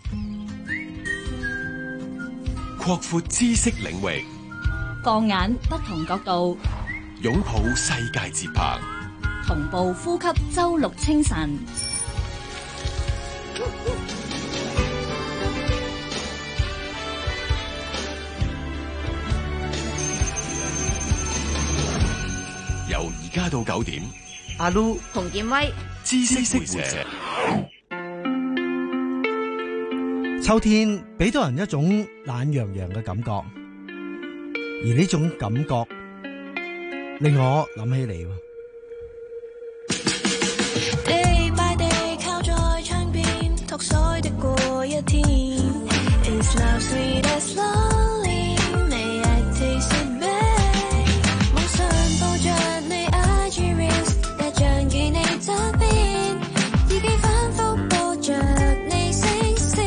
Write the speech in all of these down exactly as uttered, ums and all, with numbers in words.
擴闊知識領域， 放眼不同角度， 擁抱世界節拍， 同步呼吸周六清晨。 由而家到九點， 阿 Lu 洪建威， 知識會社。 秋天俾到人一種懶洋洋嘅感覺，而呢種感覺令我諗起你。 Day by day 靠在窗邊，托腮的過一天。Is love sweet as lonely? May I taste it, babe? 網上播着你 I G reels， 帶像記你側邊，已經反覆播着你聲線。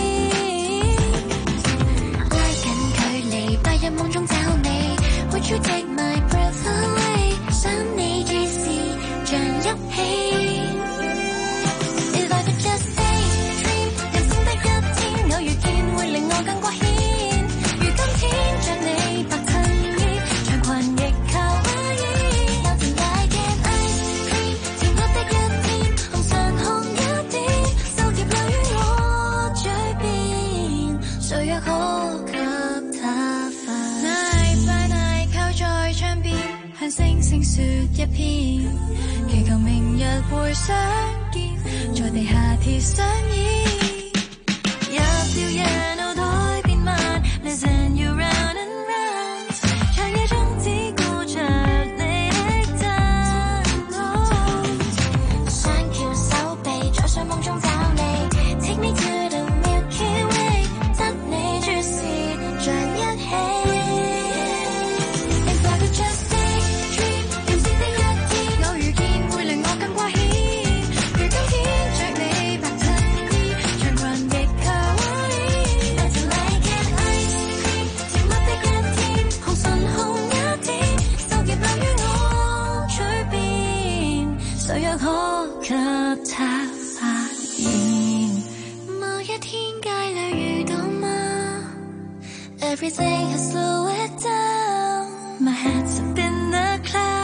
拉近距離，白日夢中找你。Would you take my breath away？ 想你注視像一起。If I could just daydream， 人生的一天，偶遇見會令我更掛牽。如今天着你白襯衣，長裙亦靠畫意。Melting like an ice cream， 甜蜜的一天，紅唇紅一點，收結留於我嘴邊，誰又可給他發？Night by night，靠在窗邊，向星星說一篇，祈求明日會相見，在地下鐵相依。入了夜腦袋變慢 ，Listen you round and round， 長夜中只顧着你的燈光。雙翹手臂，在睡夢中找你 ，Take me to the Milky Way， 得你注視像一起。If I could just daydream， 任性的一天，偶遇見會令我更掛牽。如今天着你白襯衣，長裙亦靠畫意。Melting like an ice cream， 甜蜜的一天，紅唇紅一點，收結留於我嘴邊，誰又可給他發現？某一天街裏遇到嗎？ Everything has slowed down， My head's up in the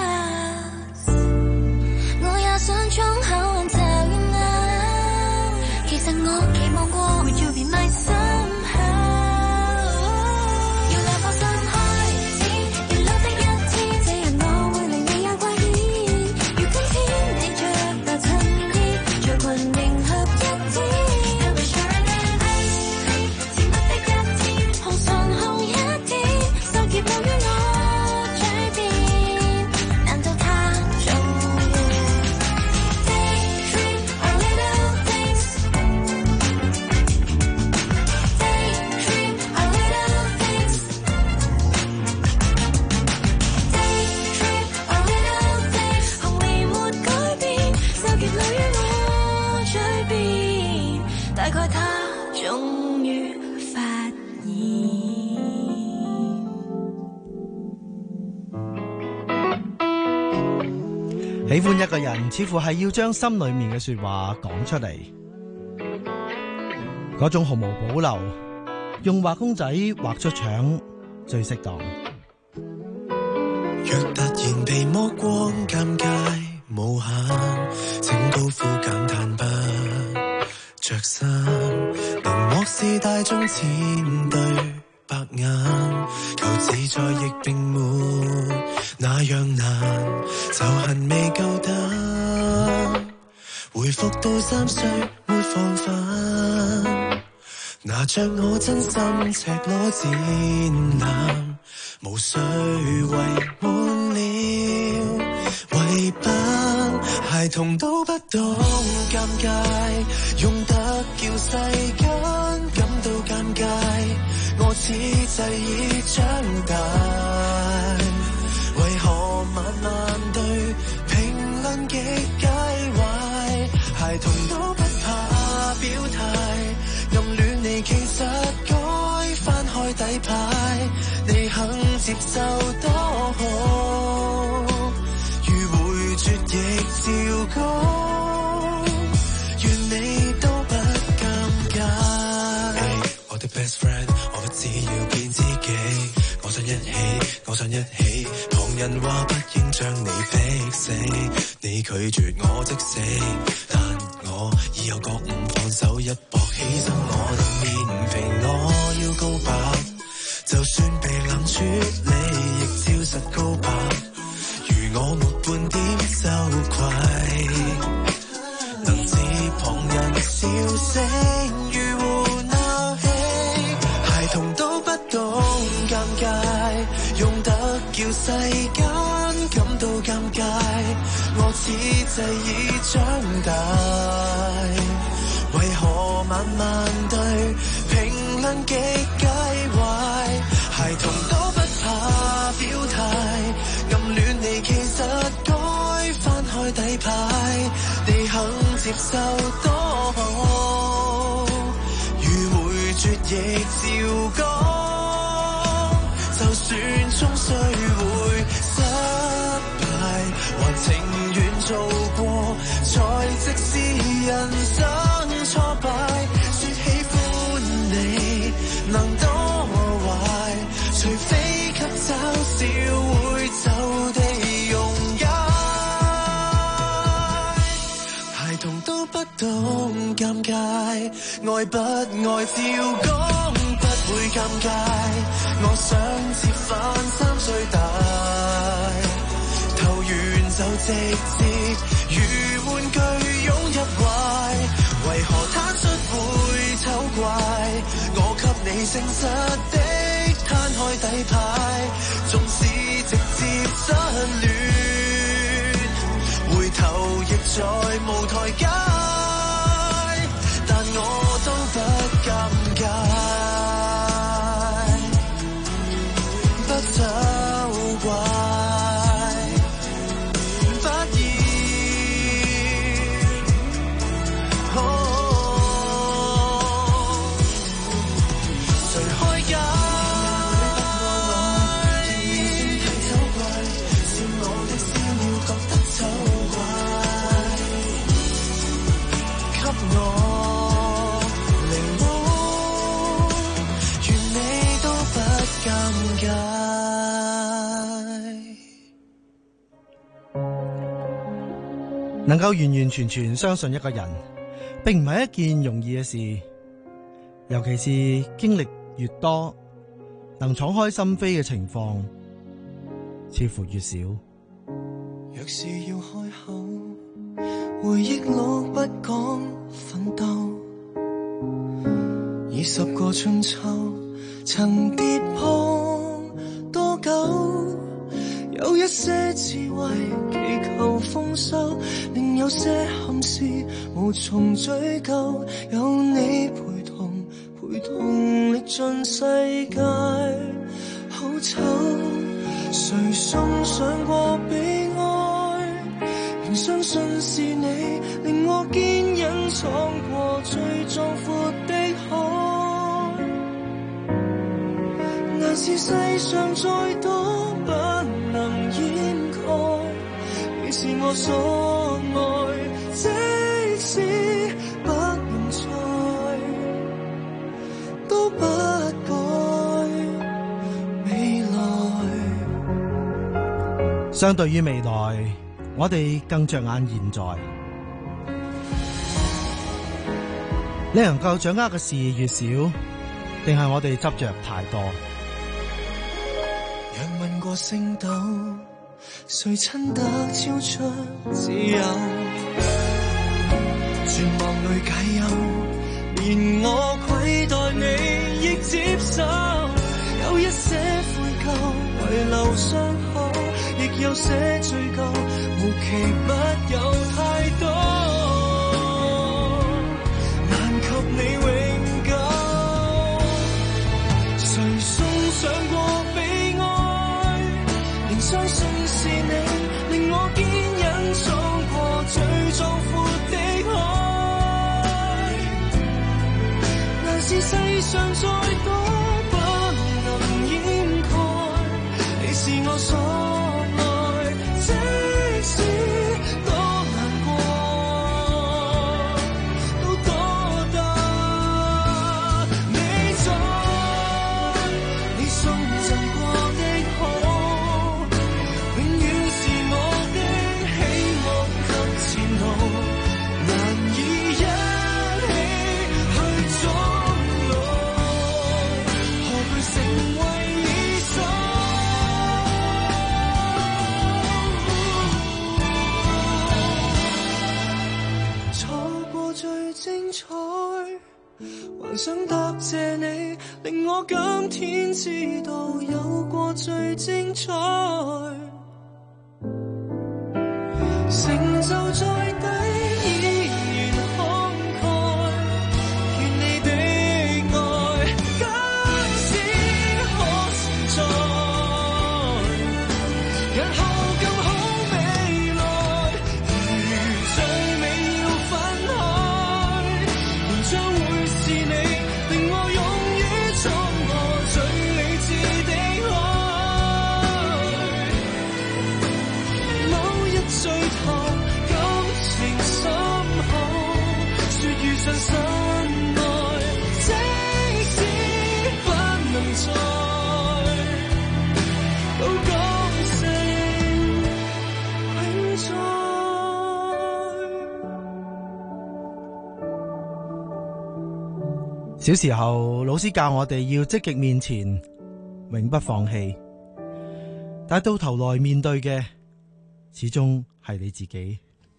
clouds， 我也想衝口問 tell you now， 其實我期望過 Would you be my somehow？ 要兩顆心開始，熱鬧的一天，這日我會令你有掛牽。如今天你着白襯衣，長裙迎合一點。I wish you're an ice cream， 甜蜜的一天，紅唇紅一點，收結留於我嘴邊，難道他終於 daydream our little things， daydream our little things， daydream our little things， 紅蓮沒改變，收結留於我嘴邊，大概他終於發現。 喜歡一個人，似乎係要將心裏面嘅說話講出嚟，嗰種毫無保留，用畫公仔畫出腸最適當。 若突然被目光尷尬無限，請高呼感嘆不着衫，寧漠視大眾前對白眼，求自在亦並沒那樣難，就恨未夠膽回復到三歲沒防範，拿着我真心赤裸展覽，無需圍滿了圍板，孩童都不懂尷尬，用得叫世間感到尷尬，我此際已長大，為何慢慢對評論極介懷，孩童都不怕表態，暗戀你其實該翻開底牌，你肯接受多好，如回絕亦照講，願你都不尷尬。 上一起。旁人話不應將你逼死，你拒絕我即死，但我已有覺悟，放手一搏，犧牲我的面皮。我要告白，就算被冷處理，亦照實告白。如我沒半點羞愧，能自旁人笑聲如胡鬧戲，孩童都不懂尷尬，用得叫世間感到尷尬。我此際已長大，為何慢慢對評論極介懷？孩童都不怕表態，暗戀你其實該翻開底牌，你肯接受多好，如回絕亦照講，就算終須會失敗，還情願做過，才即使人生挫敗。說喜歡你能多壞，除非給嘲笑會就地溶解。孩童都不懂尷尬，愛不愛照講，不會尷尬。我想接返三歲大，投完就直接如玩具擁入懷，為何坦率會醜怪？我給你誠實的攤開底牌，縱使直接失戀，回頭亦在無台階，但我都不尷尬，不醜怪，不要誰開解？醜怪，笑我的笑了覺得醜怪，給我靈魔，願你都不尷尬。 能夠完完全全相信一個人，並唔係一件容易嘅事，尤其是經歷越多，能敞開心扉嘅情況似乎越少。 若是要開口，回憶錄不講奮鬥，二十個春秋曾跌碰多久，有一些智慧祈求豐收，另有些憾事無從追究，有你陪同陪同歷盡世界好醜，誰送上過悲哀，仍相信是你令我堅忍闖過最壯闊的海，難是世上再多不能掩蓋，你是我所愛，即使不能再都不改未來。 相對於未來，我哋更着眼現在。你能夠掌握嘅事越少，定係我哋執着太多？ 若問過星斗，誰親得超出自由？絕望裏解憂，連我愧待你亦接受。有一些悔疚遺留傷口，亦有些追究，無奇不有太多，難及你永久。誰送上過悲哀，仍相信是你令我堅忍闖過最壯闊的海，難是世上再多不能掩蓋，你是我所愛，即使多難過都多得你在，你送贈過的好最精彩，還想答謝你，令我今天知道有過最精彩。成就再低依然慷慨，願你的愛假使可承載，日後更好未來，如最美要分開，仍將會是你令我勇於衝破最理智的海。某日最後感情深厚，說遇上真愛，即使不能再都感性永在。 小時候老師教我哋要積極面前，永不放棄，但到頭來面對嘅始終係你自己。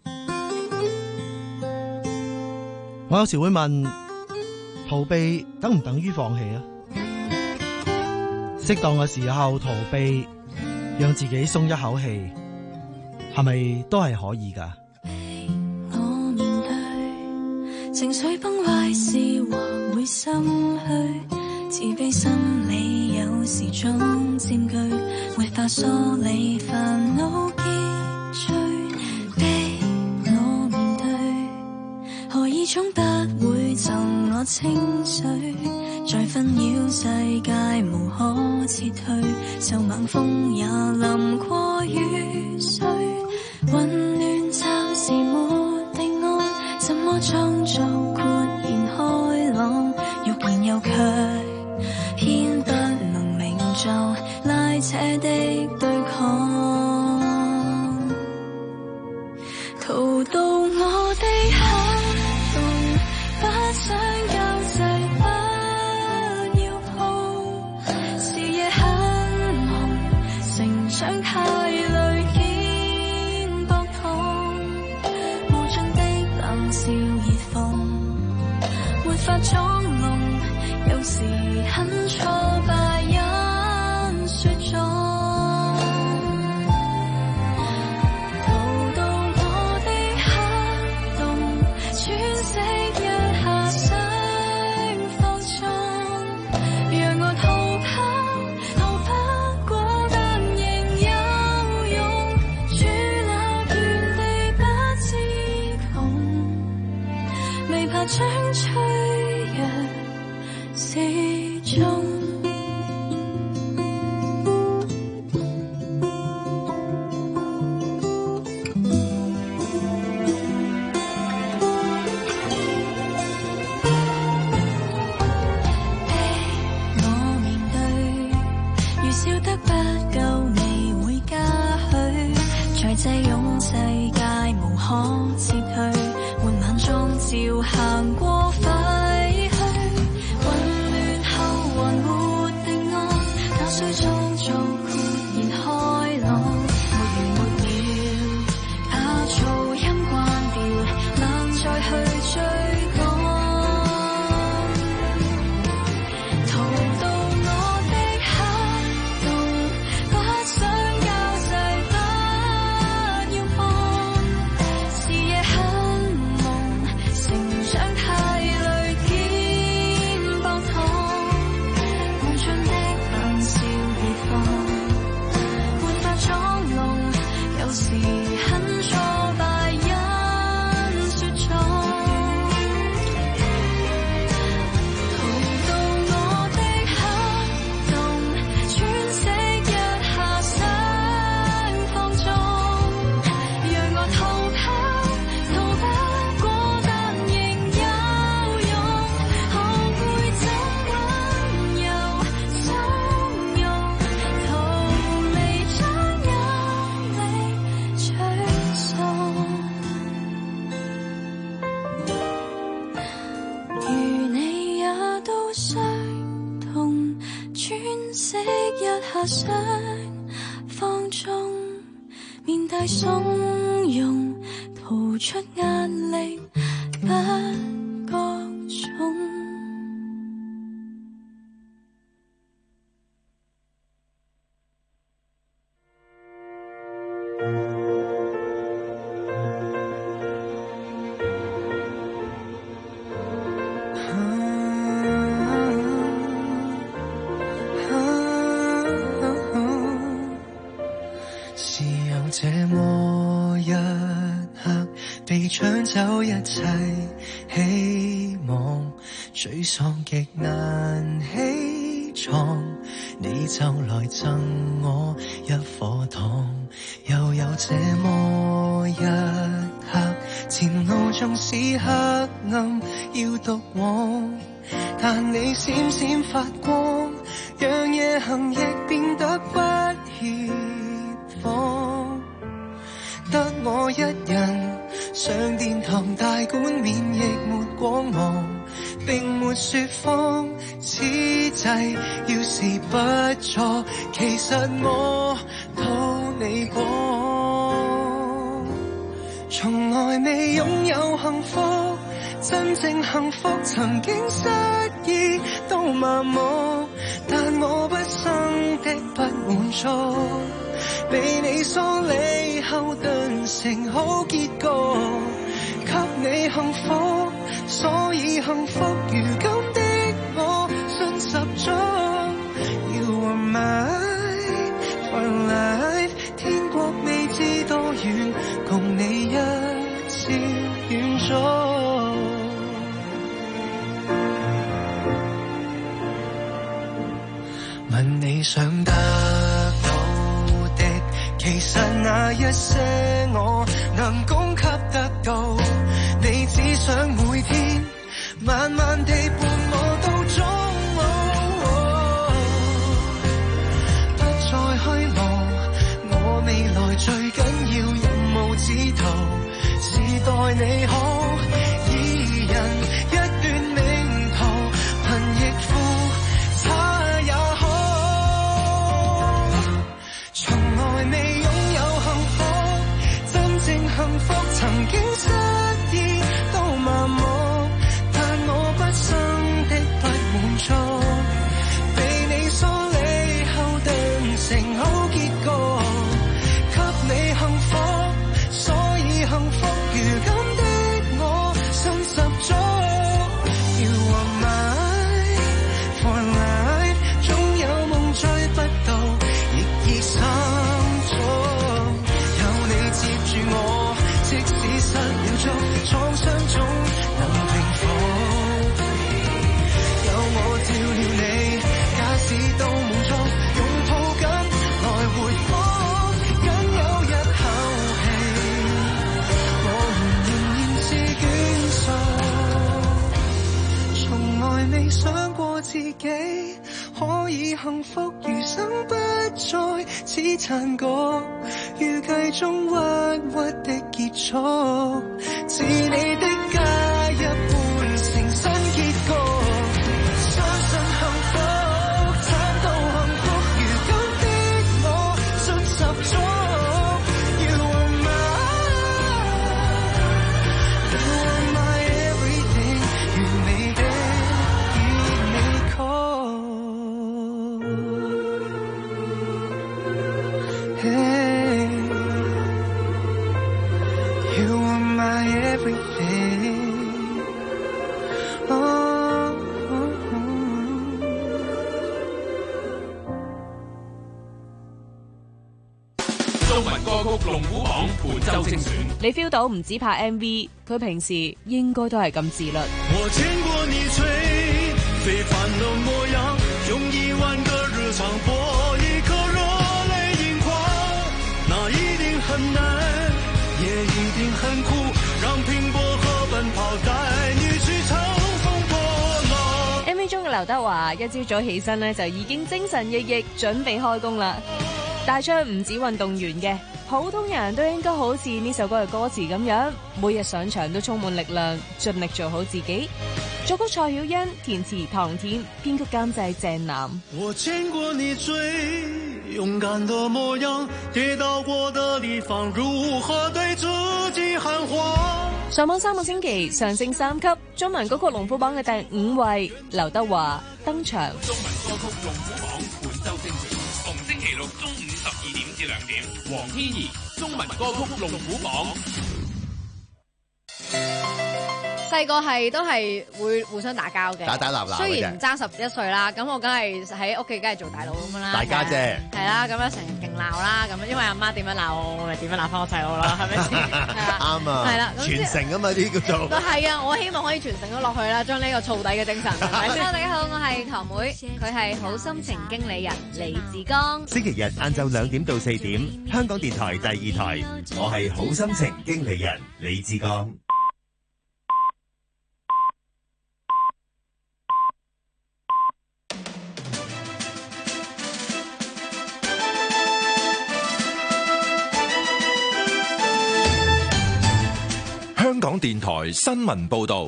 我有時會問，逃避等唔等於放棄啊？適當嘅時候逃避，讓自己鬆一口氣，係咪都係可以㗎？ 我面對情緒崩壞時或會心虛，自卑心理有時總佔據，沒法梳理煩惱結聚。被我面對，何以總不會贈我清水，再紛擾世界無可撤退，受猛風也淋過雨水，混亂暫時沒定案，怎麼創造豁然開朗，欲言又卻偏不能名狀，拉扯的對抗，逃到我的黑洞，不想交際不要碰，視野很紅，成長太累見膊痛，無盡的冷笑熱諷，沒法裝聾，有時很挫敗因雪狀，逃到我的黑洞，喘息一下想放縱，讓我逃跑，逃不過但仍有勇，駐立原地不知窮，未怕將脆弱示眾。我面對，如笑得不夠，你會加許，在這擁世界無可撤退，換晚妝照行過廢墟，混亂後還沒定案，打碎創造豁然開朗，沒完沒了，把噪音關掉，難再去追趕，逃到我的黑洞，不想交際不要放，視野很朦，成長太累見膊痛，無盡的冷笑熱諷，沒法裝聾，有時很挫敗因雪狀，逃到我的黑洞，喘息一下想放縱，讓我逃跑，逃不過但仍有勇，學會怎溫柔相擁，逃離將壓力沮喪，如你也都傷痛，喘息一下想放縱，面帶鬆容，逃出壓力不這麼一刻被搶走一切希望，沮喪極難起床，你就來贈我一顆糖。又有這麼一刻，前路縱是黑暗要獨往，但你閃閃發光，讓夜行亦變得不協防。得我一人上殿堂大館，免疫沒光芒，並沒説謊。此際要是不錯，其實我討你講，從來未擁有幸福，真正幸福曾經失意都麻木，但我畢生的不滿足，被你疏離後頓成好結局，給你幸福，所以幸福如今的我信十足。You are mine for life， 天國未知多遠，共你一朝遠足。問你想得到的，其實那一些我能供給得到，你只想每天慢慢地伴我到終，哦哦、不再虛無，我未來最緊要任務指途，是待你好，二人一段命途，貧亦富，差也好，從來未擁有幸福，真正幸福曾經失意都麻木，但我畢生的不滿足，被你疏離後頓成好結局，給你幸福，所以幸福如今的我信十足。You are mine for life， 總有夢追不到，亦已心足。有你接住我，即使失了足，創傷總能平復。有我照料你，假使到夢中擁抱緊來回復，僅有一口氣，我們仍然是眷屬。從來未想過自己可以幸福，餘生不再只殘局，預計中鬱鬱的結束，是你的加一半成新結局。相信幸福，找到幸福，如今的我信十足。You are mine，You are my everything， 完美的結尾曲。Hey， You are my everything。Oh， 中文歌曲龍虎榜本周精選。 你 feel 到唔止拍 M V， 佢平時應該都係咁自律。 我見過你最非凡的模樣，用一萬個日常搏一顆熱淚盈眶，那一定很難，也一定很苦，讓拼搏和奔跑帶你去乘風破浪。 M V 中嘅劉德華一朝早起身咧，就已經精神奕奕，準備開工啦。帶出唔止運動員嘅，普通人都應該好似呢首歌嘅歌詞咁樣，每日上場都充滿力量，盡力做好自己。作曲蔡曉欣，填詞唐田，編曲監製鄭南。 我見過你最勇敢的模樣，跌倒過的地方如何對自己喊話。 上網三個星期上升三級，中文歌曲龍虎榜嘅第五位，劉德華登場。 中文歌曲龍虎榜本周精選，逢星期六中午十二點至兩點。黃天怡，中文歌曲龍虎榜。 細個係都係會互相打交嘅， 打打鬧鬧嘅啫雖然唔爭十一歲啦，咁我梗係喺屋企梗係做大佬咁樣啦。 大家姐係啦，咁樣成日勁鬧啦，咁樣因為阿媽點樣鬧我，我咪點樣鬧翻我細佬啦，係咪先？ 啱啊， 係啦，咁即係傳承啊嘛，呢啲叫做。 都係啊，我希望可以傳承咗落去啦，將呢個燥底嘅精神。係咪先 Hello，大家好，我係堂妹，佢係好心情經理人李志剛。 星期日晏晝兩點到四點，香港電台第二台，我係好心情經理人李志剛。 香港電台新聞報道。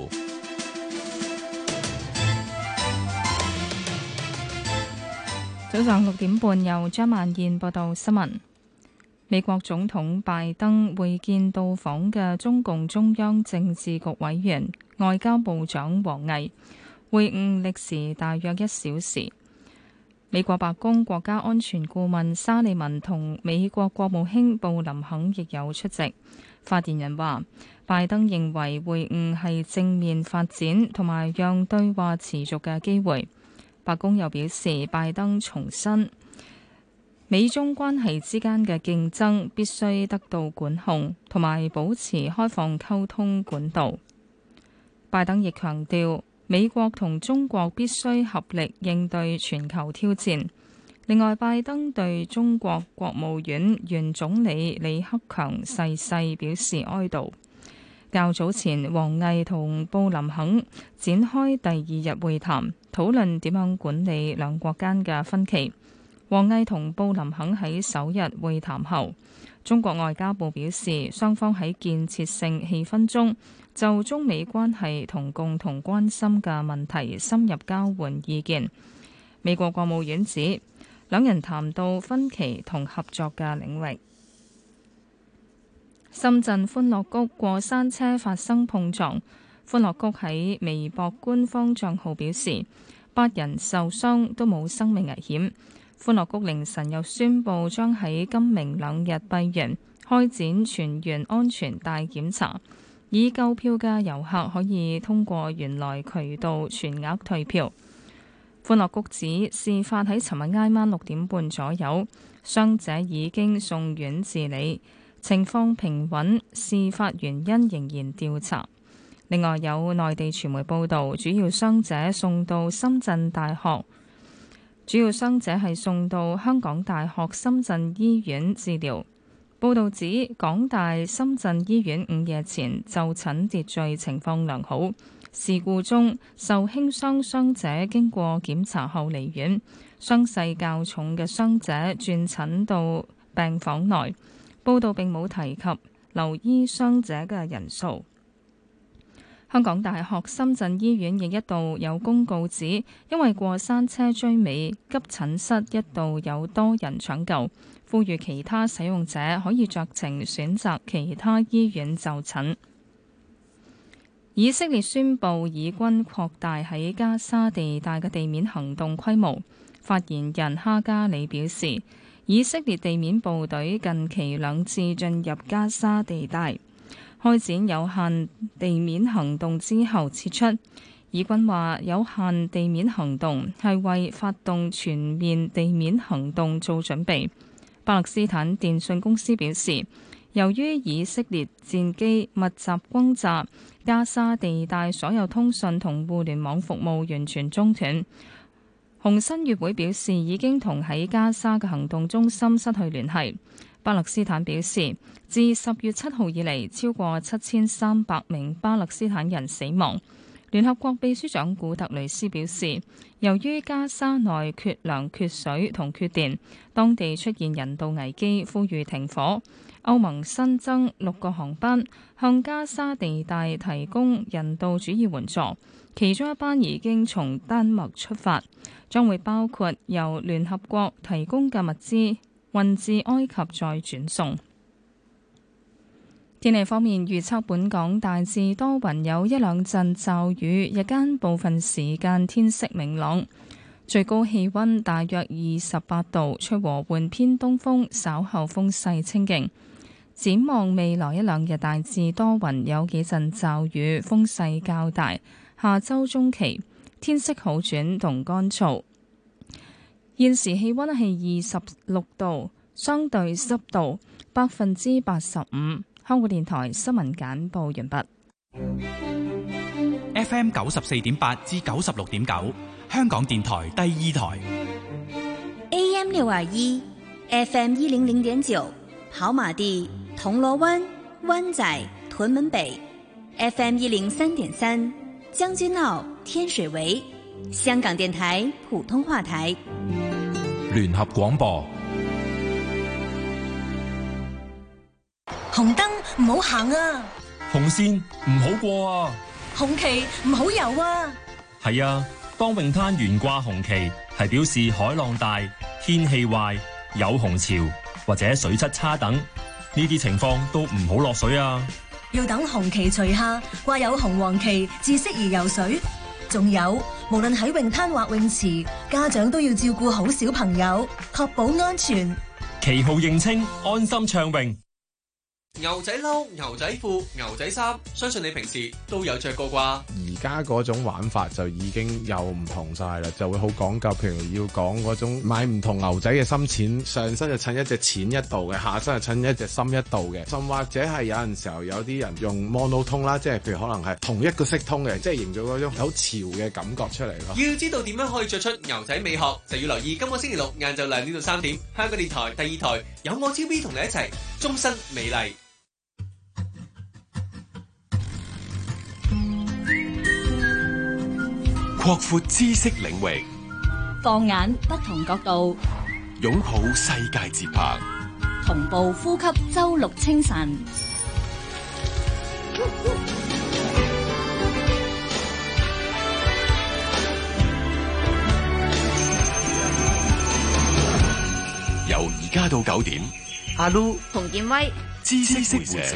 早上六點半，由張萬燕報道新聞。美國總統拜登會見到訪嘅中共中央政治局委員、外交部長王毅，會晤歷時大約一小時。美國白宮國家安全顧問沙利文同美國國務卿布林肯亦有出席。發言人話，拜登認為會晤係正面發展同埋讓對話持續嘅機會。白宮又表示，拜登重申美中關係之間嘅競爭必須得到管控，同埋保持開放溝通管道。拜登亦強調，美國同中國必須合力應對全球挑戰。另外，拜登對中國國務院原總理李克強逝世表示哀悼。較早前，王毅同布林肯展開第二日會談，討論點樣管理兩國間嘅分歧。王毅同布林肯喺首日會談後，中國外交部表示，雙方喺建設性氣氛中就中美關係同共同關心嘅問題深入交換意見。美國國務院指，兩人談到分歧同合作嘅領域。深圳歡樂谷過山車發生碰撞，歡樂谷喺微博官方賬號表示，八人受傷，都冇生命危險。歡樂谷凌晨又宣布將喺今明兩日閉園，開展全員安全大檢查，已購票嘅遊客可以通過原來渠道全額退票。歡樂谷指事發喺尋日挨晚六點半左右，傷者已經送院治理，情況平穩，事發原因仍然調查。另外有內地傳媒報道，主要傷者送到深圳大學，主要傷者係送到香港大學深圳醫院治療。報道指，港大深圳醫院午夜前就診秩序情況良好。事故中受輕傷傷者經過檢查後離院，傷勢較重嘅傷者轉診到病房內。報道並冇提及留醫傷者嘅人數。香港大學深圳醫院亦一度有公告指，因為過山車追尾，急診室一度有多人搶救，呼籲其他使用者可以酌情選擇其他醫院就診。以色列宣布以軍擴大喺加沙地帶嘅地面行動規模。發言人哈加里表示，以色列地面部隊近期兩次進入加沙地帶，開展有限地面行動之後撤出。以軍話有限地面行動係為發動全面地面行動做準備。巴勒斯坦電訊公司表示，由於以色列戰機密集轟炸，加沙地帶所有通訊同互聯網服務完全中斷。紅新月會表示已經同喺加沙嘅行動中心失去聯繫。巴勒斯坦表示，自十月七號以嚟，超過七千三百名巴勒斯坦人死亡。聯合國秘書長古特雷斯表示，由於加沙內缺糧、缺水同缺電，當地出現人道危機，呼籲停火。歐盟新增六個航班向加沙地帶提供人道主義援助，其中一班已經從丹麥出發，將會包括由聯合國提供嘅物資運至埃及再轉送。天氣方面預測，本港大致多雲，有一兩陣驟雨，日間部分時間天色明朗，最高氣溫大約二十八度，吹和緩偏東風，稍後風勢清勁。 展望未來一兩日大致多雲，有幾陣驟雨，風勢較大。下週中期天色好轉同乾燥。現時氣溫係二十六度，相對濕度百分之八十五。香港電台新聞簡報完畢。 F M 九十四點八至九十六點九，香港電台第二台。 A M 六二一，F M 一零零點九，跑馬地、銅鑼灣、灣仔、屯門北 ，F M 一零三點三，將軍澳、天水圍，香港電台普通話台。 聯合廣播。 紅燈唔好行啊！ 紅線唔好過啊！ 紅旗唔好游啊！ 係啊，當泳灘懸掛紅旗，係表示海浪大、天氣壞、有紅潮或者水質差等，呢啲情況都唔好落水啊！ 要等紅旗除下，掛有紅黃旗至適宜游水。仲有，無論喺泳灘或泳池，家長都要照顧好小朋友，確保安全。 旗號認清，安心暢泳。 牛仔褸、牛仔褲、牛仔衫，相信你平時都有着過啩。 而家嗰種玩法就已經又唔同晒啦，就會好講究，譬如要講嗰種買唔同牛仔嘅深淺，上身就襯一隻淺一度嘅，下身就襯一隻深一度嘅，甚或者係有陣時候有啲人用 monotone 啦，即係譬如可能係同一個色通嘅，即係營造嗰種好潮嘅感覺出嚟咯。 要知道點樣可以着出牛仔美學，就要留意今個星期六晏晝兩點到三點，香港電台第二台有我 T V 同你一齊終身美麗。 擴闊知識領域， 放眼不同角度， 擁抱世界節拍， 同步呼吸周六清晨。 由而家到九點， 阿 Lu、 洪建威、 知識會社。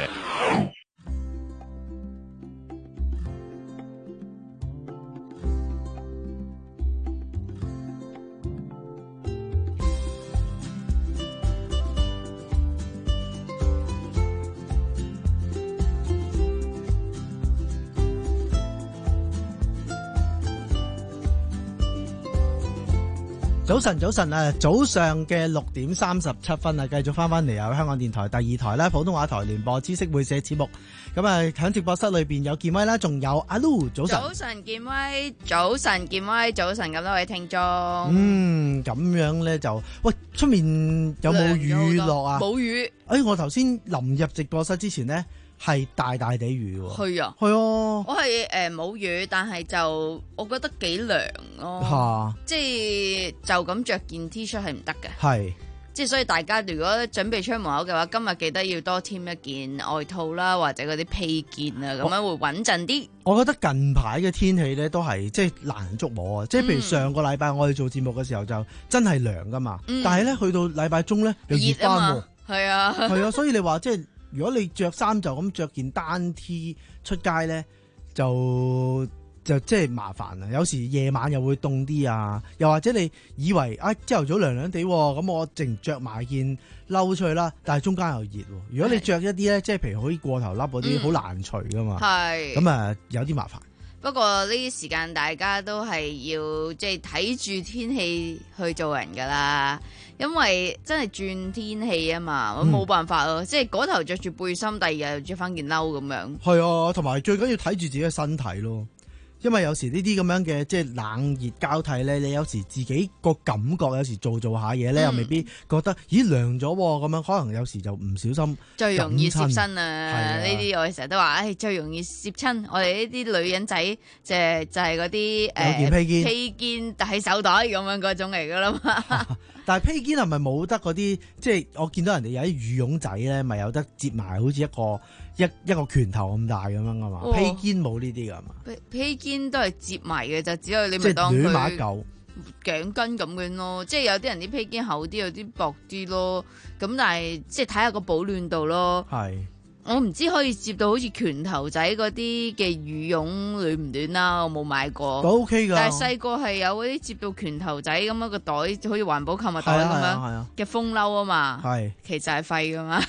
早晨，早晨啊！早上嘅六點三十七分啊，繼續翻翻嚟有香港電台第二台啦，普通話台聯播知識會社節目。咁啊，喺直播室裏邊有健威啦，仲有阿 Lu。早晨， 早晨健威，早晨健威，早晨咁多位聽眾。 嗯，咁樣咧就，喂，出面有冇雨落啊？ 冇雨。 哎，我頭先臨入直播室之前呢，係大大地雨喎。 係啊， 係啊， 我係誒冇雨，但係就我覺得幾涼咯。嚇、啊，即係就咁着件 T 恤係唔得嘅。係，即係所以大家如果準備出門口嘅話，今日記得要多添一件外套啦，或者嗰啲披件啊，咁樣會穩陣啲。我覺得近排嘅天氣咧都係即係難人捉摸啊！即係譬如上個禮拜我哋做節目嘅時候就真係涼噶嘛，嗯、但係咧去到禮拜中咧又熱翻喎。係啊，係啊，所以你話即係。如果你着衫就咁着件單 T 出街咧，就就即係麻煩啦。有時夜晚又會凍啲啊，又或者你以為啊朝頭早涼涼地，咁我淨着埋件褸出去啦，但係中間又熱。如果你着一啲咧，即係譬如好似過頭笠嗰啲，好、嗯、難除噶嘛。係咁啊，有啲麻煩。不過呢啲時間大家都係要即係睇住天氣去做人噶啦。因為真係轉天氣啊嘛，我冇辦法咯，嗯、即係嗰頭着住背心，第二日又着翻件褸咁樣。係啊，同埋最緊要睇住自己嘅身體咯。因為有時呢啲咁樣嘅即係冷熱交替咧，你有時自己個感覺有時做做下嘢咧，嗯、又未必覺得咦涼咗咁樣，可能有時就唔小心最容易攝親啊！呢啲、啊、我哋成日都話，唉、哎，最容易攝親。我哋呢啲女人仔就係、就係嗰啲誒披肩，披肩戴喺手袋咁樣嗰種嚟噶啦嘛。但係披肩係咪冇得嗰啲？即係我見到人哋有啲羽絨仔咧，咪有得摺埋，好似一個一一個拳頭咁大咁樣噶嘛？哦、披肩冇呢啲噶嘛？披披肩都係摺埋嘅就只有你咪當佢頸巾咁樣咯。即係有啲人啲披肩厚啲，有啲薄啲咯。咁但係即係睇下個保暖度咯。係。我唔知可以摺到好似拳頭仔嗰啲嘅羽絨暖唔暖啦，我冇買過。都 OK 㗎。但係細個係有嗰啲摺到拳頭仔咁樣個袋，好似環保購物袋咁樣嘅風褸啊嘛。係。其實係廢㗎嘛。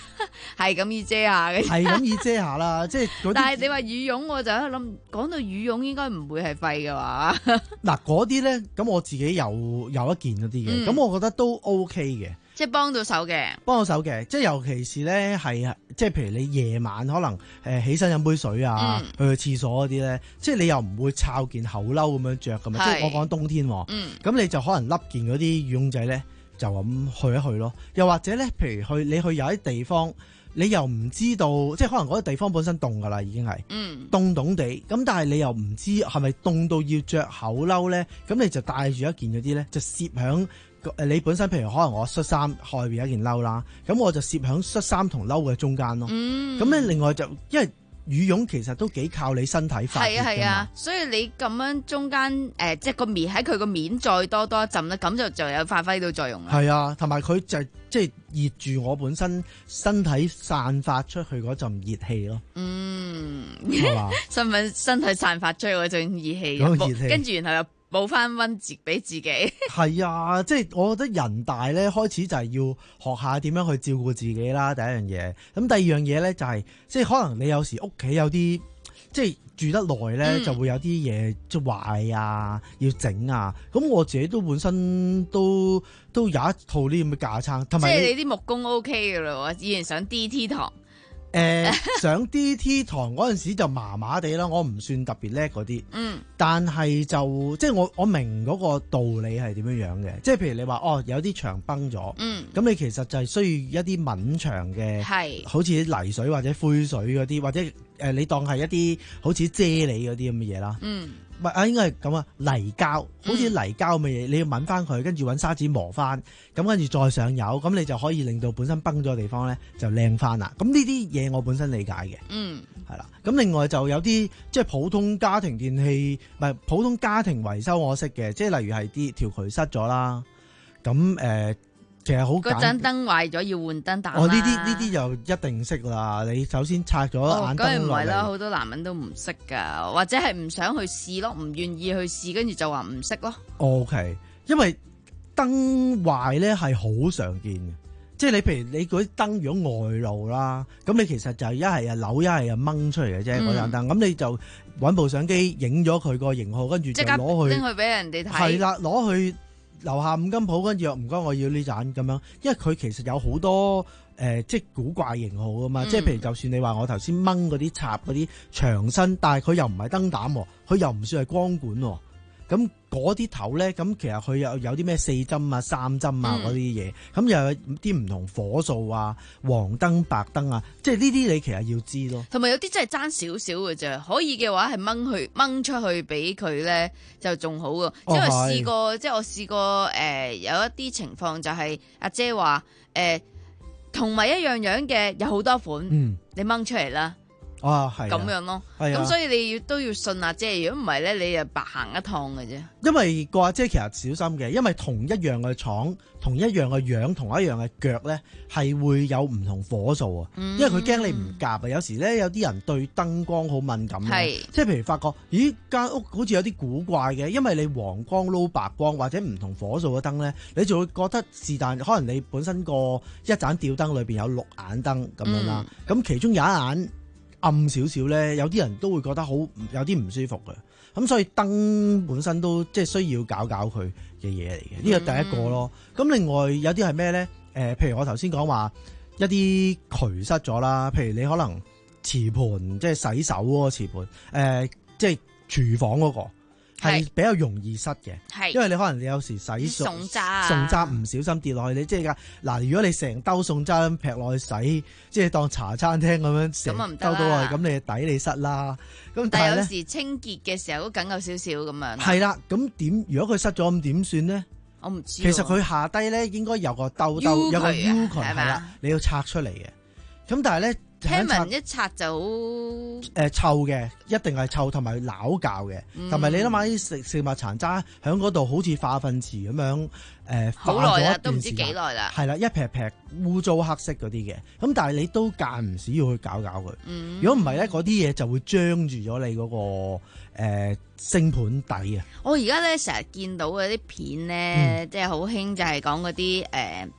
係咁易遮下嘅， 係咁易遮下啦，即係嗰啲。 但係你話羽絨，我就喺度諗，講到羽絨應該唔會係廢嘅話。 嗱嗰啲咧，咁我自己有有一件嗰啲嘅，咁、嗯、我覺得都 OK 嘅。 即係幫到手嘅， 幫到手嘅，即係尤其是咧係，即係譬如你夜晚可能誒起身飲杯水啊，嗯、去廁所嗰啲咧，即係你又唔會摷件厚褸咁樣着噶嘛，即係我講冬天，咁、嗯、你就可能笠件嗰啲羽絨仔咧，就咁去一去咯。又或者咧，譬如去你去有啲地方，你又唔知道，即係可能嗰個地方本身凍噶啦，已經係凍凍地，咁但係你又唔知係咪凍到要着厚褸咧，咁你就帶住一件嗰啲咧，就攝響。誒，你本身譬如可能我恤衫外邊有一件褸啦，咁我就攝響恤衫同褸嘅中間咯。咁咧、嗯，另外就因為羽絨其實都幾靠你身體發熱㗎嘛。係啊係啊，所以你咁樣中間誒、呃，即係個面喺佢個面再多多一浸咧，咁就就有發揮到作用啦。係啊，同埋佢就即係熱住我本身身體散發出去嗰陣熱氣咯。嗯，係嘛？身份身體散發出去嗰陣熱氣，熱氣跟住然後又。補翻溫節俾自己，係啊，即係我覺得人大咧，開始就係要學下點樣去照顧自己啦。第一樣嘢，咁第二樣嘢咧就係、是，即係可能你有時屋企有啲，即係住得耐咧，嗯、就會有啲嘢即係壞啊，要整啊。咁我自己都本身都都有一套呢咁嘅架撐，同埋即係你啲木工 OK 噶啦，以前上 D T 堂。誒、呃，上 D T 堂嗰陣時就麻麻地啦，我唔算特別叻嗰啲，嗯，但係就即係我我明嗰個道理係點樣樣嘅，即係譬如你話哦，有啲牆崩咗，嗯，咁你其實就係需要一啲抿牆嘅，係，好似泥水或者灰水嗰啲，或者誒、呃、你當係一啲好似啫喱嗰啲咁嘅嘢啦，嗯。唔係啊，應該係咁啊，泥膠，好似泥膠咁嘅嘢，你要抿翻佢，跟住揾砂紙磨翻，咁跟住再上油，咁你就可以令到本身崩咗嘅地方咧就靚翻啦。咁呢啲嘢我本身理解嘅，嗯，係啦。咁另外就有啲即係普通家庭電器，唔係普通家庭維修我識嘅，即係例如係啲條渠塞咗啦，咁誒。呃其實好簡單，嗰盞燈壞咗要換燈膽啦。哦，呢啲呢啲就一定識啦。你首先拆咗眼燈落嚟。梗係唔係啦，好多男人都唔識噶，或者係唔想去試咯，唔願意去試，跟住就話唔識咯。O K，因為燈壞咧係好常見嘅，即係你譬如你嗰啲燈如果外露啦，咁你其實就一係啊扭，一係啊掹出嚟嘅啫嗰盞燈。咁、嗯、你就搵部相機影咗佢個型號，跟住就攞去拎去俾人哋睇。係啦，攞去。樓下五金鋪，跟住又唔該，我要呢盞咁樣，因為佢其實有好多誒、呃，即係古怪型號噶嘛，嗯、即係譬如就算你話我頭先掹嗰啲插嗰啲長身，但係佢又唔係燈膽，佢又唔算係光管，咁嗰啲頭咧，咁其實佢又有啲咩四針啊、三針啊嗰啲嘢，咁、嗯、又有啲唔同火數啊、黃燈、白燈啊，即係呢啲你其實要知咯。同埋有啲真係爭少少嘅啫，可以嘅話係掹去掹出去俾佢咧就仲好㗎。因為試過，哦、即係我試過誒、呃、有一啲情況就係、是、阿姐話誒同埋一樣樣嘅有好多款，嗯、你掹出嚟啦。啊，係咁樣咯，咁、啊、所以你要都要信阿姐，如果唔係咧，你就白行一趟嘅啫。因為個阿姐其實小心嘅，因為同一樣嘅廠、同一樣嘅樣、同一樣嘅腳咧，係會有唔同火數啊。嗯、因為佢驚你唔夾啊。有時咧有啲人對燈光好敏感嘅，是即係譬如發覺，咦間屋好似有啲古怪嘅，因為你黃光撈白光或者唔同火數嘅燈咧，你就會覺得是但可能你本身個一盞吊燈裏邊有六眼燈咁樣啦，咁、嗯、其中有一眼暗少少咧，有啲人都會覺得好有啲唔舒服嘅，咁所以燈本身都即係需要搞搞佢嘅嘢嚟嘅，呢個第一個咯。咁、嗯、另外有啲係咩咧？誒、呃，譬如我頭先講話一啲渠塞咗啦，譬如你可能瓷盤，即係洗手嗰個瓷盤，誒、呃，即係廚房嗰、嗰個。係比較容易塞嘅，係因為你可能你有時洗餸渣，餸渣唔小心跌落去，你即係噶嗱。如果你成兜餸渣咁劈落去洗，即係當茶餐廳咁樣成兜到落去，咁你抵你塞啦。咁但係有時清潔嘅時候都緊有少少咁樣。係啦，咁點？如果佢塞咗咁點算咧？我唔知。其實佢下低咧應該有個兜兜，有個 U 渠係啦，你要拆出嚟嘅。咁但係咧。聽聞一拆就好誒臭嘅，一定係臭同埋撈教嘅，同埋、嗯、你諗下啲食食物殘渣喺嗰度好似化糞池咁樣誒，好耐啦，都唔知幾耐啦，係啦，一劈劈污糟黑色嗰啲嘅，咁但係你都間唔時要去搞搞佢，如果唔係咧，嗰啲嘢就會張住咗你嗰、嗰個誒星盤底啊！我而家咧成日見到嗰啲片咧，嗯、即係好興就係講嗰啲誒。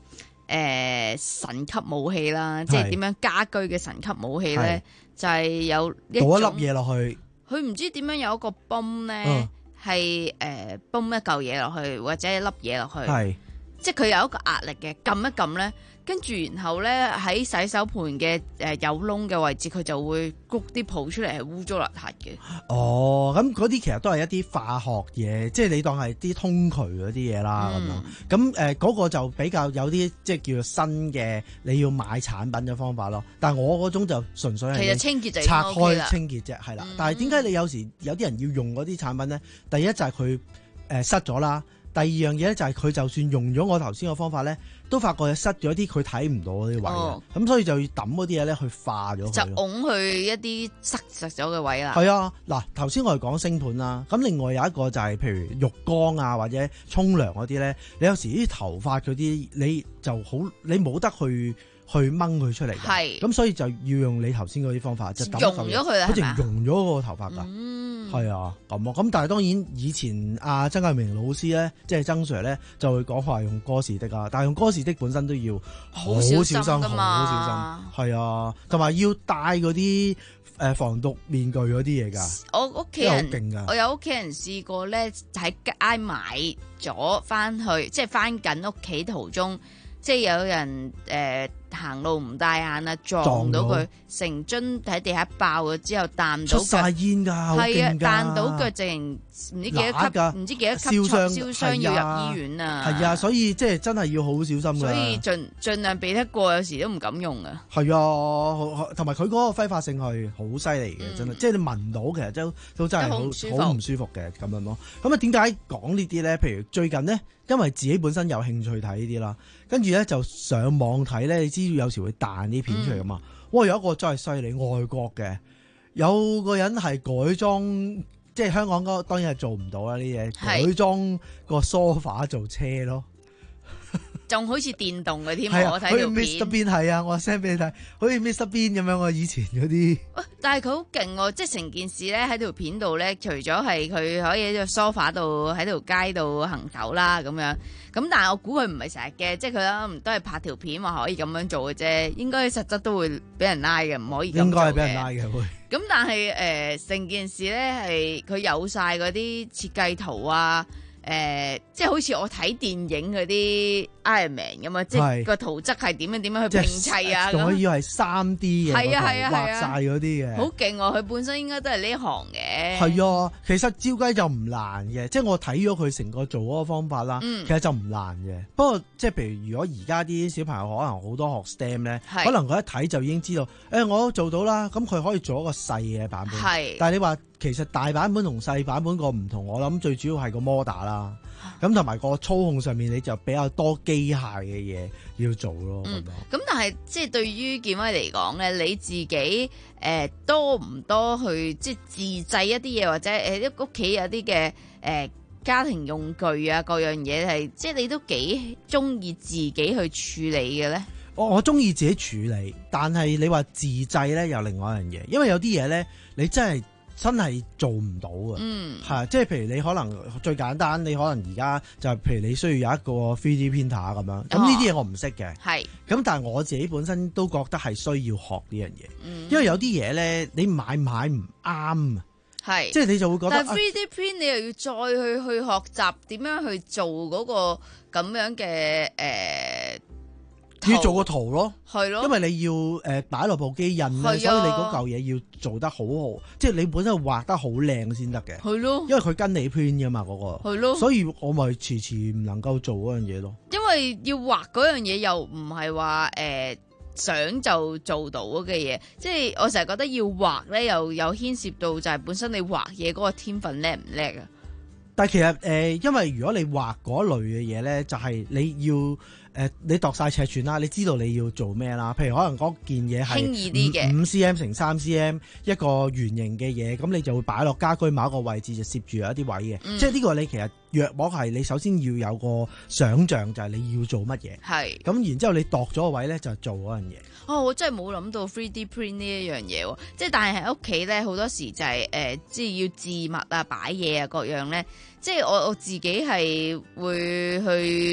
呃、神級武器啦，即係點樣家居嘅神級武器咧，就係、是、有一倒一粒嘢落去。佢唔知點樣有一個泵咧，係誒泵一嚿嘢落去，或者一粒嘢落去，係即係佢有一個壓力嘅，撳一撳咧。跟住，然後咧喺洗手盤嘅誒有窿嘅位置，佢就會谷啲泡出嚟，係污糟邋遢嘅。 哦，咁嗰啲其實都係一啲化學嘢，即係你當係啲通渠嗰啲嘢啦咁樣。咁誒嗰個就比較有啲即係叫做新嘅，你要買產品嘅方法咯。但係我嗰種就純粹係其實清潔就拆開清潔啫，係啦。嗯、但係點解你有時有啲人要用嗰啲產品咧？第一就係佢誒塞咗啦，第二樣嘢咧就係佢就算用咗我頭先個方法咧。都發覺塞咗啲佢睇唔到嗰啲位，咁、哦、所以就要抌嗰啲嘢咧去化咗佢， 就拱去一啲塞實咗嘅位啦。 係啊，嗱頭先我哋講星盤啦，咁另外有一個就係譬如浴缸啊或者沖涼嗰啲咧，你有時啲頭髮嗰啲你就好，你冇得去去掹佢出嚟嘅，係咁所以就要用你頭先嗰啲方法，就抌咗佢，好似溶咗個頭髮㗎。嗯，係啊，咁啊，咁但係當然以前阿曾毅明老師咧，即係曾 Sir 咧，就會講話用哥士的啊，但係用哥士的本身都要好小心，好小心，係啊，同埋要戴嗰啲誒防毒面具嗰啲嘢㗎。我屋企人， 我有屋企人試過咧，喺街買咗翻去，即係翻緊屋企途中。即係有人誒、呃、行路唔帶眼啊，撞到佢成樽喺地下爆咗之後彈到腳， 出晒煙㗎，好勁㗎， 彈到腳淨唔知幾多級，唔知幾多級燒傷，燒傷要入醫院啊！ 係啊，所以即係真係要好小心㗎。 所以盡盡量避得過，有時都唔敢用啊。 係啊，同埋佢嗰個揮發性係好犀利嘅，真係、嗯，即係你聞到其實都都真係好好唔舒服嘅咁樣咯。咁啊點解講呢啲咧？譬如最近呢，因為自己本身有興趣睇呢啲啦，跟住咧就上網睇咧，你知道有時會彈啲片出嚟㗎嘛。哇、嗯！有一個真係犀利，外國嘅有個人係改裝，即係香港嗰當然係做唔到啦呢啲嘢，改裝個梳化做車咯。 仲好似電動嘅添， 啊、 我睇條片。 Mister Bean 係啊，我 send 俾你睇，好似 Mister Bean 咁樣啊，以前嗰啲。 但係佢好勁喎，即係成件事咧喺條片度咧，除咗係佢可以喺個 sofa 度喺條街度行走啦咁樣，咁但係我估佢唔係成日嘅，即係佢咧都係拍條片話可以咁樣做嘅啫，應該實質都會俾人拉嘅，唔可以咁做嘅。應該係俾人拉嘅會。咁但係誒成件事咧係佢有晒嗰啲設計圖啊。誒、呃，即係好似我睇電影嗰啲 Iron Man 咁啊，即係個圖則係點樣點樣去拼砌啊，仲可以係三 D 嘅，係啊係啊畫晒嗰啲嘅，好勁喎！佢本身應該都係呢行嘅。係啊，其實照計就唔難嘅，即係我睇咗佢成個做嗰個方法啦、嗯，其實就唔難嘅。不過即係譬如如果而家啲小朋友可能好多學 STEM 咧，可能佢一睇就已經知道，誒、欸、我都做到啦，咁佢可以做一個細嘅版本。係，但係你話其實大版本同細版本個唔同，我諗最主要係個摩打啦。咁同埋個操控上面，你就比較多機械嘅嘢要做咯。咁、嗯、但係即係對於健威嚟講咧，你自己誒、呃、多唔多去即係自製一啲嘢，或者誒一屋企有啲嘅誒家庭用具啊，各樣嘢係即係你都幾中意自己去處理嘅咧？我我中意自己處理，但係你話自製咧又另外一樣嘢，因為有啲嘢咧你真係。真係做唔到啊！嗯，係即係譬如你可能最簡單，你可能而家就係譬如你需要有一個 three D printer 咁樣，咁呢啲嘢我唔識嘅。係，咁但係我自己本身都覺得係需要學呢樣嘢，因為有啲嘢咧你買買唔啱，係，即係你就會覺得。但係 three D print 你又要再去去學習點樣去做嗰個咁樣嘅誒。呃要做個圖咯，係咯，因為你要誒擺落部機印咧，所以你嗰嚿嘢要做得好好，即係你本身畫得好靚先得嘅，係咯，因為佢跟你 print 噶嘛嗰個，係咯，所以我咪遲遲唔能夠做嗰樣嘢咯。因為要畫嗰樣嘢又唔係話誒想就做到嘅嘢，即係我成日覺得要畫咧又有牽涉到就係本身你畫嘢嗰個天分叻唔叻啊？但係其實誒、呃，因為如果你畫嗰類嘅嘢咧，就係、是、你要。誒、呃，你度晒尺寸啦，你知道你要做咩啦？譬如可能嗰件嘢係輕易啲嘅五 cm 乘三 cm 一個圓形嘅嘢，咁你就會擺落家居某一個位置就攝住有一啲位嘅、嗯。即係呢個你其實約莫係你首先要有個想像，就係你要做乜嘢。係咁，然之後你度咗個位咧就做嗰樣嘢。哦，我真係冇諗到 three D print 呢一樣嘢喎。即係但係喺屋企咧，好多時就係、是、誒、呃，即係要置物啊、擺嘢啊各樣咧。即係我我自己係會去。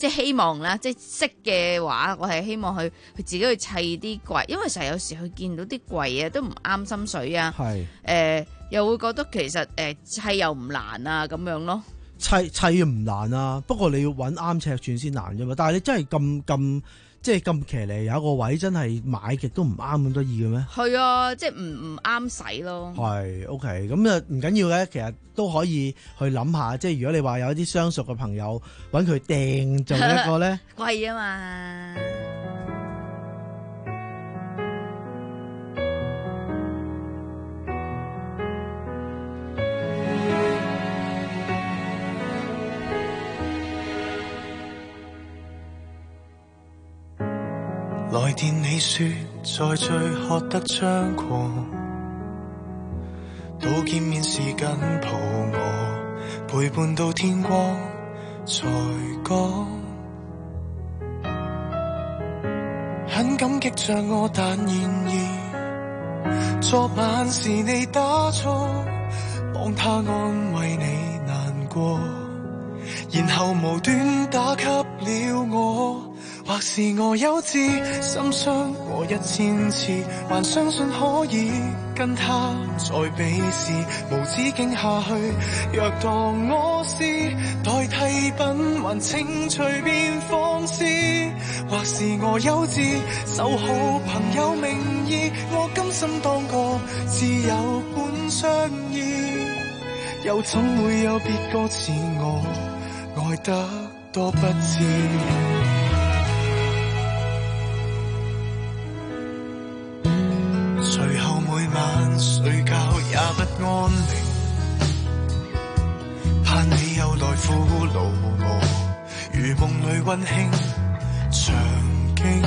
即係希望啦，即係識嘅話，我係希望佢佢自己去砌啲櫃，因為成日有時佢見到啲櫃啊都唔啱心水啊，係誒、呃、又會覺得其實誒砌、呃、又唔難啊咁樣咯。 砌砌唔難啊，不過你要揾啱尺寸先難啫嘛。但係你真係咁咁即係咁騎呢，有一個位真係買極都唔啱咁得意嘅咩？係啊，即係唔唔啱使咯。 係 OK，咁啊唔緊要嘅，其實都可以去諗下。即係如果你話有啲相熟嘅朋友揾佢訂做一個咧， 貴啊嘛。 來電你說在最喝得張狂，到見面時緊抱我，陪伴到天光才講，很感激像我，但然而昨晚是你打錯，幫他安慰你難過，然後無端打給了我。或是我幼稚，心傷過一千次，還相信可以跟他再比試，無止境下去若當我是代替品，還請隨便放肆。或是我幼稚，守好朋友名義，我甘心當個摯友般相依，又怎會有別個似我愛得多不知。隨後每晚睡覺也不安寧，盼你又來撫牢我，如夢裏溫馨場景，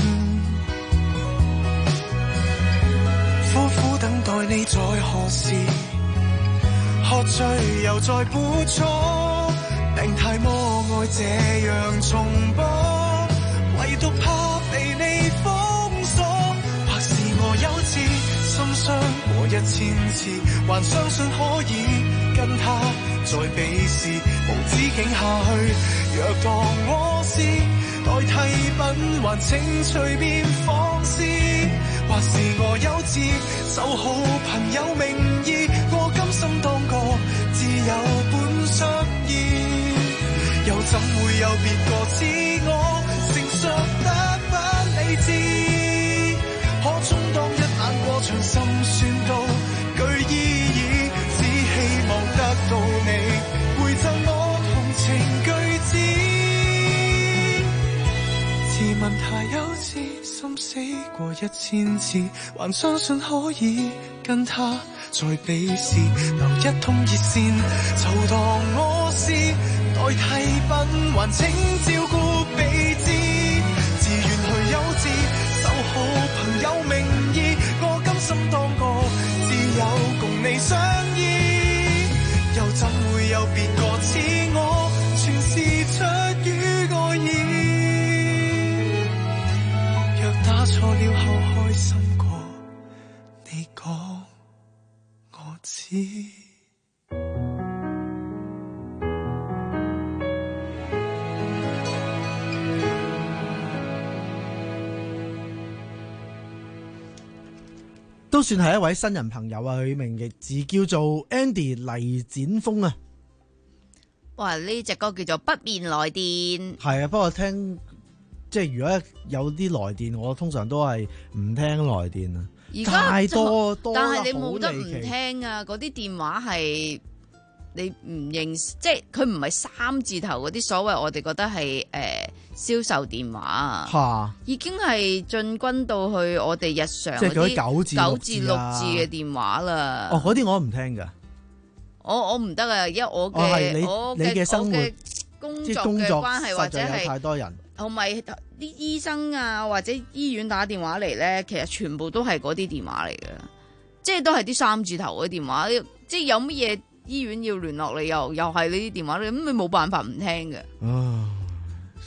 苦苦等待你在何時喝醉又再補錯，病態魔愛這樣重播，唯獨怕被你封鎖。或是我幼稚，心傷過一千次，還相信可以跟他再比試，無止境下去若當我是代替品，還請隨便放肆。或是我幼稚，守好朋友名義，我甘心當個摯友般相依，又怎會有別個似我成熟得不理智，可充當一眼過場心酸都具意義，只希望得到你回贈我同情句子。自問太幼稚，心死過一千次，還相信可以跟他再比試，留一通熱線就當我是代替品，還請照顧備至，自願去幼稚，守好朋友名義，我甘心當個摯友共你相依，又怎會有別個似我，全是出於愛意。若打錯了後開心過，你講我知。 都算係一位新人朋友啊，佢名亦字叫做 Andy 黎展鋒啊。 哇！呢隻歌叫做不眠來電。 係啊，不過聽即係如果有啲來電，我通常都係唔聽來電啊。而家太多多， 但係你冇得唔聽啊！嗰啲電話係你唔認識，即係佢唔係三字頭嗰啲所謂我哋覺得係誒銷售電話啊，已經係進軍到去我哋日常即係嗰啲九字九字六字嘅電話啦。 哦，嗰啲我唔聽噶， 我我唔得啊，因為我嘅、 哦、你嘅生活工作嘅關係或者係太多人， 同埋啲醫生啊或者醫院打電話嚟咧，其實全部都係嗰啲電話嚟嘅，即係都係啲三字頭嘅電話，即係有乜嘢醫院要聯絡你，又又係呢啲電話，咁你冇辦法唔聽嘅。 啊，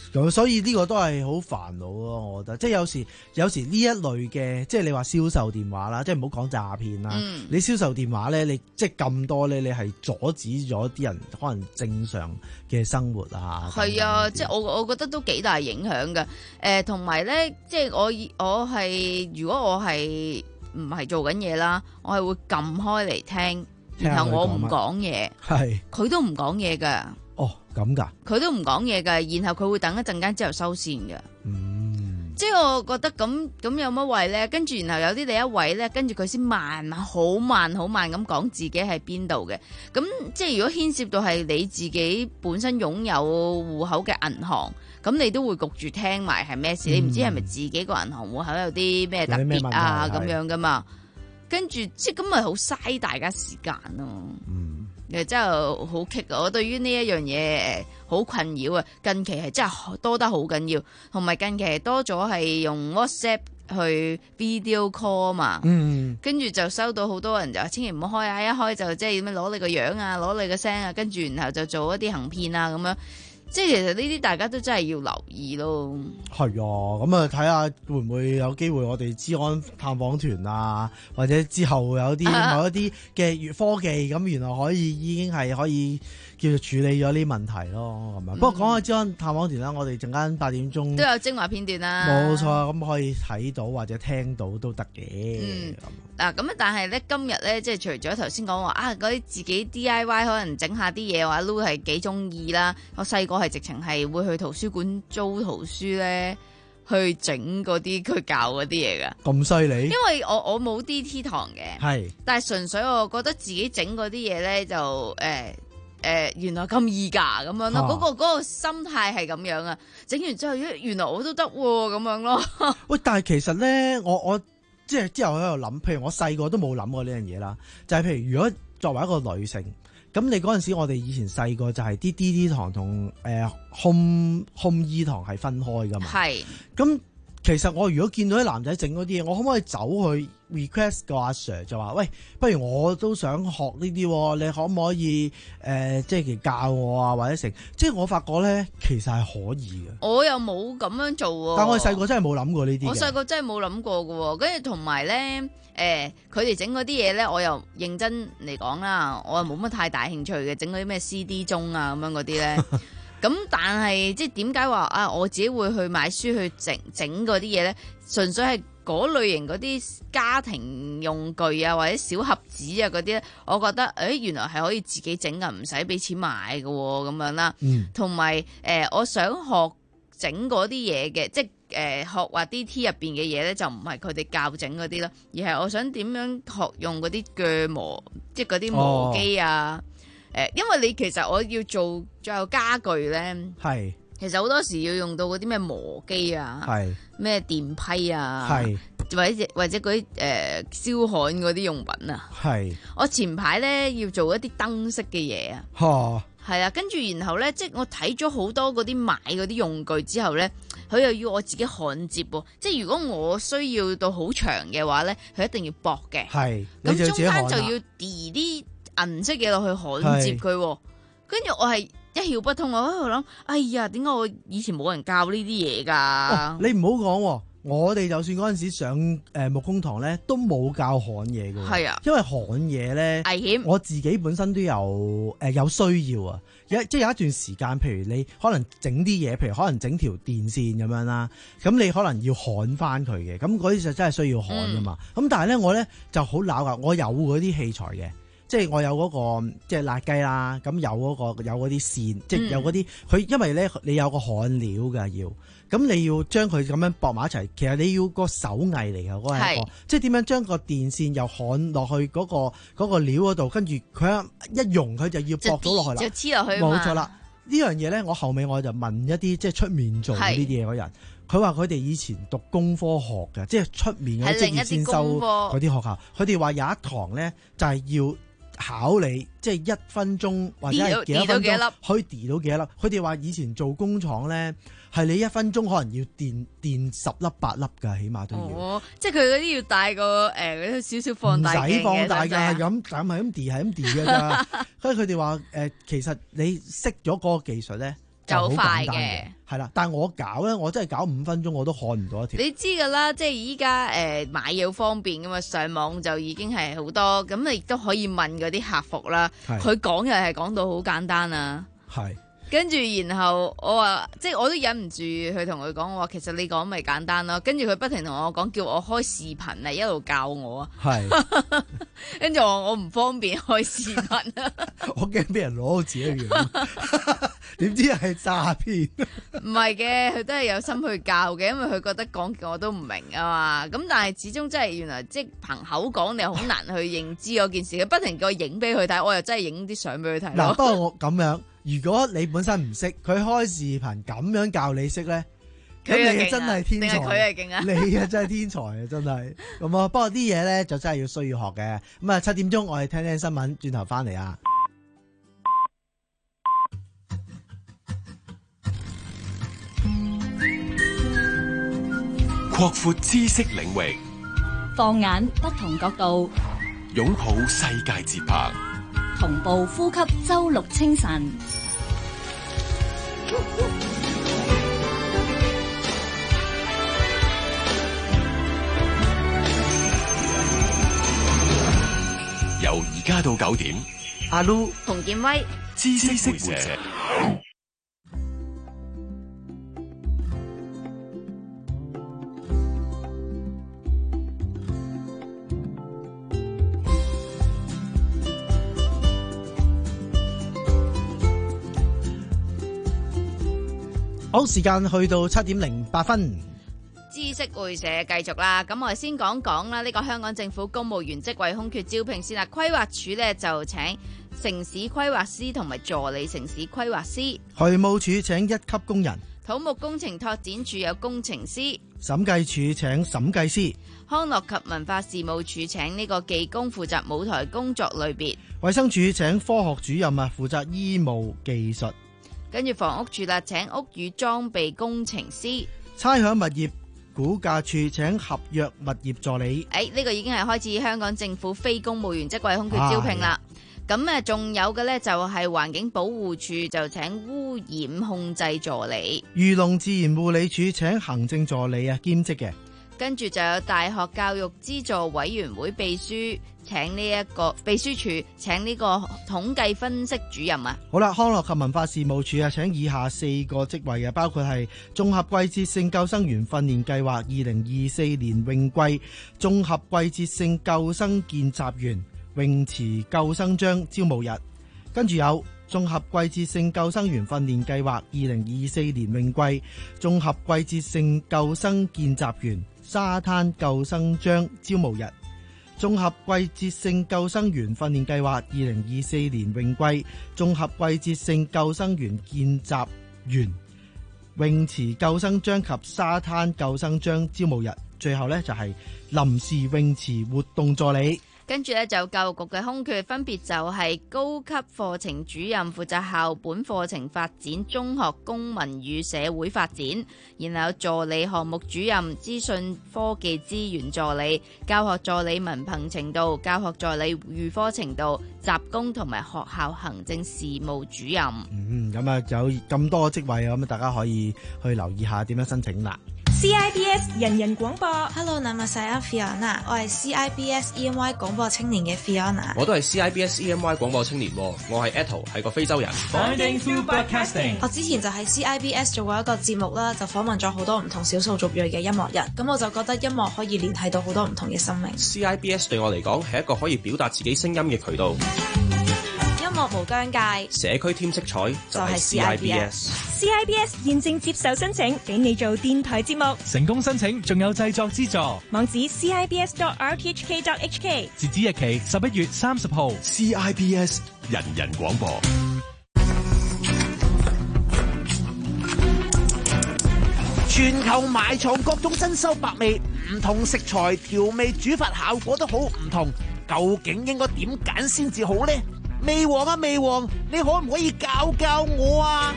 咁所以呢個都係好煩惱咯，我覺得。即係有時有時呢一類嘅，即係你話銷售電話啦，即係唔好講詐騙啦。嗯、你銷售電話咧，你即係咁多咧，你係阻止咗啲人可能正常嘅生活啊。係啊， 即係我我覺得都幾大影響㗎。誒、呃，同埋咧，即係我我係如果我係唔係做緊嘢啦，我係會撳開嚟聽，聽然後我唔講嘢，係佢都唔講嘢㗎。 哦，咁噶？ 佢都唔講嘢噶，然後佢會等一陣間之後收線噶。嗯，即係我覺得咁咁有乜謂咧？跟住然後有啲第一位咧，跟住佢先慢慢好慢好慢咁講自己喺邊度嘅。咁即係如果牽涉到係你自己本身擁有戶口嘅銀行，咁你都會焗住聽埋係咩事？嗯、你唔知係咪自己個銀行戶口有啲咩特別啊咁樣噶嘛？跟住即係咁咪好嘥大家時間咯。嗯。誒真係好棘啊！我對於呢一樣嘢好困擾啊！近期係真係多得好緊要，同埋近期係多咗係用 WhatsApp 去 video call 嘛。嗯，跟住就收到好多人就話千祈唔好開啊！一開就即係點樣攞你個樣啊，攞你個聲啊，跟住然後就做一啲行騙啊咁樣。即係其實呢啲大家都真係要留意咯。係啊，咁啊睇下會唔會有機會我哋資安探訪團啊，或者之後有啲某一啲嘅科技咁，原來可以已經係可以叫做處理咗呢問題咯。咁啊、嗯，不過講下資安探訪團啦，我哋陣間八點鐘都有精華片段啦。冇錯，咁可以睇到或者聽到都得嘅。嗯，嗱咁啊，但係咧今日咧，即係除咗頭先講話啊，嗰啲自己 D I Y 可能整下啲嘢，或者 Loo 係幾中意啦。我細個係直情係會去圖書館租圖書咧，去整嗰啲佢教嗰啲嘢噶。咁犀利？因為我我冇 D T 堂嘅，係，但係純粹我覺得自己整嗰啲嘢咧就誒誒、呃呃，原來咁易噶咁樣咯。嗰、啊嗰個、嗰個心態係咁樣啊。整完之後，原來我都得咁樣咯。喂，但係其實咧，我我即係之後喺度諗，譬如我細個都冇諗過呢樣嘢啦。就係、是、譬如如果作為一個女性。咁你嗰陣時，我哋以前細個就係啲 D D 堂同誒 Home Home E 堂係分開噶嘛。係。咁其實我如果見到啲男仔整嗰啲嘢，我可唔可以走去 request 個阿 Sir 就話：喂，不如我都想學呢啲，你可唔可以誒、呃、即係教我啊？或者成？即係我發覺咧，其實係可以嘅。我又冇咁樣做喎。但我細個真係冇諗過呢啲。我細個真係冇諗過嘅喎。跟住同埋咧。誒，佢哋整嗰啲嘢咧，我又認真嚟講啦，我又冇乜太大興趣嘅，整嗰啲咩 C D 鐘啊咁樣嗰啲咧。咁但係即係點解話啊？我自己會去買書去整整嗰啲嘢咧，純粹係嗰類型嗰啲家庭用具啊，或者小盒子啊嗰啲咧，我覺得誒、欸、原來係可以自己整噶，唔使俾錢買嘅咁樣啦。同埋誒，我想學整嗰啲嘢嘅，即係。誒、呃、學畫 D T 入邊嘅嘢咧，就唔係佢哋教整嗰啲咯，而係我想點樣學用嗰啲鋸磨，即係嗰啲磨機啊。誒、哦，因為你其實我要做最後家具咧，係其實好多時要用到嗰啲咩磨機啊，係咩電批啊，係或者或者嗰啲誒燒焊嗰啲用品啊，係我前排咧要做一啲燈飾嘅嘢啊，嚇係啊，跟住然後咧，即係我睇咗好多嗰啲買嗰啲用具之後咧。佢又要我自己焊接喎，即係如果我需要到好長嘅話咧，佢一定要薄嘅。係，咁中間就要疊啲銀色嘢落去焊接佢。跟住我係一竅不通，我喺度諗，哎呀，點解我以前冇人教呢啲嘢㗎？你唔好講，我哋就算嗰陣時上誒木工堂咧，都冇教焊嘢嘅。係啊，因為焊嘢咧危險，我自己本身都有誒、呃、有需要啊。有即係有一段時間，譬如你可能整啲嘢，譬如可能整條電線咁樣啦，咁你可能要焊翻佢嘅，咁嗰啲就真係需要焊噶嘛。咁、嗯、但係咧，我咧就好拗噶，我有嗰啲器材嘅，即係我有嗰、嗰個即係辣雞啦，咁有嗰、嗰個有嗰啲線，嗯、即係有嗰啲佢，因為咧你有個焊料㗎要。咁你要將佢咁樣駁埋一齊，其實你要個手藝嚟嘅嗰個係一個，即係點樣將個電線又焊落去嗰、嗰個嗰個料嗰度，跟住佢一溶佢就要駁到落去啦，就黐落去。冇錯啦，呢樣嘢咧，我後尾我就問一啲即係出面做呢啲嘢嗰人，佢話佢哋以前讀工科學嘅，即係出面嗰啲職業先修嗰啲學校，佢哋話有一堂咧就係要考你，即係一分鐘或者係幾多分鐘可以跌到幾多粒。佢哋話以前做工廠咧。係你一分鐘可能要電電十粒八粒㗎，起碼都要。哦，即係佢嗰啲要帶個誒嗰啲少少放大鏡嘅。唔使放大㗎，係咁咁係咁跌係咁跌㗎咋。所以佢哋話誒，其實你識咗嗰個技術咧， 就好快嘅， 係啦。但係我搞咧，我真係搞五分鐘我都看唔到一條。 你知㗎啦，即係依家誒買嘢好方便㗎嘛，上網就已經係好多，咁你亦都可以問嗰啲客服啦。佢講又係講到好簡單啊。係。跟住然後我話，即係我都忍唔住去同佢講，我話其實你講咪簡單咯。跟住佢不停同我講，叫我開視頻嚟一路教我啊。係。跟住我我唔方便開視頻啊。 我驚俾人攞到自己嘅樣，點知係詐騙？ 唔係嘅，佢都係有心去教嘅，因為佢覺得講嘅我都唔明啊嘛。咁但係始終真係原來即係憑口講，你好難去認知嗰件事。佢不停叫我影俾佢睇，我又真係影啲相俾佢睇。 嗱，不過我咁樣。如果你本身唔識，佢開視頻咁樣教你識咧，咁你真係天才， 佢係勁啊！ 你啊真係天才啊，真係咁啊！不過啲嘢咧就真係要需要學嘅。咁啊，七點鐘我哋聽聽新聞，轉頭翻嚟啊！ 擴闊知識領域， 放眼不同角度， 擁抱世界節拍。 同步呼吸周六清晨， 由而家到九點， 阿 Lu、 洪建威、 知識活者。 好，時間去到七點零八分， 知識會社繼續啦。咁我哋先講講啦，呢個香港政府公務員職位空缺招聘先啦。規劃署呢就請城市規劃師同埋助理城市規劃師。 渠務署請一級工人。 土木工程拓展署有工程師。 審計署請審計師。 康樂及文化事務署請呢個技工負責舞台工作類別。 衛生署請科學主任啊，負責醫務技術。 跟住房屋署啦，請屋宇裝備工程師。 差餉物業估價署請合約物業助理。 誒、哎，呢、這個已經係開始香港政府非公務員職位空缺招聘啦。咁啊，仲有嘅呢，就係環境保護署就請污染控制助理。 漁農自然護理署請行政助理啊，兼職嘅。 跟住就有大學教育資助委員會秘書請呢、這、一個秘書處請呢個統計分析主任啊。 好啦，康樂及文化事務署啊，請以下四個職位嘅，包括係綜合季節性救生員訓練計劃二零二四年泳季綜合季節性救生見習員泳池救生章招募日，跟住有綜合季節性救生員訓練計劃二零二四年泳季綜合季節性救生見習員沙灘救生章招募日，綜合季節性救生員訓練計劃二零二四年泳季綜合季節性救生員見習員泳池救生章及沙灘救生章招募日，最後呢，就係臨時泳池活動助理。 跟住咧就教育局嘅空缺分別就係高級課程主任負責校本課程發展、中學公民與社會發展，然後助理項目主任、資訊科技資源助理、教學助理文憑程度、教學助理預科程度、雜工同埋學校行政事務主任。 嗯，咁啊有咁多職位，咁大家可以去留意下點樣申請啦。 C I B S 人人廣播 ，Hello， nama saya Fiona， 我係 C I B S E M Y 廣播青年嘅 Fiona。 我都係 C I B S E M Y 廣播青年，我係 Eto， 係個非洲人。 Finding Through Broadcasting， 我之前就喺 C I B S 做過一個節目啦，就訪問咗好多唔同少數族裔嘅音樂人，咁我就覺得音樂可以聯繫到好多唔同嘅生命。 C I B S 對我嚟講係一個可以表達自己聲音嘅渠道。 音樂無疆界， 社區添色彩就係 C I B S。C I B S 現正接受申請，俾你做電台節目。 成功申請仲有製作資助。 網址 c i b s dot r t h k dot h k。 截止日期十一月三十號。 C I B S 人人廣播。 全球埋藏各種珍饈百味，唔同食材調味煮法效果都好唔同，究竟應該點揀先至好呢？味王啊味王，你可唔可以教教我啊？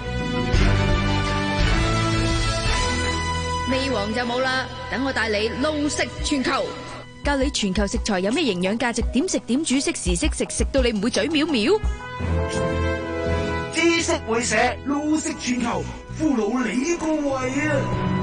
味王就冇啦，等我帶你路食全球，教你全球食材有咩營養價值，點食點煮，適時適食，食到你唔會嘴藐藐。 知識識會社，路食全球，俘虜你個胃啊！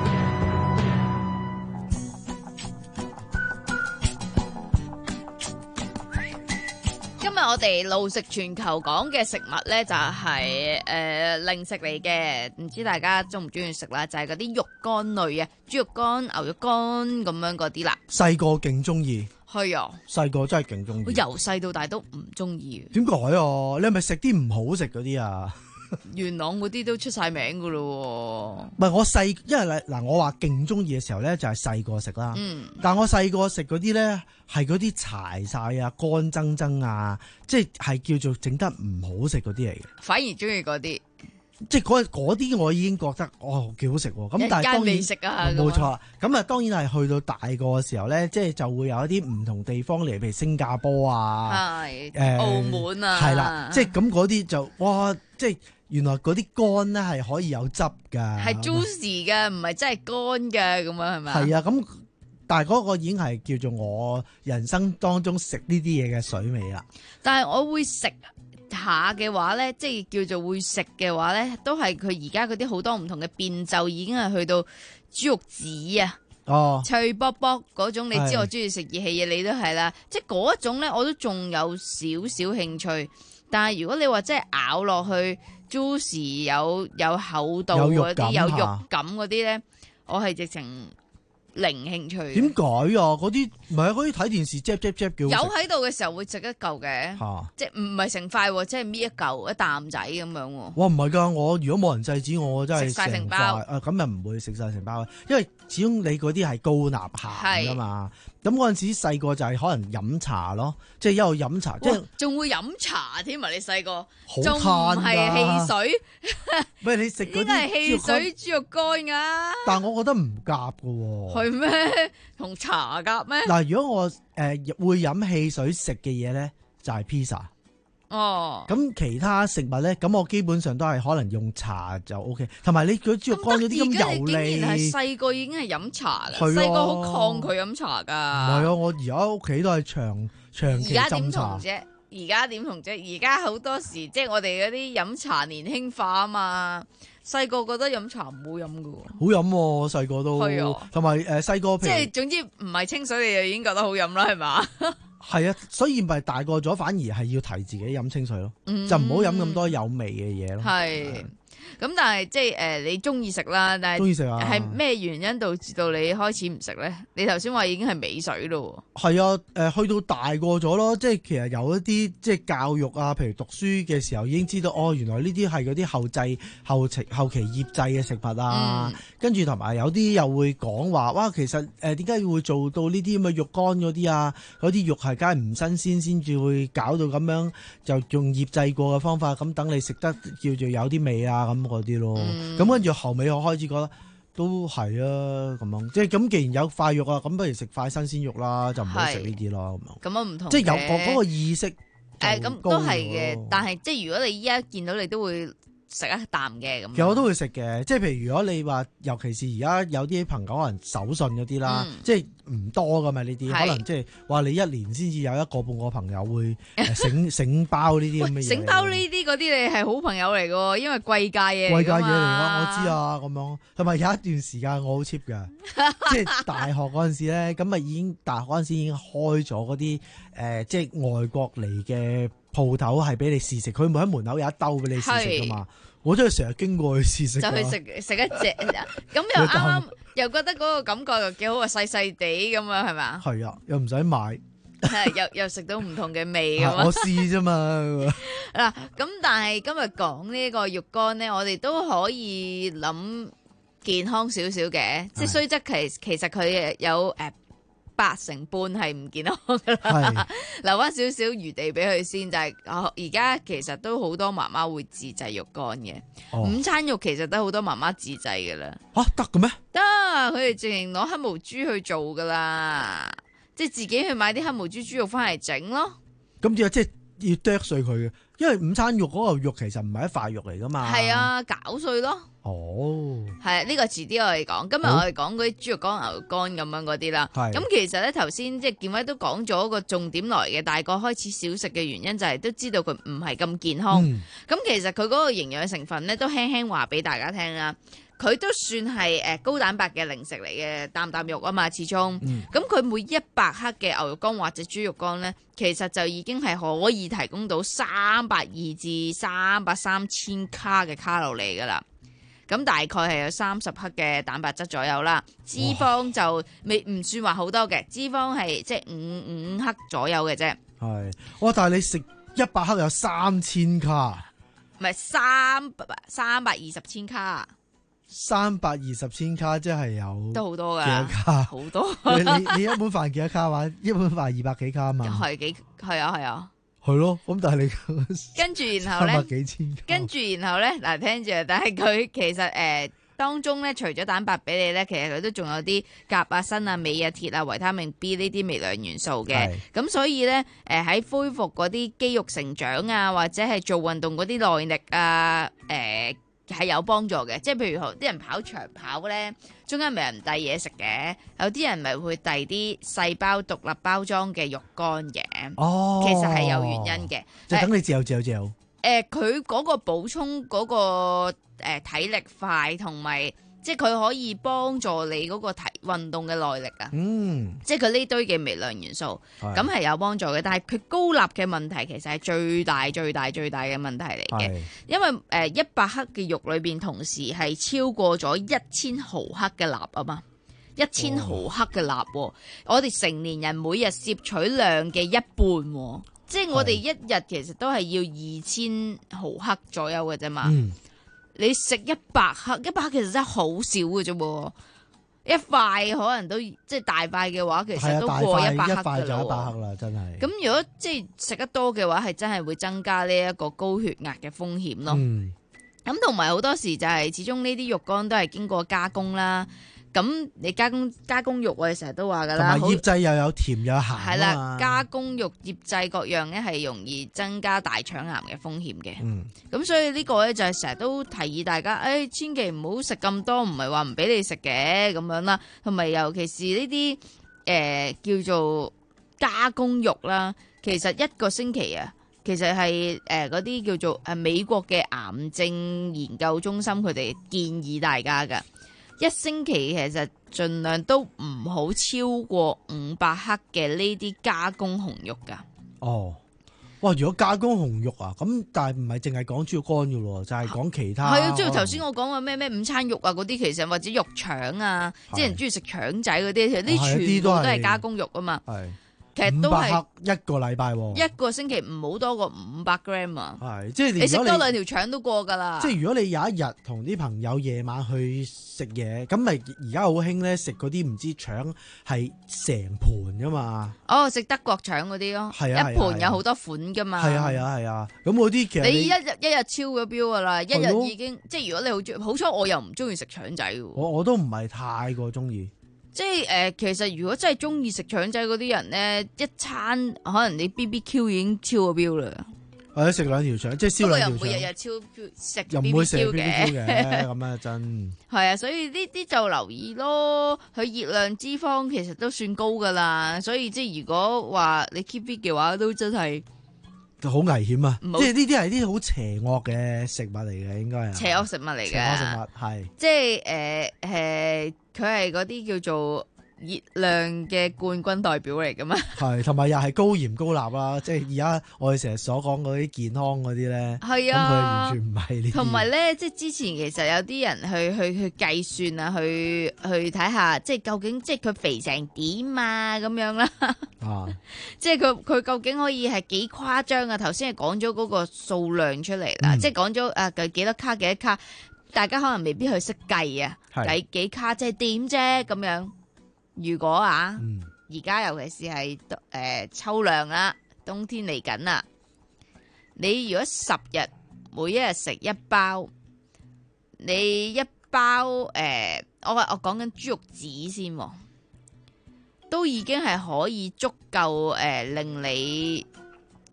今日我哋路食全球講嘅食物呢，就係誒零食嚟嘅，唔知大家中唔中意食啦？就係嗰啲肉乾類啊，豬肉乾、牛肉乾咁樣嗰啲啦。 細個勁中意， 係啊， 細個真係勁中意。 我由細到大都唔中意。 點解啊？你係咪食啲唔好食嗰啲啊？ 元朗嗰啲都出晒名噶咯。 唔係我細，因為嗱，我話勁中意嘅時候咧，就係細個食啦。 嗯，但我細個食嗰啲咧，係嗰啲柴晒啊、乾爭爭啊，即係叫做整得唔好食嗰啲嚟嘅。 反而中意嗰啲， 即係嗰啲我已經覺得哦幾好食喎。咁但係當然食啊， 冇錯。咁啊，當然係去到大個嘅時候咧，即係就會有一啲唔同地方嚟，譬如新加坡啊， 係誒、呃、 澳門啊， 係啦，即係咁嗰啲就哇，即係。原來嗰啲乾咧係可以有汁㗎， 係 juicy 嘅，唔係真係乾嘅咁樣係咪？ 係啊，咁但係嗰個已經係叫做我人生當中食呢啲嘢嘅水味啦。 但係我會食下嘅話咧，即係叫做會食嘅話咧，都係佢而家嗰啲好多唔同嘅變奏，已經係去到豬肉紙啊， 哦， 脆卜卜嗰種。你知我中意食熱氣嘢，你都係啦。即係嗰一種咧，我都仲有少少興趣。但係如果你話真係咬落去，juicy 有有厚度嗰啲有肉感嗰啲咧，我係直情零興趣。 點解啊？嗰啲唔係嗰啲睇電視 jap jap jap 叫有喺度嘅時候會食一嚿嘅， 啊、 即係唔係成塊，即係搣一嚿一啖仔咁樣。 哇，唔係㗎，我如果冇人制止我，我真係食晒成包。 啊，咁又唔會食晒成包，因為始終你嗰啲係高鈉鹹㗎嘛。咁嗰陣時細個就係可能飲茶咯，即係一路飲茶，即係仲會飲茶添啊！你細個仲唔係汽水？ 喂，你食嗰啲係汽水豬肉乾㗎？ 但係我覺得唔夾㗎喎。 係咩？同茶夾咩？ 嗱，如果我誒、呃、會飲汽水食嘅嘢咧，就係 pizza。 哦， 咁其他食物咧，咁我基本上都係可能用茶就 O K， 同埋你嗰豬肉乾嗰啲咁油膩， 竟然係細個已經係飲茶啦，細個好抗拒飲茶噶。 唔係啊，我而家屋企都係長長期浸茶。 而家點同啫？而家點同啫？而家好多時即係我哋嗰啲飲茶年輕化啊嘛。細個覺得飲茶唔好飲噶， 好飲喎！細個都係啊，同埋誒細個， 即係總之唔係清水，你就已經覺得好飲啦，係嘛？ 係啊，所以咪大個咗，反而係要提自己飲清水咯， 嗯、 就唔好飲咁多有味嘅嘢咯。 係。咁但係即係誒，你中意食啦，但係中意食啊， 係咩原因導致到你開始唔食咧？你頭先話已經係尾水咯。 係啊，誒、呃，去到大個咗咯，即係其實有一啲即係教育啊，譬如讀書嘅時候已經知道，哦，原來呢啲係嗰啲後製後期後期醃製嘅食物啊，嗯、跟住同埋有啲又會講話，哇，其實誒點解會做到呢啲咁嘅肉乾嗰啲啊？嗰啲肉係梗係唔新鮮先至會搞到咁樣，就用醃製過嘅方法，咁等你食得叫做有啲味啊咁。嗰啲咯，咁跟住後尾我開始覺得都係啊，咁樣即係咁。既然有塊肉啊，咁不如食塊新鮮肉啦，就唔好食呢啲咯。咁樣咁啊唔同， 即係有個嗰個意識。誒， 咁都係嘅，但係即係如果你依家見到你都會食一啖嘅咁。 其實我都會食嘅，即係譬如如果你話，尤其是而家有啲朋友可能手信嗰啲啦，嗯、即係唔多噶嘛呢啲，可能即係話你一年先至有一個半個朋友會醒醒包呢啲咁嘅嘢。 醒包呢啲嗰啲你係好朋友嚟噶，因為貴價嘢。 貴價嘢嚟噶，我知啊，咁樣。同埋有一段時間我好 cheap 噶，即係大學嗰陣時咧，咁啊已經大學嗰陣時已經開咗嗰啲誒，即係外國嚟嘅鋪頭係俾你試食，佢會喺門口有一兜俾你試食噶嘛。我真係成日經過去試食， 就去食食一隻，咁又啱啱又覺得嗰個感覺又幾好啊，細細地咁樣係咪？ 係啊，又唔使買， 又又食到唔同嘅味咁啊！ 我試啫嘛。 嗱，咁但係今日講呢個肉乾咧，我哋都可以諗健康少少嘅，即係雖則其其實佢有誒。八成半係唔健康噶啦，留翻少少餘地俾佢先。就係而家其實都好多媽媽會自製肉乾嘅，哦、午餐肉其實都好多媽媽自製噶啦。 吓得嘅咩？ 得，佢哋淨攞黑毛豬去做噶啦，即係自己去買啲黑毛豬豬肉翻嚟整咯。 咁點啊？即係要剁碎佢嘅， 因為午餐肉嗰個肉其實唔係一塊肉嚟噶嘛。 係啊，攪碎咯。 哦， 係啊，呢、這個遲啲我哋講。今日我哋講嗰啲豬肉乾、牛肉乾咁樣嗰啲啦。咁其實咧頭先即係建威都講咗個重點來嘅，大個開始少食嘅原因就係都知道佢唔係咁健康。咁、嗯、其實佢嗰個營養成分咧都輕輕話俾大家聽啦。佢都算係誒高蛋白嘅零食嚟嘅，啖啖肉啊嘛，始終。咁佢、嗯、每一百克嘅牛肉乾或者豬肉乾咧，其實就已經係可以提供到三百二至三百三千卡嘅卡路里噶啦。咁大概係有三十克嘅蛋白質左右啦，脂肪就未唔算話好多嘅，脂肪係即係五五克左右嘅啫。 係，哇！但係你食一百克有三千卡， 唔係三百三百二十千卡。 三百二十千卡即係有都好多噶， 幾多卡？ 好多。 你你你一碗飯幾多卡話？一碗飯二百幾卡啊嘛？ 係幾係啊係啊。 係咯，咁但係你跟住然後咧， 三百幾千卡。 跟住然後咧，嗱聽住，但係佢其實誒、呃、當中咧，除咗蛋白俾你咧，其實佢都仲有啲鉀啊、鋅啊、鎂啊、鐵啊、維他命 B 呢啲微量元素嘅。咁所以咧，誒、呃、喺恢復嗰啲肌肉成長啊，或者係做運動嗰啲耐力啊，誒、呃。係有幫助嘅，即係譬如啲人跑長跑咧，中間咪人遞嘢食嘅，有啲人咪會遞啲細胞獨立包裝嘅肉乾嘅。哦，其實係有原因嘅， 就等你嚼嚼嚼。誒、 呃，佢嗰個補充嗰、嗰個誒、呃、體力快同埋。即係佢可以幫助你嗰個體運動嘅耐力啊！嗯，即係佢呢堆嘅微量元素，咁係有幫助嘅。但係佢高鈉嘅問題其實係最大、最大、最大嘅問題嚟嘅，因為誒一百克嘅肉裏邊同時係超過咗一千毫克嘅鈉啊嘛，一千毫克嘅鈉，哦、我哋成年人每日攝取量嘅一半，哦，即係我哋一日其實都係要二千毫克左右嘅啫嘛。嗯，你食一百克，一百克其實真係好少嘅啫喎，一塊可能都即係大塊嘅話，其實都過一百克㗎啦。一塊就一百克啦，真係。咁如果即係食得多嘅話，係真係會增加呢一個高血壓嘅風險咯。咁同埋好多時就係始終呢啲肉乾都係經過加工啦。咁你加工加工肉，我哋成日都話噶啦， 同埋醃製又有甜又有鹹啊嘛。係啦， 加工肉醃製各樣咧係容易增加大腸癌嘅風險嘅。嗯，咁所以呢個咧就係成日都提議大家，誒、哎，千祈唔好食咁多，唔係話唔俾你食嘅咁樣啦。同埋尤其是呢啲誒叫做加工肉啦，其實一個星期啊，其實係誒嗰啲叫做誒美國嘅癌症研究中心佢哋建議大家噶。一星期其實盡量都唔好超過五百克嘅呢啲加工紅肉噶。哦， 哇！如果加工紅肉啊，咁但係唔係淨係講豬肉乾噶咯，就係、是、講其他。 係啊，即係頭先我講嘅咩咩午餐肉啊嗰啲，其實或者肉腸啊，即係人中意食腸仔嗰啲，呢全部都係加工肉啊嘛。係。其實都係一個禮拜， 一個星期唔好多過五百 gram 啊！ 係，即係你食多兩條腸都過噶啦。 即係如果你有一日同啲朋友夜晚去食嘢，咁咪而家好興咧食嗰啲唔知腸係成盤噶嘛？ 哦，食德國腸嗰啲咯，係啊，一盤有好多款噶嘛。 係啊係啊係啊，咁嗰啲其實你，你一日一日超咗標噶啦，一日已經即係如果你好中，好彩我又唔中意食腸仔嘅。 我我都唔係太過中意。 即係誒、呃，其實如果真係中意食腸仔嗰啲人咧，一餐可能你 B B Q 已經超咗標啦。 或者食兩條腸，即係燒兩條腸。不過又唔會日日超食 B B Q 嘅，又唔會食 B B Q 嘅，咁啊真。係啊，所以呢啲就留意咯。佢熱量脂肪其實都算高噶啦，所以即係如果話你 keep fit 嘅話，都真係好危險啊！即係呢啲係啲好邪惡嘅食物嚟嘅，應該係邪惡食物嚟嘅。 邪惡食物係即係誒誒。呃佢係嗰啲叫做熱量嘅冠軍代表嚟噶嘛？係， 同埋又係高鹽高鈉啦，即係而家我哋成日所講嗰啲健康嗰啲咧， 係啊， 咁佢完全唔係呢啲。 同埋咧，即係之前其實有啲人去去去計算啊，去去睇下，即係究竟即係佢肥成點啊咁樣啦。啊，即係佢佢究竟可以係幾誇張啊？頭先係講咗嗰個數量出嚟啦，嗯、即係講咗誒幾多卡幾多卡。大家可能未必去識計啊，計幾卡即係點啫咁樣。如果啊，而家、嗯、尤其是係誒、呃、秋涼啦，冬天嚟緊啦，你如果十日每一日食一包，你一包誒、呃，我話我講緊豬肉紙先，都已經係可以足夠誒、呃、令你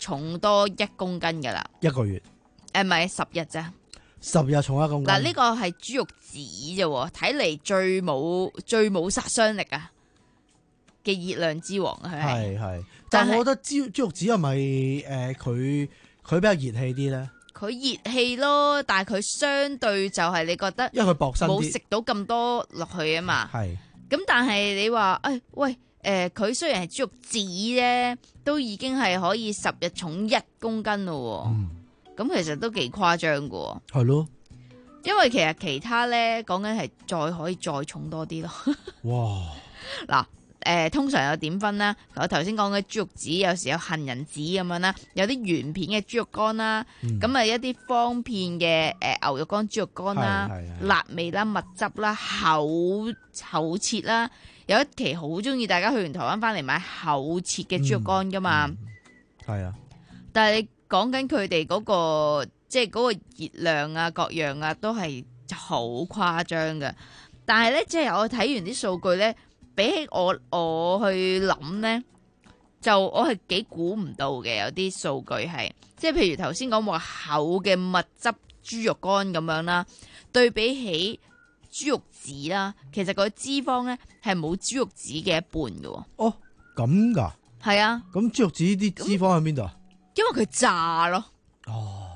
重多一公斤噶啦。 一個月？ 誒，唔係十日咋？ 十日重一公斤。 嗱，呢個係豬肉紙啫，睇嚟最冇最冇殺傷力啊嘅熱量之王佢係。 係係，但係我覺得豬豬肉紙係咪誒佢佢比較熱氣啲咧？佢熱氣咯，但係佢相對就係你覺得， 因為佢薄身啲， 冇食到咁多落去啊嘛。 係。 咁但係你話，誒喂，誒佢、呃、雖然係豬肉紙咧，都已經係可以十日重一公斤咯。嗯。咁其實都幾誇張噶。係咯。因為其實其他咧講緊係再可以再重多啲咯。哇！嗱。誒、呃，通常有點分啦。我頭先講嘅豬肉紙，有時有杏仁紙咁樣啦，有啲圓片嘅豬肉乾啦，咁啊、嗯、一啲方片嘅誒、呃、牛肉乾、豬肉乾啦，辣味啦、蜜汁啦、厚厚切啦。有一期好中意大家去完台灣翻嚟買厚切嘅豬肉乾噶嘛，係、嗯、啊、嗯。但係你講緊佢哋嗰個即係嗰個熱量啊，各樣啊，都係好誇張嘅。但係咧，即係我睇完啲數據咧。比起我我去諗咧，就我係幾估唔到嘅，有啲數據係，即係譬如頭先講話厚嘅蜜汁豬肉乾咁樣啦，對比起豬肉紙啦，其實個脂肪咧係冇豬肉紙嘅一半嘅。哦，咁噶？係啊。咁豬肉紙啲脂肪喺邊度啊？因為佢炸咯。哦。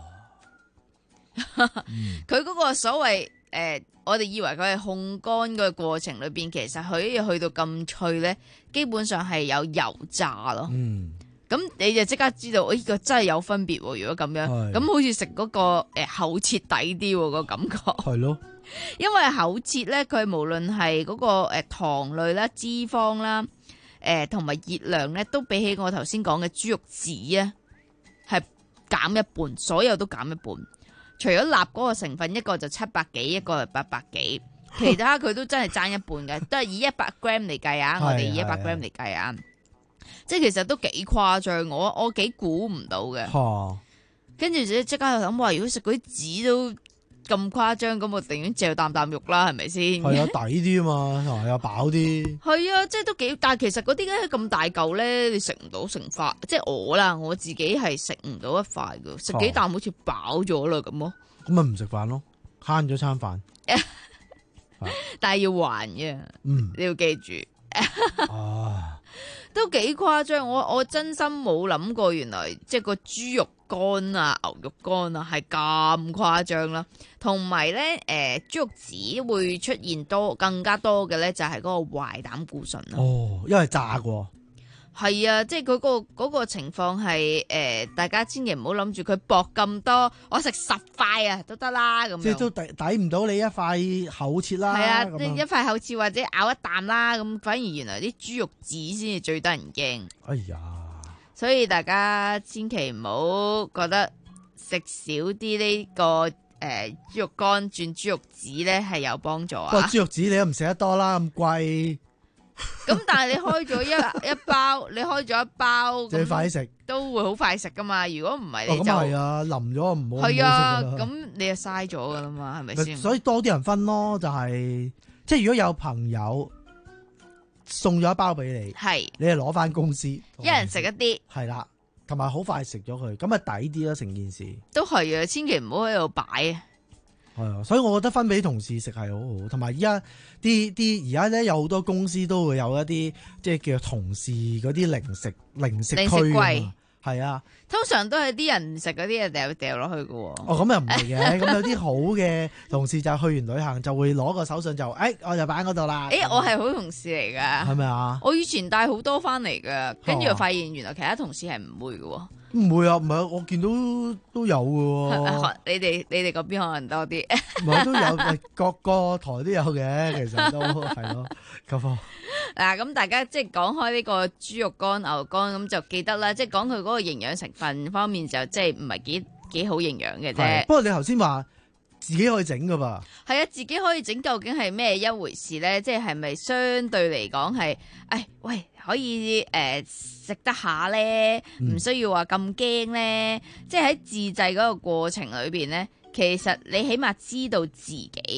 佢嗰個所謂誒。呃我哋以為佢係烘乾嘅過程裏邊，其實佢去到咁脆咧，基本上係有油炸咯。嗯，咁你就即刻知道，呢、哎這個真係有分別。如果咁樣，咁好似食嗰個誒、呃、厚切抵啲個感覺。係咯，因為厚切咧，佢無論係嗰個誒、呃、糖類啦、脂肪啦、誒同埋熱量咧，都比起我頭先講嘅豬肉紙啊，係減一半，所有都減一半。除咗鈉嗰個成分，一個就七百幾，一個係八百幾，其他佢都真係爭一半嘅，都係以一百 gram 嚟計啊！我哋以一百 gram 嚟計啊，即係其實都幾誇張，我我幾估唔到嘅。跟住即即刻就諗話，如果食嗰啲紙都咁誇張，咁我寧願嚼啖啖肉啦，係咪先？係啊，抵啲啊嘛，同埋又飽啲。係啊，即係都幾，但係其實嗰啲咧咁大嚿咧，你食唔到成塊。即係我啦，我自己係食唔到一塊嘅，食幾啖好似飽咗啦咁咯。咁咪唔食飯咯，慳咗餐飯。但係要還嘅，嗯，你要記住。啊，都幾誇張，我我真心冇諗過，原來即係個豬肉乾啊、牛肉乾啊係咁誇張啦。同埋咧，誒，豬肉紙會出現多更加多嘅咧，就係嗰個壞膽固醇咯。哦，因為炸過。係啊，即係佢嗰個嗰個情況係誒，大家千祈唔好諗住佢薄咁多，我食十塊啊都得啦咁樣。即係都抵抵唔到你一塊厚切啦。係啊，即係一塊厚切或者咬一啖啦，咁反而原來啲豬肉紙先至最得人驚。哎呀！所以大家千祈唔好覺得食少啲呢個誒豬肉乾轉豬肉紙咧係有幫助啊。不過豬肉紙你都唔食得多啦，咁貴。咁但係你開咗一一包，你開咗一包，最快食都會好快食噶嘛。如果唔係你就係啊，淋咗唔好係啊，咁你就嘥咗噶啦嘛，係咪先？所以多啲人分咯，就係即係如果有朋友送咗一包俾你，係你係攞翻公司，一人食一啲，係啦，同埋好快食咗佢，咁啊抵啲啦，成件事都係啊，千祈唔好喺度擺啊。係啊，所以我覺得分俾同事食係好好，同埋而家啲啲而家咧有好多公司都會有一啲即係叫同事嗰啲零食零食區啊，係啊，通常都係啲人唔食嗰啲嘢掉掉落去噶。哦，咁又唔係嘅，咁有啲好嘅同事就去完旅行就會攞個手信就，誒、哎，我就擺喺嗰度啦。誒、欸，我係好同事嚟噶，係咪啊？我以前帶好多翻嚟噶，跟住又發現原來其他同事係唔會噶。唔會啊，唔係我見到都有嘅。你哋你哋嗰邊可能多啲，唔係都有，各個台都有嘅，其實都係咯。咁嗱，咁大家即係講開呢個豬肉乾、牛肉乾，咁就記得啦。即係講佢嗰個營養成分方面，就即係唔係幾幾好營養嘅啫。不過你頭先話自己可以整噶噃，係啊，自己可以整，究竟係咩一回事咧？即係係咪相對嚟講係，誒喂，可以誒食、呃、得下咧，唔、嗯、需要話咁驚咧？即係喺自製嗰個過程裏邊咧，其實你起碼知道自己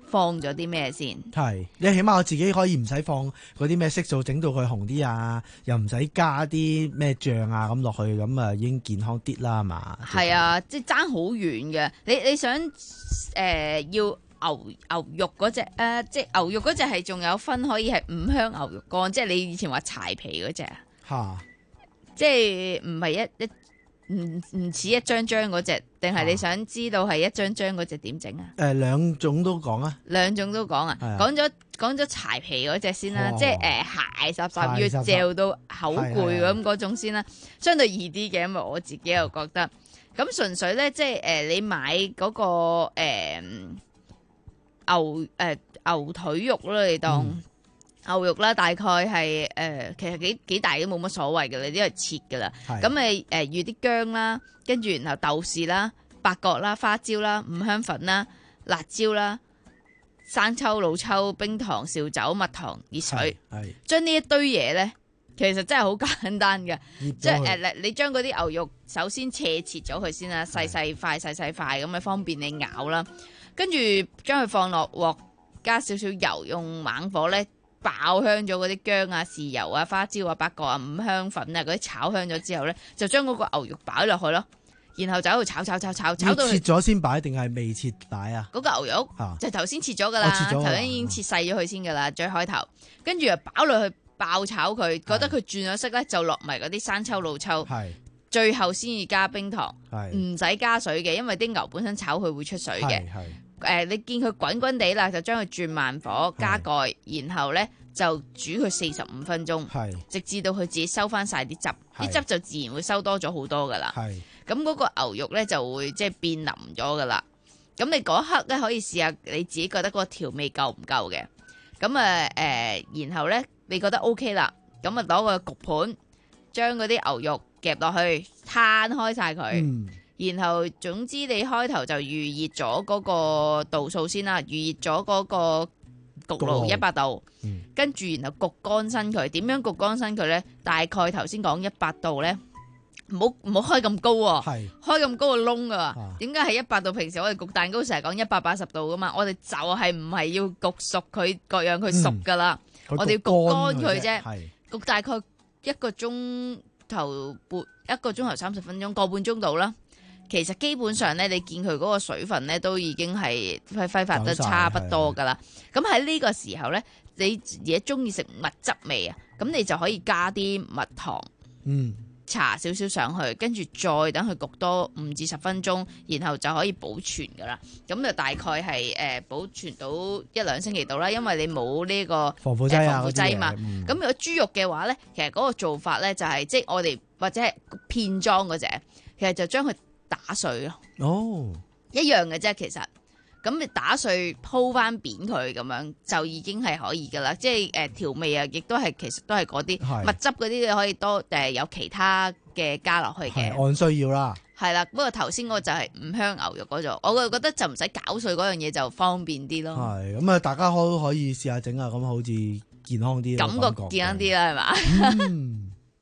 放咗啲咩先？ 係，你起碼我自己可以唔使放嗰啲咩色素，整到佢紅啲啊，又唔使加啲咩醬啊咁落去，咁啊已經健康啲啦，係嘛？ 係啊，即係爭好遠嘅。你你想誒、呃、要牛牛肉嗰隻誒，即係牛肉嗰隻係仲有分可以係五香牛肉乾，即係你以前話柴皮嗰隻啊？嚇！即係唔係一一。唔唔似一張張嗰隻，定係你想知道係一張張嗰隻點整啊？誒，兩種都講啊，兩種都講啊。講咗講咗柴皮嗰隻先啦，即係誒鞋濕濕要嚼到口攰咁嗰種先啦，相對易啲嘅，因為我自己又覺得。咁純粹咧，即係誒你買嗰個誒牛誒牛腿肉啦，你當。牛肉啦，大概係誒、呃，其實幾幾大都冇乜所謂嘅，你都係切㗎啦。咁咪誒預啲薑啦，跟住然後豆豉啦、八角啦、花椒啦、五香粉啦、辣椒啦、生抽、老抽、冰糖、紹酒、蜜糖、熱水，將呢一堆嘢咧，其實真係好簡單嘅，即係誒你你將嗰啲牛肉首先斜切咗佢先啦，細細塊細細塊咁咪方便你咬啦。跟住將佢放落鑊，加少少油，用猛火咧。爆香咗嗰啲薑啊、豉油啊、花椒啊、八角啊、五香粉啊嗰啲炒香咗之後咧，就將嗰個牛肉擺落去咯，然後就喺度炒炒炒炒炒到。切咗先擺定係未切擺啊？嗰個牛肉、啊、就頭先切咗噶啦，頭先已經切細咗佢先噶啦，最開頭，跟住又擺落去爆炒佢，覺得佢轉咗色咧，就落埋嗰啲生抽、老抽，最後先至加冰糖，唔使加水嘅，因為啲牛本身炒佢會出水嘅。誒、呃，你見佢滾滾地啦，就將佢轉慢火，加蓋，然後咧就煮佢四十五分鐘，直至到佢自己收翻晒啲汁，啲汁就自然會收多咗好多噶啦。咁嗰個牛肉咧就會即係變腍咗噶啦。咁你嗰刻咧可以試下你自己覺得嗰個調味夠唔夠嘅。咁啊誒，然後咧你覺得 OK 啦，咁啊攞個焗盤，將嗰啲牛肉夾落去，攤開晒佢。嗯然後總之你開頭就預熱咗嗰個度數先啦，預熱咗嗰個焗爐一百度，嗯、跟住然後焗乾身佢。點樣焗乾身佢呢？大概頭先講一百度呢，唔好唔好開咁高喎、哦，開咁高個窿噶。點解係一百度？平時我哋焗蛋糕成日講一百八十度噶嘛，我哋就係唔係要焗熟佢，各樣佢熟噶啦，嗯、我哋要焗乾佢啫，焗大概一個鐘頭半，一個鐘頭三十分鐘，個半鐘度啦。其實基本上咧，你見佢嗰個水分咧，都已經係揮揮發得差不多噶啦。咁喺呢個時候咧，你而家中意食蜜汁味啊，咁你就可以加啲蜜糖，嗯，搽少少上去，跟住再等佢焗多五至十分鐘，然後就可以保存噶啦。咁就大概係誒、呃、保存到一兩星期度啦，因為你冇呢個防腐劑啊，防腐劑嘛。咁、嗯、如果豬肉嘅話咧，其實嗰個做法咧就係、是、即係我哋或者係片裝嗰隻，其實就將佢打碎咯，哦，一樣嘅啫，其實咁你打碎鋪翻扁佢咁樣就已經係可以噶啦，即係誒調味啊，亦都係其實都係嗰啲蜜汁嗰啲，你可以多誒、呃、有其他嘅加落去嘅，按需要啦。係啦，不過頭先嗰個就係五香牛肉嗰種，我就覺得就唔使攪碎嗰樣嘢就方便啲咯。係咁啊，大家可可以試下整下，咁好似健康啲，感覺健康啲啦，係嘛？嗯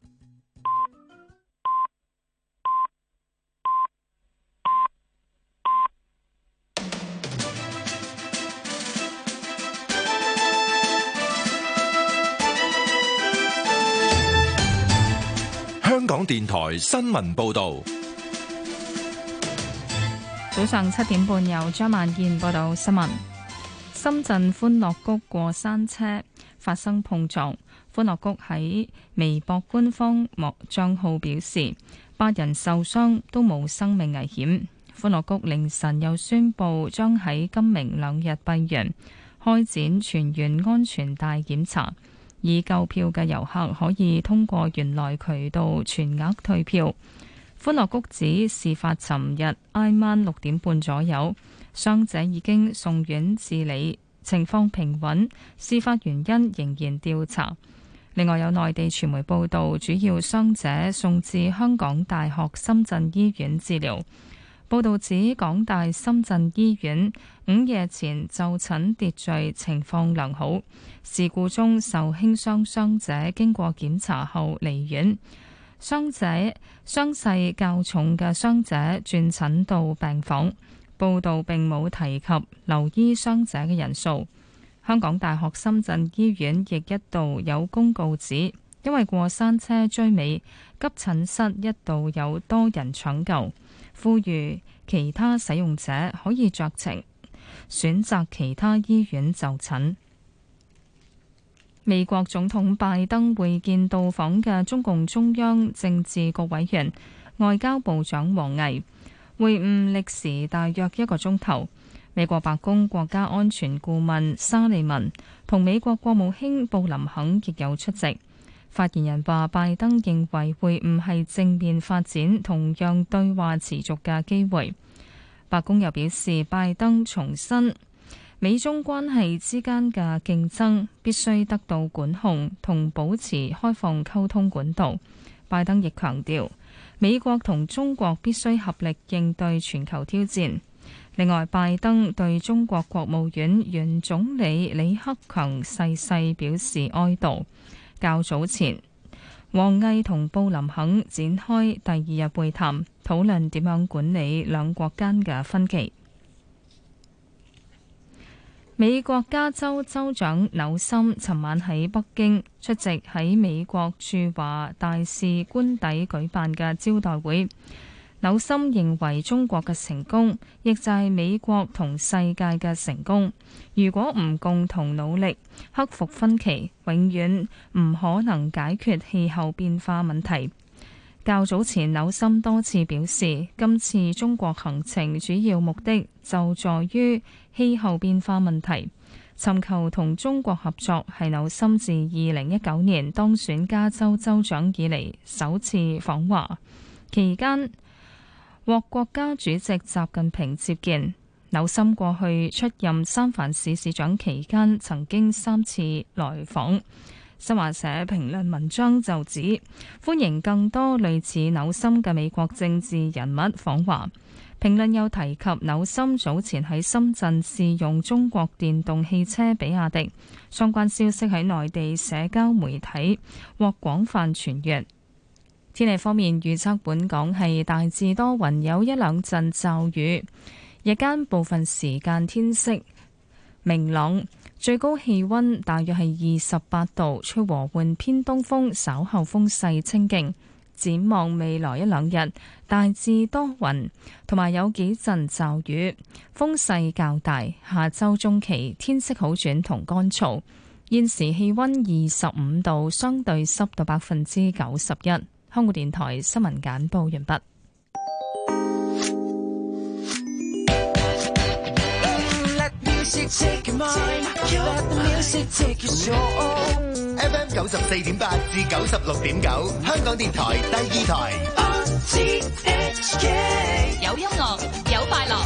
香港電台新聞報道， 早上七點半由張萬燕報道新聞。深圳歡樂谷過山車發生碰撞，歡樂谷喺微博官方網賬號表示，八人受傷都冇生命危險。歡樂谷凌晨又宣布將喺今明兩日閉園，開展全員安全帶檢查。已購票嘅遊客可以通過原來渠道全額退票。歡樂谷指事發尋日挨晚六點半左右，傷者已經送院治理，情況平穩，事發原因仍然調查。另外有內地傳媒報道，主要傷者送至香港大學深圳醫院治療。報道指港大深圳醫院午夜前就診秩序情況良好，事故中受輕傷傷者經過檢查後離院，傷者傷勢較重嘅傷者轉診到病房。 報道並冇提及留醫傷者嘅人數。香港大學深圳醫院亦一度有公告指，因為過山車追尾，急診室一度有多人搶救，呼籲其他使用者可以酌情選擇其他醫院就診。美國總統拜登會見到訪嘅中共中央政治局委員外交部長王毅，會晤歷時大約一個鐘頭。美國白宮國家安全顧問沙利文同美國國務卿布林肯亦有出席。發言人話，拜登認為會晤係正面發展同讓對話持續嘅機會。白宮又表示，拜登重申美中關係之間嘅競爭必須得到管控同保持開放溝通管道。拜登亦強調，美國同中國必須合力應對全球挑戰。另外，拜登對中國國務院原總理李克強逝世表示哀悼。較早前，王毅同布林肯展開第二日會談，討論點樣管理兩國間嘅分歧。美國加州州長紐森尋晚喺北京出席喺美國駐華大使官邸舉辦嘅招待會。紐森認為中國嘅成功，亦就係美國同世界嘅成功。如果唔共同努力，克服分歧，永遠唔可能解決氣候變化問題。較早前，紐森多次表示，今次中國行程主要目的就在於氣候變化問題，尋求同中國合作係紐森自二零一九年當選加州州長以嚟首次訪華，期間獲國家主席習近平接見。紐森過去出任三藩市市長期間，曾經三次來訪。新華社評論文章就指，歡迎更多類似紐森嘅美國政治人物訪華。評論又提及紐森早前喺深圳試用中國電動汽車比亞迪，相關消息喺內地社交媒體獲廣泛傳閱。天氣方面，預測本港係大致多雲，有一兩陣驟雨，日間部分時間天色明朗，最高氣溫大約係二十八度，吹和緩偏東風，稍後風勢清勁。展望未來一兩日，大致多雲，同埋有幾陣驟雨，風勢較大。下周中期天色好轉同乾燥。現時氣溫二十五度，相對濕度百分之九十一。香港電台新聞簡報完畢。 F M 九十四點八至九十六點九，香港電台第二台。 有音樂，有快樂。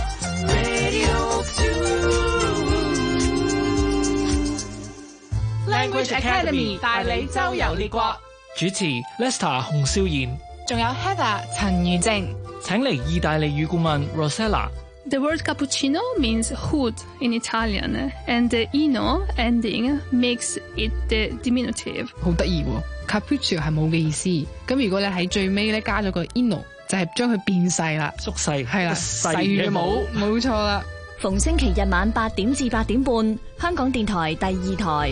Language Academy 帶你周遊列國。主持 Lester 洪少賢， 仲有 Heather 陳如靜。 請嚟意大利語顧問 Rosella。The word cappuccino means hood in Italian, and the ino ending makes it the diminutive. 好得意喎 ，cappuccino 係冇嘅意思。咁如果你喺最尾咧加咗個 ino， 就係將佢變細啦， 縮細係啦，細嘅冇，冇錯啦。 逢星期日晚八點至八點半，香港電台第二台。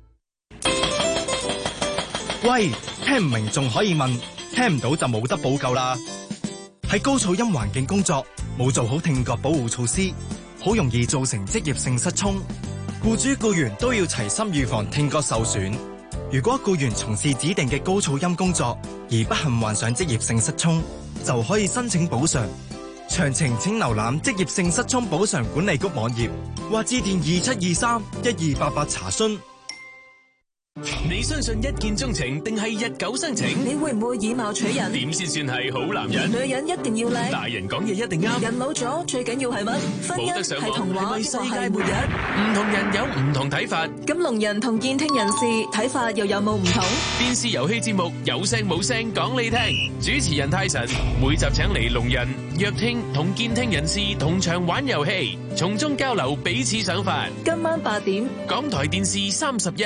喂，聽唔明仲可以問，聽唔到就冇得補救啦。喺高噪音環境工作，冇做好聽覺保護措施，好容易造成職業性失聰。僱主僱員都要齊心預防聽覺受損。如果僱員從事指定嘅高噪音工作而不幸患上職業性失聰，就可以申請補償。詳情請瀏覽職業性失聰補償管理局網頁或致電二七二三一二八八查詢。 你相信一見鐘情定係日久生情？ 你會唔會以貌取人？ 點先算係好男人？ 女人一定要靚， 大人講嘢一定啱。 人老咗最緊要係乜？婚姻係童話， 係世界末日？唔同人有唔同睇法。 咁聾人同健聽人士睇法又有冇唔同？ 電視遊戲節目有聲冇聲講你聽。主持人泰神每集請嚟聾人、弱聽同健聽人士同場玩遊戲，從中交流彼此想法。 今晚八點， 港台電視三十一。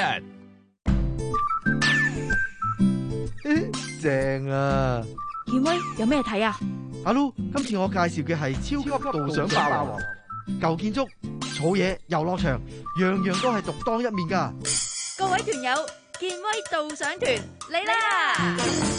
正啊！ 健威有咩睇啊？ Hello，今次我介紹嘅係超級導賞霸王，舊建築、草野、遊樂場，樣樣都係獨當一面㗎。 各位團友，健威導賞團嚟啦！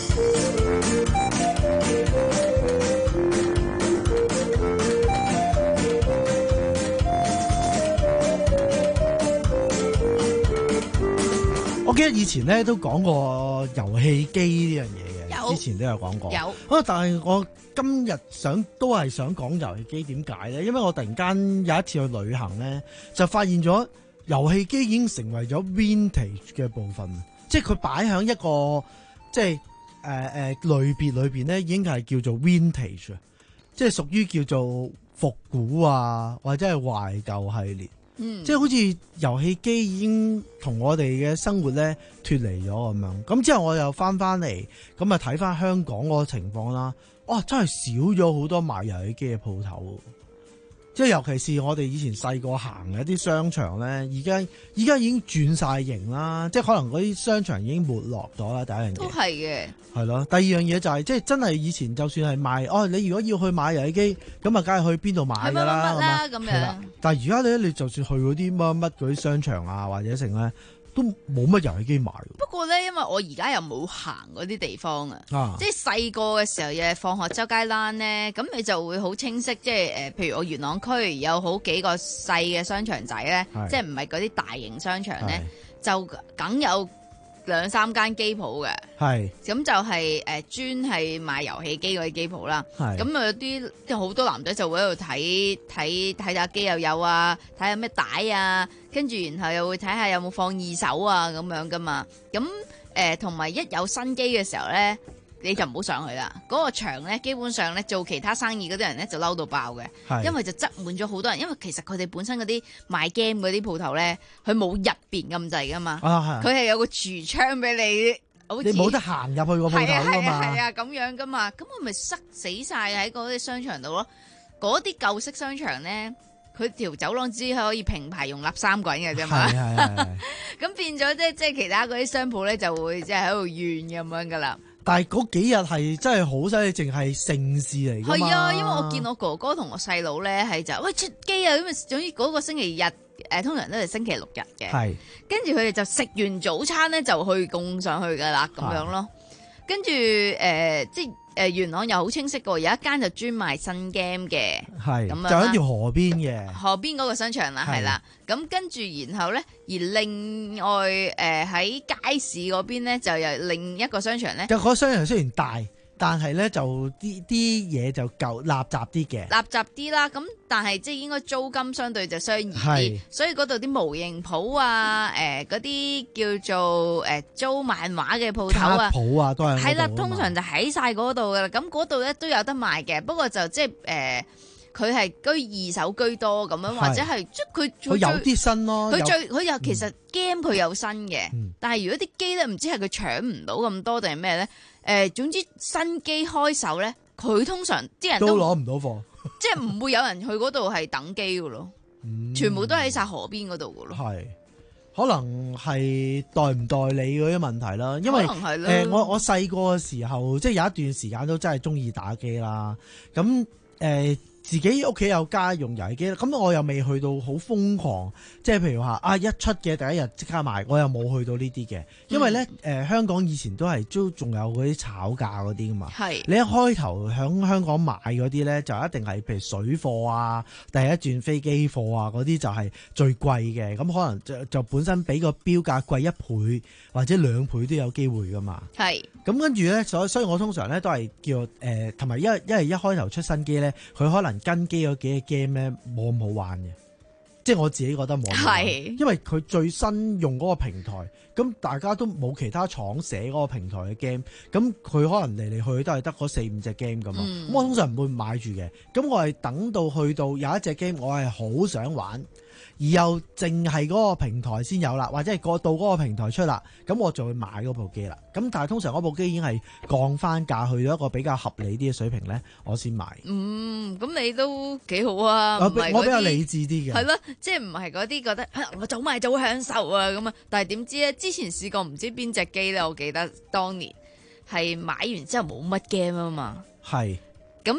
我記得以前咧都講過遊戲機呢樣嘢嘅，之前都有講過。有啊，但係我今日想都係想講遊戲機，點解咧？因為我突然間有一次去旅行咧，就發現咗遊戲機已經成為咗 vintage 嘅部分，即係佢擺喺一個即係誒誒類別裏邊咧，已經係叫做 vintage，即係屬於叫做復古啊，或者係懷舊系列。嗯，即係好似遊戲機已經同我哋嘅生活咧脫離咗咁樣，咁之後我又翻翻嚟，咁啊睇翻香港嗰個情況啦，哇，真係少咗好多賣遊戲機嘅鋪頭，即係尤其是我哋以前細個行嘅一啲商場咧，而家而家已經轉晒型啦，即係可能嗰啲商場已經沒落咗啦。第一樣嘢都係嘅，係咯。第二樣嘢就係、是、即係真係以前就算係賣哦，你如果要去買遊戲機，咁啊梗係去邊度買㗎啦， 啦咁樣。 但係而家咧，你就算去嗰啲乜乜嗰啲商場啊，或者成咧，都冇乜遊戲機賣。 不過咧，因為我而家又冇行嗰啲地方啊，即係細個嘅時候，日日放學周街躝咧，咁你就會好清晰，即係誒，譬如我元朗區有好幾個細嘅商場仔咧，即係唔係嗰啲大型商場咧，就梗有兩三間機鋪嘅，係咁就係誒專係賣遊戲機嗰啲機鋪啦。咁啊有啲即係好多男仔就會喺度睇睇睇下機又有啊，睇下咩帶啊，跟住然後又會睇下有冇放二手啊咁樣噶嘛。咁誒同埋一有新機嘅時候咧，你就唔好上去啦。嗰、那個場咧，基本上咧做其他生意嗰啲人咧就嬲到爆嘅，因為就擠滿咗好多人。因為其實佢哋本身嗰啲賣 game 嗰啲鋪頭咧，佢冇入邊咁滯噶嘛，佢係、啊、有個櫥窗俾你，好似你冇得行入去個鋪頭噶嘛，係啊咁樣噶嘛。咁我咪塞死晒喺嗰啲商場度咯。嗰啲舊式商場咧，佢條走廊只可以平排容納三個人嘅啫嘛。咁變咗即係即係其他嗰啲商鋪咧就會即係喺度怨咁樣噶啦。但係嗰幾日係真係好犀利，淨係盛事嚟㗎嘛。係啊，因為我見我哥哥同我細佬咧係就喂出機啊，咁啊總之嗰個星期日誒、呃、通常都係星期六日嘅。係，跟住佢哋就食完早餐咧就去供上去㗎啦，咁樣咯。跟住誒即係誒元朗又好清晰喎，有一間就專賣新 game 嘅，係咁樣就喺條河邊嘅河邊嗰個商場啦，係啦。咁跟住然後咧，而另外誒喺、呃、街市嗰邊咧，就有另一個商場咧。就嗰個商場雖然大，但係咧就啲啲嘢就夠垃雜啲嘅，垃雜啲啦。咁但係即係應該租金相對就相宜啲，所以嗰度啲模型鋪啊，誒嗰啲叫做誒、呃、租漫畫嘅鋪頭啊，鋪啊都係係啦，通常就喺晒嗰度噶啦。咁嗰度咧都有得賣嘅，不過就即係誒。呃佢係居二手居多咁樣，或者係即係佢佢有啲新咯。佢最佢有其實 game 佢有新嘅，嗯、但係如果啲機咧唔知係佢搶唔到咁多定係咩咧？誒、呃，總之新機開手咧，佢通常啲人都攞唔到貨，即係唔會有人去嗰度係等機噶咯，嗯、全部都喺晒河邊嗰度噶咯。係可能係代唔代理嗰啲問題啦，因為誒、呃、我我細個嘅時候，即係有一段時間都真係中意打機啦，咁誒。呃自己屋企有家用遊戲機，咁我又未去到好瘋狂，即係譬如話啊一出嘅第一日即刻買，我又冇去到呢啲嘅，因為咧誒、嗯呃、香港以前都係都仲有嗰啲炒價嗰啲噶嘛，係你一開頭響香港買嗰啲咧就一定係譬如水貨啊，第一轉飛機貨啊嗰啲就係最貴嘅，咁可能就就本身比個標價貴一倍或者兩倍都有機會噶嘛，係咁跟住咧，所以所以我通常咧都係叫誒同埋因為因為一開頭出新機咧，佢可能跟機嗰幾個 game 咧冇咁好玩嘅，即係我自己覺得冇咁好玩，因為佢最新用嗰個平台，咁大家都冇其他廠寫嗰個平台嘅 game，咁佢可能嚟嚟去去都係得嗰四五隻 game 咁嘛，咁、嗯、我通常唔會買住嘅，咁我係等到去到有一隻 game 我係好想玩。而又淨係嗰個平台先有啦，或者係過到嗰個平台出啦，咁我就會買嗰部機啦。咁但係通常嗰部機已經係降翻價去到一個比較合理啲嘅水平咧，我先買。嗯，咁你都幾好啊！我，我比較理智啲嘅，係咯，即係唔係嗰啲覺得我早買早享受啊咁啊？但係點知咧？之前試過唔知邊隻機咧，我記得當年係買完之後冇乜 game 啊嘛。係。咁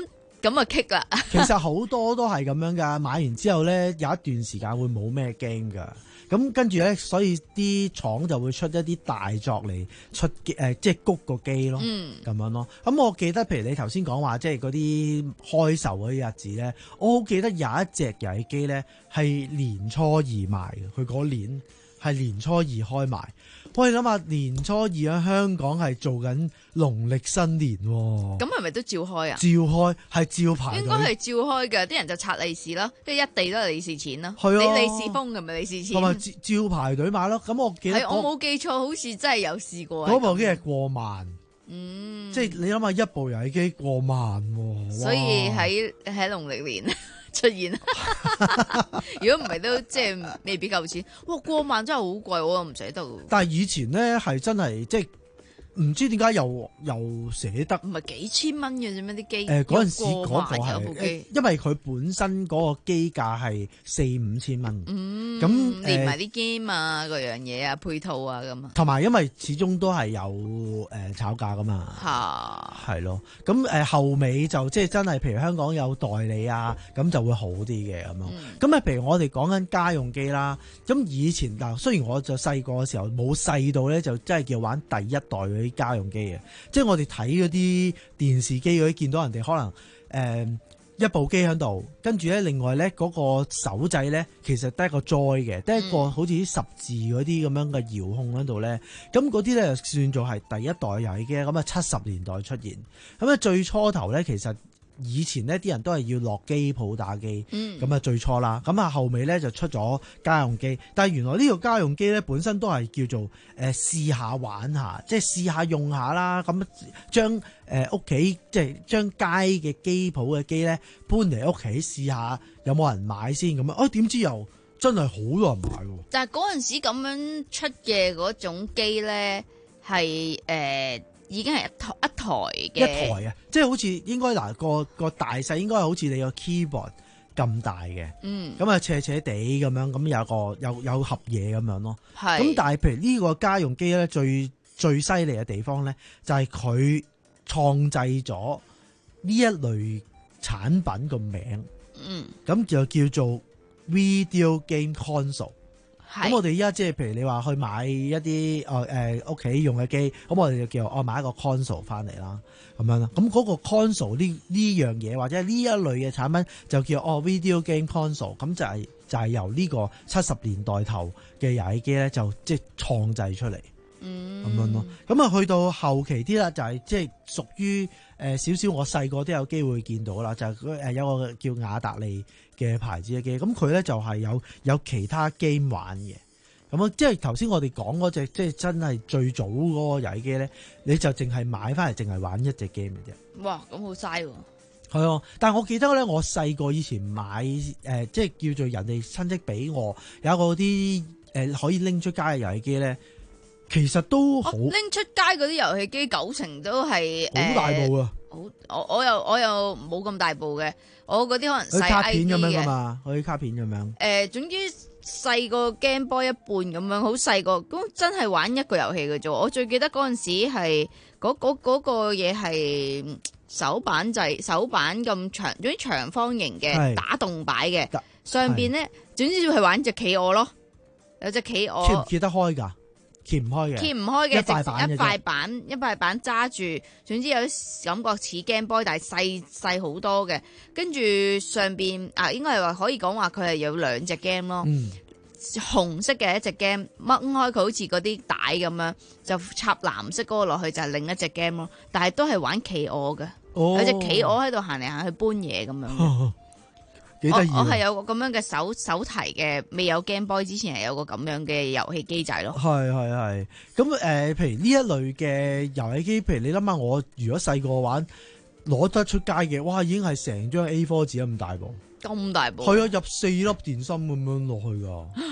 咁啊棘啦。 其實好多都係咁樣噶，買完之後咧有一段時間會冇咩 game 噶。咁跟住咧，所以啲廠就會出一啲大作嚟出機、呃、即係谷個機咯，咁、嗯、樣咯。咁我記得，譬如你頭先講話，即係嗰啲開售嗰啲日子咧，我好記得有一隻遊戲機咧係年初二賣嘅，佢嗰年係年初二開賣。喂，你諗下，年初二喺香港係做緊農曆新年喎， 咁係咪都照開啊？ 照開係照排隊， 應該係照開嘅，啲人就拆利是咯，即係一地都係利是錢咯。 係啊， 你利是封嘅咪利是錢， 同埋照照排隊買咯。咁我記得、那個、 我冇記錯，好似真係有試過。 嗰部機係過萬， 嗯， 即係你諗下一部遊戲機過萬喎， 所以喺喺農曆年出現，如果唔係都即係未必夠錢。哇，過萬真係好貴，我又唔捨得。 但係以前咧係真係即係唔知點解又又捨得， 唔係幾千蚊嘅啫咩啲機？ 誒嗰陣時嗰個係， 因為佢本身嗰個機價係四五千蚊， 嗯， 咁連埋啲 game 啊嗰樣嘢啊配套啊咁啊， 同埋因為始終都係有誒、呃、炒價噶嘛，係係咯，咁誒、呃、後尾就即係真係，譬如香港有代理啊，咁就會好啲嘅咁咯。咁啊、嗯，譬如我哋講緊家用機啦，咁以前嗱，雖然我就細個嘅時候冇細到咧，就真係叫玩第一代嘅。啲家用機嘅，即係我哋睇嗰啲電視機嗰啲，見到人哋可能誒、呃、一部機喺度，跟住咧另外咧嗰個手掣咧，其實得一個 joy 嘅，得一個好似啲十字嗰啲咁樣嘅遙控喺度咧，咁嗰啲咧就算做係第一代遊戲機，咁啊七十年代出現，咁啊最初頭咧其實。以前呢啲人都係要落機鋪打機，咁啊、嗯、最初啦，咁啊後尾咧就出咗家用機，但係原來呢個家用機咧本身都係叫做誒試下玩下，即係試下用下啦，咁將誒屋企即係將街嘅機鋪嘅機咧搬嚟屋企試下有冇人買先咁樣，啊點知又真係好多人買喎！ 但係嗰陣時咁樣出嘅嗰種機咧係誒。已經係一台一台嘅， 一台啊！即係好似應該嗱個個大細應該係好似你個 keyboard 咁大嘅，嗯，咁啊斜斜地咁樣，咁有個有有盒嘢咁樣咯，係。咁但係譬如呢個家用機咧，最最犀利嘅地方咧，就係佢創製咗呢一類產品個名，嗯，咁就叫做 Video Game Console。咁我哋依家即係譬如你話去買一啲誒誒屋企用嘅機，咁我哋就叫我買一個 console 翻嚟啦，咁樣啦。咁嗰個 console 呢呢樣嘢或者呢一類嘅產品就叫哦 video game console，咁就係、是、就係、是、由呢個七十年代頭嘅遊戲機咧就即係創製出嚟，咁、嗯、樣咯。咁啊去到後期啲啦，就係即係屬於誒少少我細個都有機會見到啦，就係、是、誒有個叫雅達利嘅牌子嘅機，咁佢咧就係有有其他 game 玩嘅，咁啊即係頭先我哋講嗰隻即係真係最早嗰個遊戲機咧，你就淨係買翻嚟淨係玩一隻 game 嘅啫。 哇，咁好嘥喎！ 係啊，但係我記得咧，我細個以前買誒、呃，即係叫做人哋親戚俾我有一個啲誒、呃、可以拎出街嘅遊戲機咧，其實都好拎出街嗰啲遊戲機九成都係好大部啊！ 好、呃，我我又我又冇咁大部嘅。我嗰啲可能細卡片咁樣噶嘛，嗰啲卡片咁樣。誒、 呃，總之細個 Game Boy 一半咁樣，好細個，咁真係玩一個遊戲嘅啫。我最記得嗰陣時係嗰嗰嗰個嘢係手板制，手板咁長，總之長方形嘅打洞擺嘅，上邊咧，總之要係玩隻企鵝咯，有隻企鵝。 揭唔揭得開噶？揭唔開嘅， 揭唔開嘅， 一塊板一塊板，一塊板揸住，總之有啲感覺似 Game Boy，但係細細好多嘅。跟住上邊啊，應該係話可以講話佢係有兩隻 game 咯。嗯、紅色嘅一隻 game，掹開佢好似嗰啲帶咁樣，就插藍色嗰個落去就係另一隻 game 咯。但係都係玩企鵝嘅，哦、有隻企鵝喺度行嚟行去搬嘢咁樣。哦我我係有個咁樣嘅手手提嘅，未有 Game Boy 之前係有個咁樣嘅遊戲機仔咯。係係係，咁誒、呃，譬如呢一類嘅遊戲機，譬如你諗下，我如果細個玩攞得出街嘅，哇，已經係成張 A 四 紙咁大部， 咁大部， 係啊，入四粒電芯咁樣落去噶。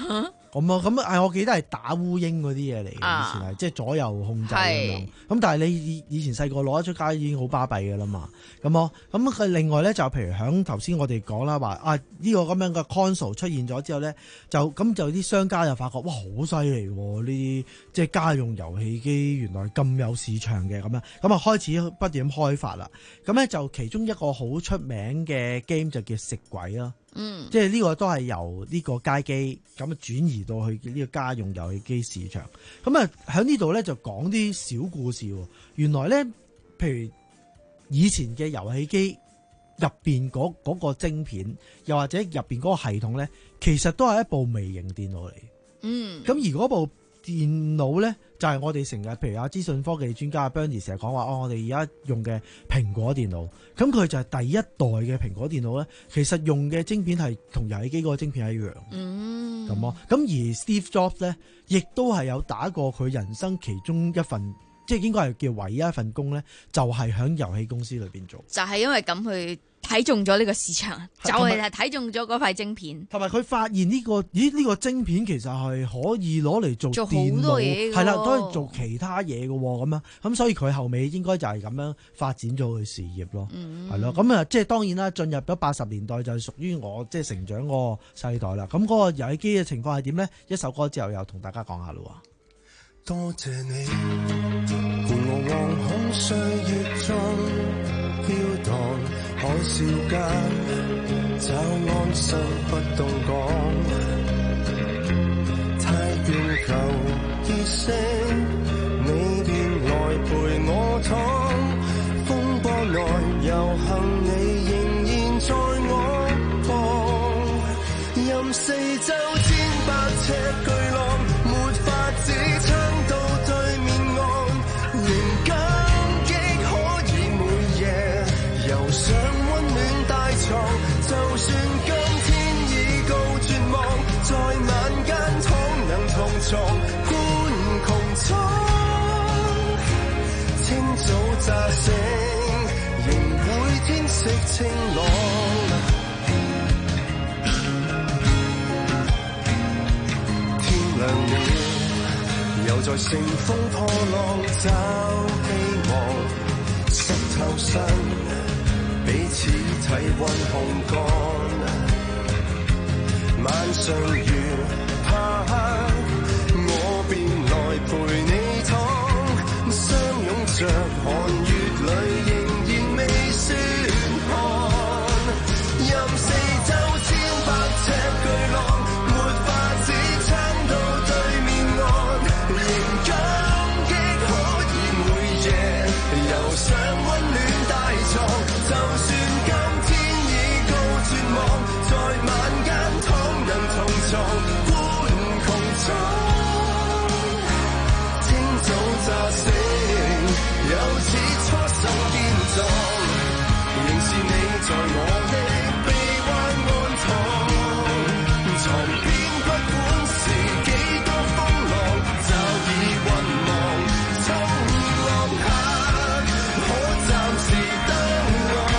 咁啊，咁啊，我記得係打烏蠅嗰啲嘢嚟嘅，以前係即係左右控制咁樣。咁但係你以前細個攞得出街已經好巴閉㗎啦嘛。咁咯，咁佢另外咧就譬如響頭先我哋講啦，話啊呢個咁樣嘅 console 出現咗之後咧，就咁就啲商家就發覺哇好犀利喎！呢啲即係家用遊戲機原來咁有市場嘅咁樣，咁啊開始不斷咁開發啦。咁咧就其中一個好出名嘅 game 就叫食鬼啦。嗯，即係呢個都係由呢個街機咁啊轉移到去呢個家用遊戲機市場。咁啊喺呢度咧就講啲小故事。原來咧，譬如以前嘅遊戲機入邊嗰嗰個晶片，又或者入邊嗰個系統咧，其實都係一部微型電腦嚟。嗯，咁而嗰部電腦咧，就係、是、我哋成日，譬如阿資訊科技專家 Bernie 成日講話，哦，我哋而家用嘅蘋果電腦，咁佢就係第一代嘅蘋果電腦咧，其實用嘅晶片係同遊戲機嗰個晶片一樣。嗯，咁咯，咁而 Steve Jobs 咧，亦都係有打過佢人生其中一份，即係應該係叫唯一一份工咧，就係喺遊戲公司裏邊做。 就係因為咁去睇中咗呢個市場，就係係睇中咗嗰塊晶片， 同埋佢發現呢、這個咦呢、這個晶片其實係可以攞嚟做電腦， 做好多嘢， 係啦，都係做其他嘢嘅咁樣，咁所以佢後尾應該就係咁樣發展咗佢事業咯，係、嗯、咯，咁啊即係當然啦，進入咗八十年代就係屬於我即係成長嗰個世代啦。咁嗰個遊戲機嘅情況係點咧？一首歌之後又同大家講下咯。 多謝你伴我往恐歲月中飄蕩，海嘯間找安心不動講，太倦求結識你便來陪我闖，風波內遊行你仍然在我旁，任四周千百尺巨浪沒法子撐到對面岸，仍感激可以每夜遊上溫暖大床，就算今天已告絕望，在晚間倘能同床觀穹蒼，清早乍醒仍會天色清朗，天亮了又在乘風破浪找希望，濕透身彼此體溫烘乾，晚上如怕黑我便來陪你躺，相擁着寒月裏仍然未算寒，任四周千百尺巨浪沒法子撐到對面岸，仍感激可以每夜遊上溫暖大床，就算今天已告絕望，在晚間倘能同床觀穹蒼，清早乍醒又似初生堅壯，仍是你在我的臂彎安躺，床邊不管是幾多風浪，早已遺忘，衝浪客可暫時登岸。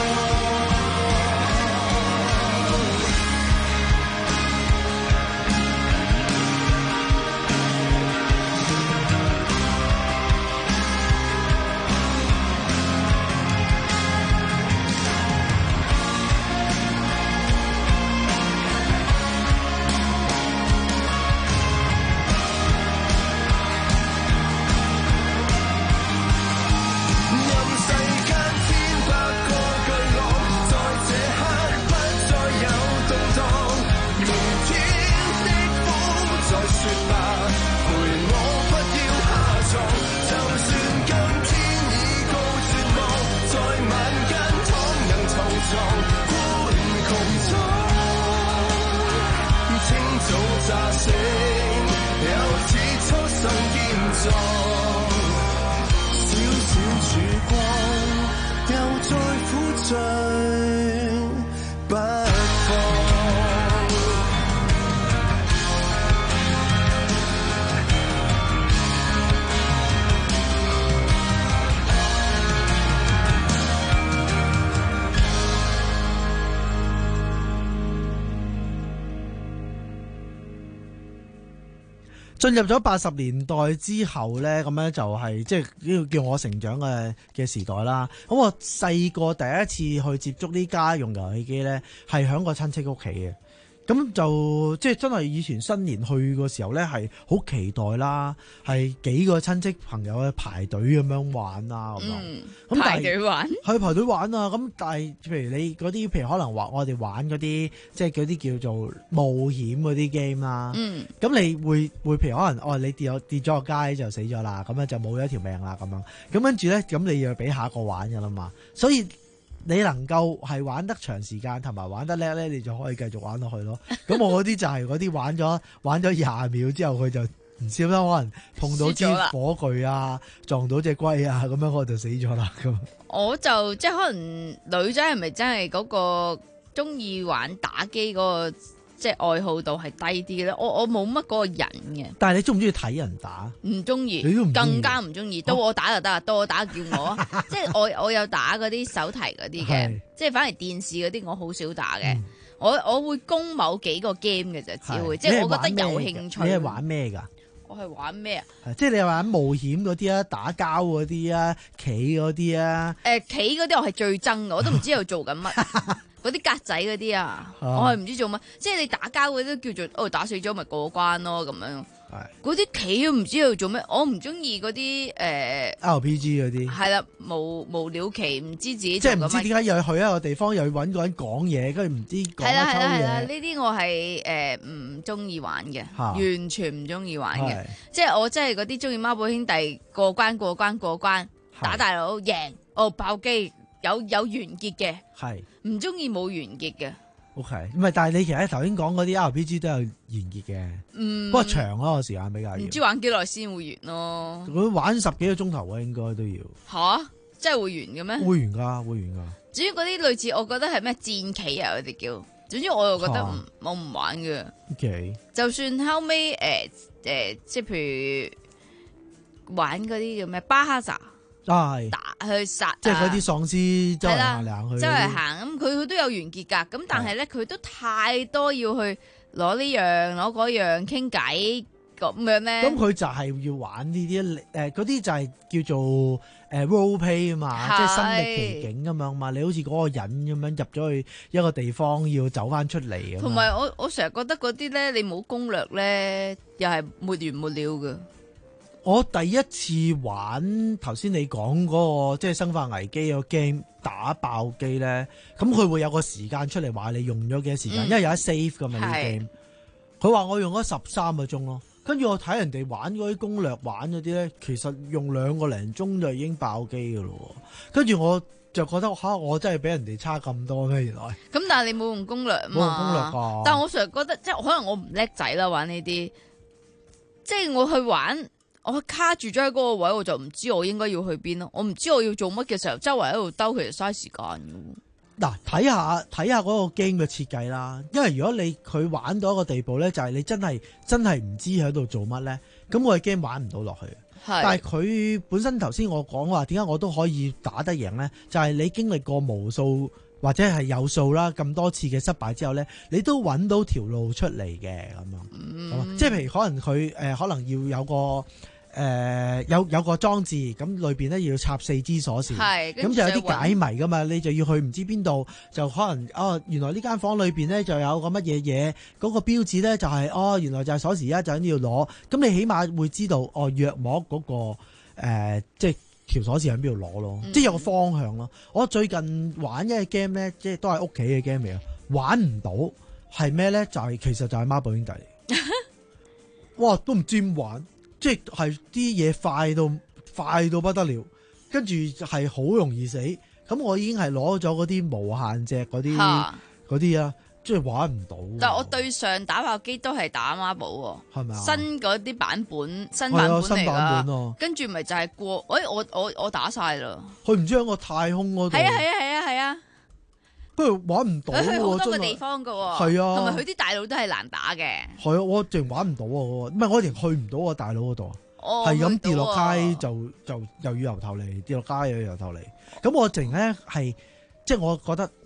進入咗八十年代之後咧，咁樣就係即係呢個叫我成長嘅嘅時代啦。咁我細個第一次去接觸呢家用遊戲機咧，係喺個親戚屋企嘅。咁就即係真係以前新年去嘅時候咧，係好期待啦，係幾個親戚朋友去排隊咁樣玩啊，咁樣。 嗯， 咁排隊玩去排隊玩啊！咁但係譬如你嗰啲，譬如可能話我哋玩嗰啲，即係嗰啲叫做冒險嗰啲 game 啦。嗯。咁你會會譬如可能哦，你跌咗跌咗個街就死咗啦，咁樣就冇咗一條命啦，咁樣。咁跟住咧，咁你要俾下一個玩噶啦嘛。所以你能夠係玩得長時間同埋玩得叻咧，你就可以繼續玩落去咯。咁我嗰啲就係嗰啲玩咗玩咗廿秒之後，佢就唔小心可能碰到支火炬啊，撞到隻龜啊，咁樣我就死咗啦。咁我就即係可能女仔係咪真係嗰個中意玩打機嗰個即係愛好度係低啲咧？我我冇乜嗰個人嘅。但係你中唔中意睇人打？唔中意，更加唔中意。到我打就得，到我打叫我。即係我我有打嗰啲手提嗰啲嘅，即係反而電視嗰啲我好少打嘅。嗯、我我會攻某幾個 game 嘅啫，只會即係我覺得有興趣。 你係玩咩㗎？ 我係玩咩啊？ 即係你係玩冒險嗰啲啊，打交嗰啲啊，棋嗰啲啊？誒、呃， 棋嗰啲我係最憎嘅，我都唔知喺度做緊乜。嗰啲格仔嗰啲啊，我係唔知做乜。即係你打交嗰啲叫做哦，打死咗咪過關咯咁樣。嗰啲棋都唔知喺度做咩，我唔中意嗰啲誒 R P G 嗰啲。係啦， 無無聊棋，唔知自己即係唔知點解又去一個地方，又要揾個人講嘢，跟住唔知講乜抽嘢。係啦係啦係啦， 呢啲我係誒唔中意玩嘅，完全唔中意玩嘅。即係我真係嗰啲中意孖寶兄弟過關過關過關，打大佬贏，哦爆機，有有完結嘅，係唔中意冇完結嘅。 O K，唔係，但係你其實頭先講嗰啲 R P G 都有完結嘅，嗯，不過長咯個時間比較。 唔知玩幾耐先會完咯？ 佢玩十幾個鐘頭啊，應該都要。 吓，真係會完嘅咩？ 會完噶，會完噶。 至於嗰啲類似，我覺得係咩戰棋啊，佢哋叫。總之我又覺得唔，我唔玩嘅。O K，就算後尾誒誒，即係譬如玩嗰啲叫咩巴哈薩。 啊， 打去殺， 即係嗰啲喪屍周圍行嚟行去， 周圍行咁，佢佢都有完結噶。咁但係咧，佢都太多要去攞呢樣攞嗰樣傾偈咁樣咧。咁佢就係要玩呢啲誒，嗰啲就係叫做誒 role play 啊嘛，即係身歷其境咁樣嘛。你好似嗰個人咁樣入咗去一個地方，要走翻出嚟。 同埋我我成日覺得嗰啲咧，你冇攻略咧，又係沒完沒了噶。 我第一次玩頭先你講嗰個即係生化危機個 game 打爆機咧，咁佢會有個時間出嚟話你用咗幾多時間，嗯、因為有得 save 噶嘛呢 game。佢話我用咗十三個鐘咯，跟住我睇人哋玩嗰啲攻略玩嗰啲咧，其實用兩個零鐘就已經爆機噶咯。跟住我就覺得吓，我真係比人哋差咁多咩？原來咁，但係你冇用攻略啊嘛？冇用攻略噶。但係我成日覺得即係可能我唔叻仔啦，玩呢啲，即係我去玩。我卡住咗喺嗰個位，我就唔知我應該要去邊咯。我唔知我要做乜嘅時候，周圍喺度兜，其實嘥時間嘅。 嗱，睇下睇下嗰個 game 嘅設計啦。因為如果你佢玩到一個地步咧，就係、是、你真係真係唔知喺度做乜咧，咁我嘅 game 玩唔到落去。但係佢本身頭先我講話，點解我都可以打得贏咧？就係、是、你經歷過無數或者係有數啦咁多次嘅失敗之後咧，你都揾到條路出嚟嘅咁樣。嗯、即係譬如可能佢誒、呃、可能要有個。誒、呃，有有個裝置咁裏邊咧要插四支鎖匙，咁就有啲解謎噶嘛，你就要去唔知邊度，就可能哦，原來呢間房裏邊咧就有個乜嘢嘢，嗰、那個標誌咧就係、是、哦，原來就係鎖匙一，就喺呢度攞，咁你起碼會知道哦，約莫嗰、那個誒、呃，即係條鎖匙喺邊度攞咯，嗯、即係有個方向咯。我最近玩一個 game 咧，即係都係屋企嘅 game 嚟啊，玩唔到係咩咧？就係、是、其實就係孖寶兄弟，哇，都唔知點玩。即係啲嘢快到快到不得了，跟住係好容易死。咁我已經係攞咗嗰啲無限隻嗰啲嗰啲啊，即係玩唔到。 但係我對上打爆機都係打孖寶，係咪啊？新嗰啲版本，新版本嚟噶。跟住咪就係過，誒、哎，我我我打晒啦。 佢唔知喺個太空嗰度。 係啊係啊係啊係啊。 不過玩唔到。 佢去好多個地方噶。係啊。同埋佢啲大佬都係難打嘅。係啊，我淨玩唔到啊！唔係我淨去唔到啊大佬嗰度。係咁跌落街就就又要由頭嚟，跌落街又要由頭嚟。咁我淨咧係即係我覺得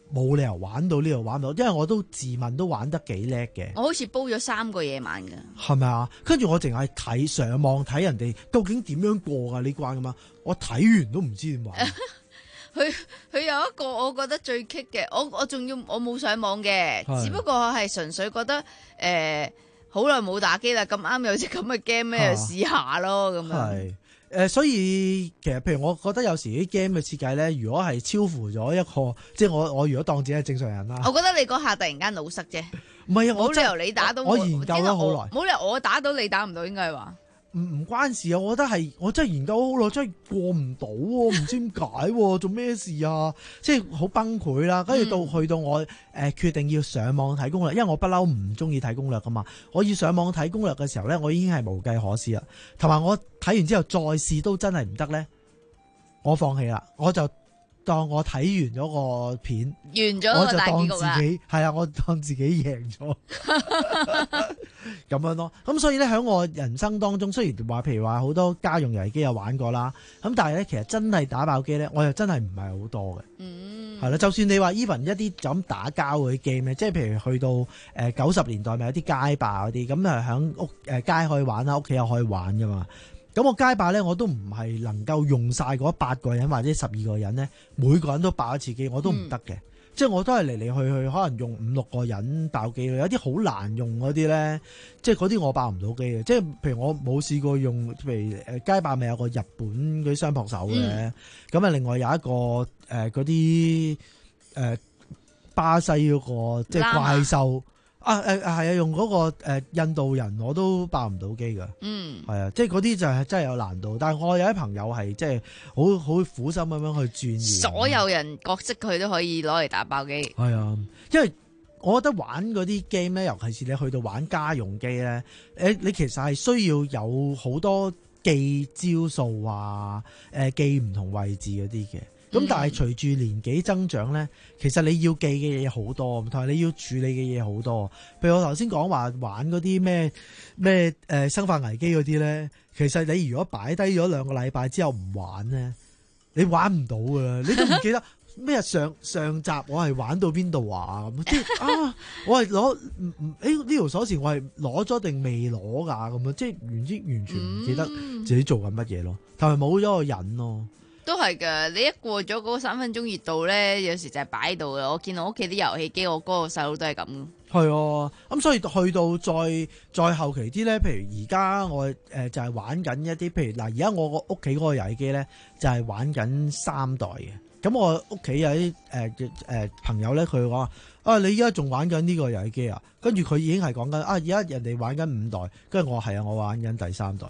冇理由玩到呢度玩到，因為我都自問都玩得幾叻嘅。 我好似煲咗三個夜晚㗎。係咪啊？跟住我淨係睇上網睇人哋究竟點樣過㗎呢關㗎嘛？我睇完都唔知點玩。 佢佢有一個我覺得最棘嘅，我我仲要我冇上網嘅，只不過係純粹覺得誒好耐冇打機啦，咁啱有隻咁嘅 game 咧，就試下咯咁樣。係誒、 呃，所以其實譬如我覺得有時啲 game 嘅設計咧，如果係超乎咗一個，即係我我如果當自己係正常人啦， 我覺得你嗰下突然間腦塞啫。 唔係啊，我冇理由你打到我， 我研究咗好耐， 冇理由我打到你打唔到，應該係話。 唔唔關事啊！我覺得係我真係研究好耐，真係過唔到喎，唔知點解喎，做咩事啊？即係好崩潰啦！跟住到去到我誒、呃、決定要上網睇攻略，因為我不嬲唔中意睇攻略噶嘛。我要上網睇攻略嘅時候咧，我已經係無計可施啦。同埋我睇完之後再試都真係唔得咧，我放棄啦，我就。當我睇完咗個片， 完咗個大結局啦。我就當自己係啊，我當自己贏咗咁樣咯。咁所以咧，喺我人生當中，雖然話譬如話好多家用遊戲機有玩過啦，咁但係咧，其實真係打爆機咧，我又真係唔係好多嘅。嗯，係啦，就算你話 even 一啲就咁打交嗰啲 game 咧，即係譬如去到誒九十年代咪有啲街霸嗰啲，咁啊喺屋誒街可以玩啦，屋企又可以玩噶嘛。咁我街霸咧，我都唔係能夠用晒嗰八個人或者十二個人咧，每個人都爆一次機，我都唔得嘅。嗯、即係我都係嚟嚟去去，可能用五六個人爆機咯。有啲好難用嗰啲咧，即係嗰啲我爆唔到機嘅。即係譬如我冇試過用，譬如誒街霸咪有個日本嗰啲雙撲手嘅，咁啊、嗯、另外有一個誒嗰啲誒巴西嗰、嗰個即係怪獸。啊誒係啊，用嗰個誒印度人我都爆唔到機噶，嗯，係啊，即係嗰啲就係真係有難度。但係我有啲朋友係即係好好苦心咁樣去鑽研， 所有人角色佢都可以攞嚟打爆機。 係啊，因為我覺得玩嗰啲 game 咧，尤其是你去到玩家用機咧，誒你其實係需要有好多記招數啊，誒記唔同位置嗰啲嘅。咁、嗯、但係隨住年紀增長咧，其實你要記嘅嘢好多，同埋你要處理嘅嘢好多。譬如我頭先講話玩嗰啲咩咩誒生化危機嗰啲咧，其實你如果擺低咗兩個禮拜之後唔玩咧，你玩唔到噶啦，你都唔記得咩上上集我係玩到邊度啊咁，即係啊我係攞唔唔誒呢條鎖匙我係攞咗定未攞噶咁樣，即係完之完全唔記得自己做緊乜嘢咯，同埋冇咗個癮咯。 都係噶，你一過咗嗰三分鐘熱度咧，有時就係擺喺度嘅。我見我屋企啲遊戲機，我哥個細佬都係咁。係啊，咁所以去到再再後期啲咧，譬如而家我誒、呃、就係、是、玩緊一啲，譬如嗱，而家我個屋企嗰個遊戲機咧就係、是、玩緊三代嘅。咁我屋企有啲誒誒朋友咧，佢話啊，你而家仲玩緊呢個遊戲機啊？跟住佢已經係講緊啊，而家人哋玩緊五代，跟住我係啊，我玩緊第三代。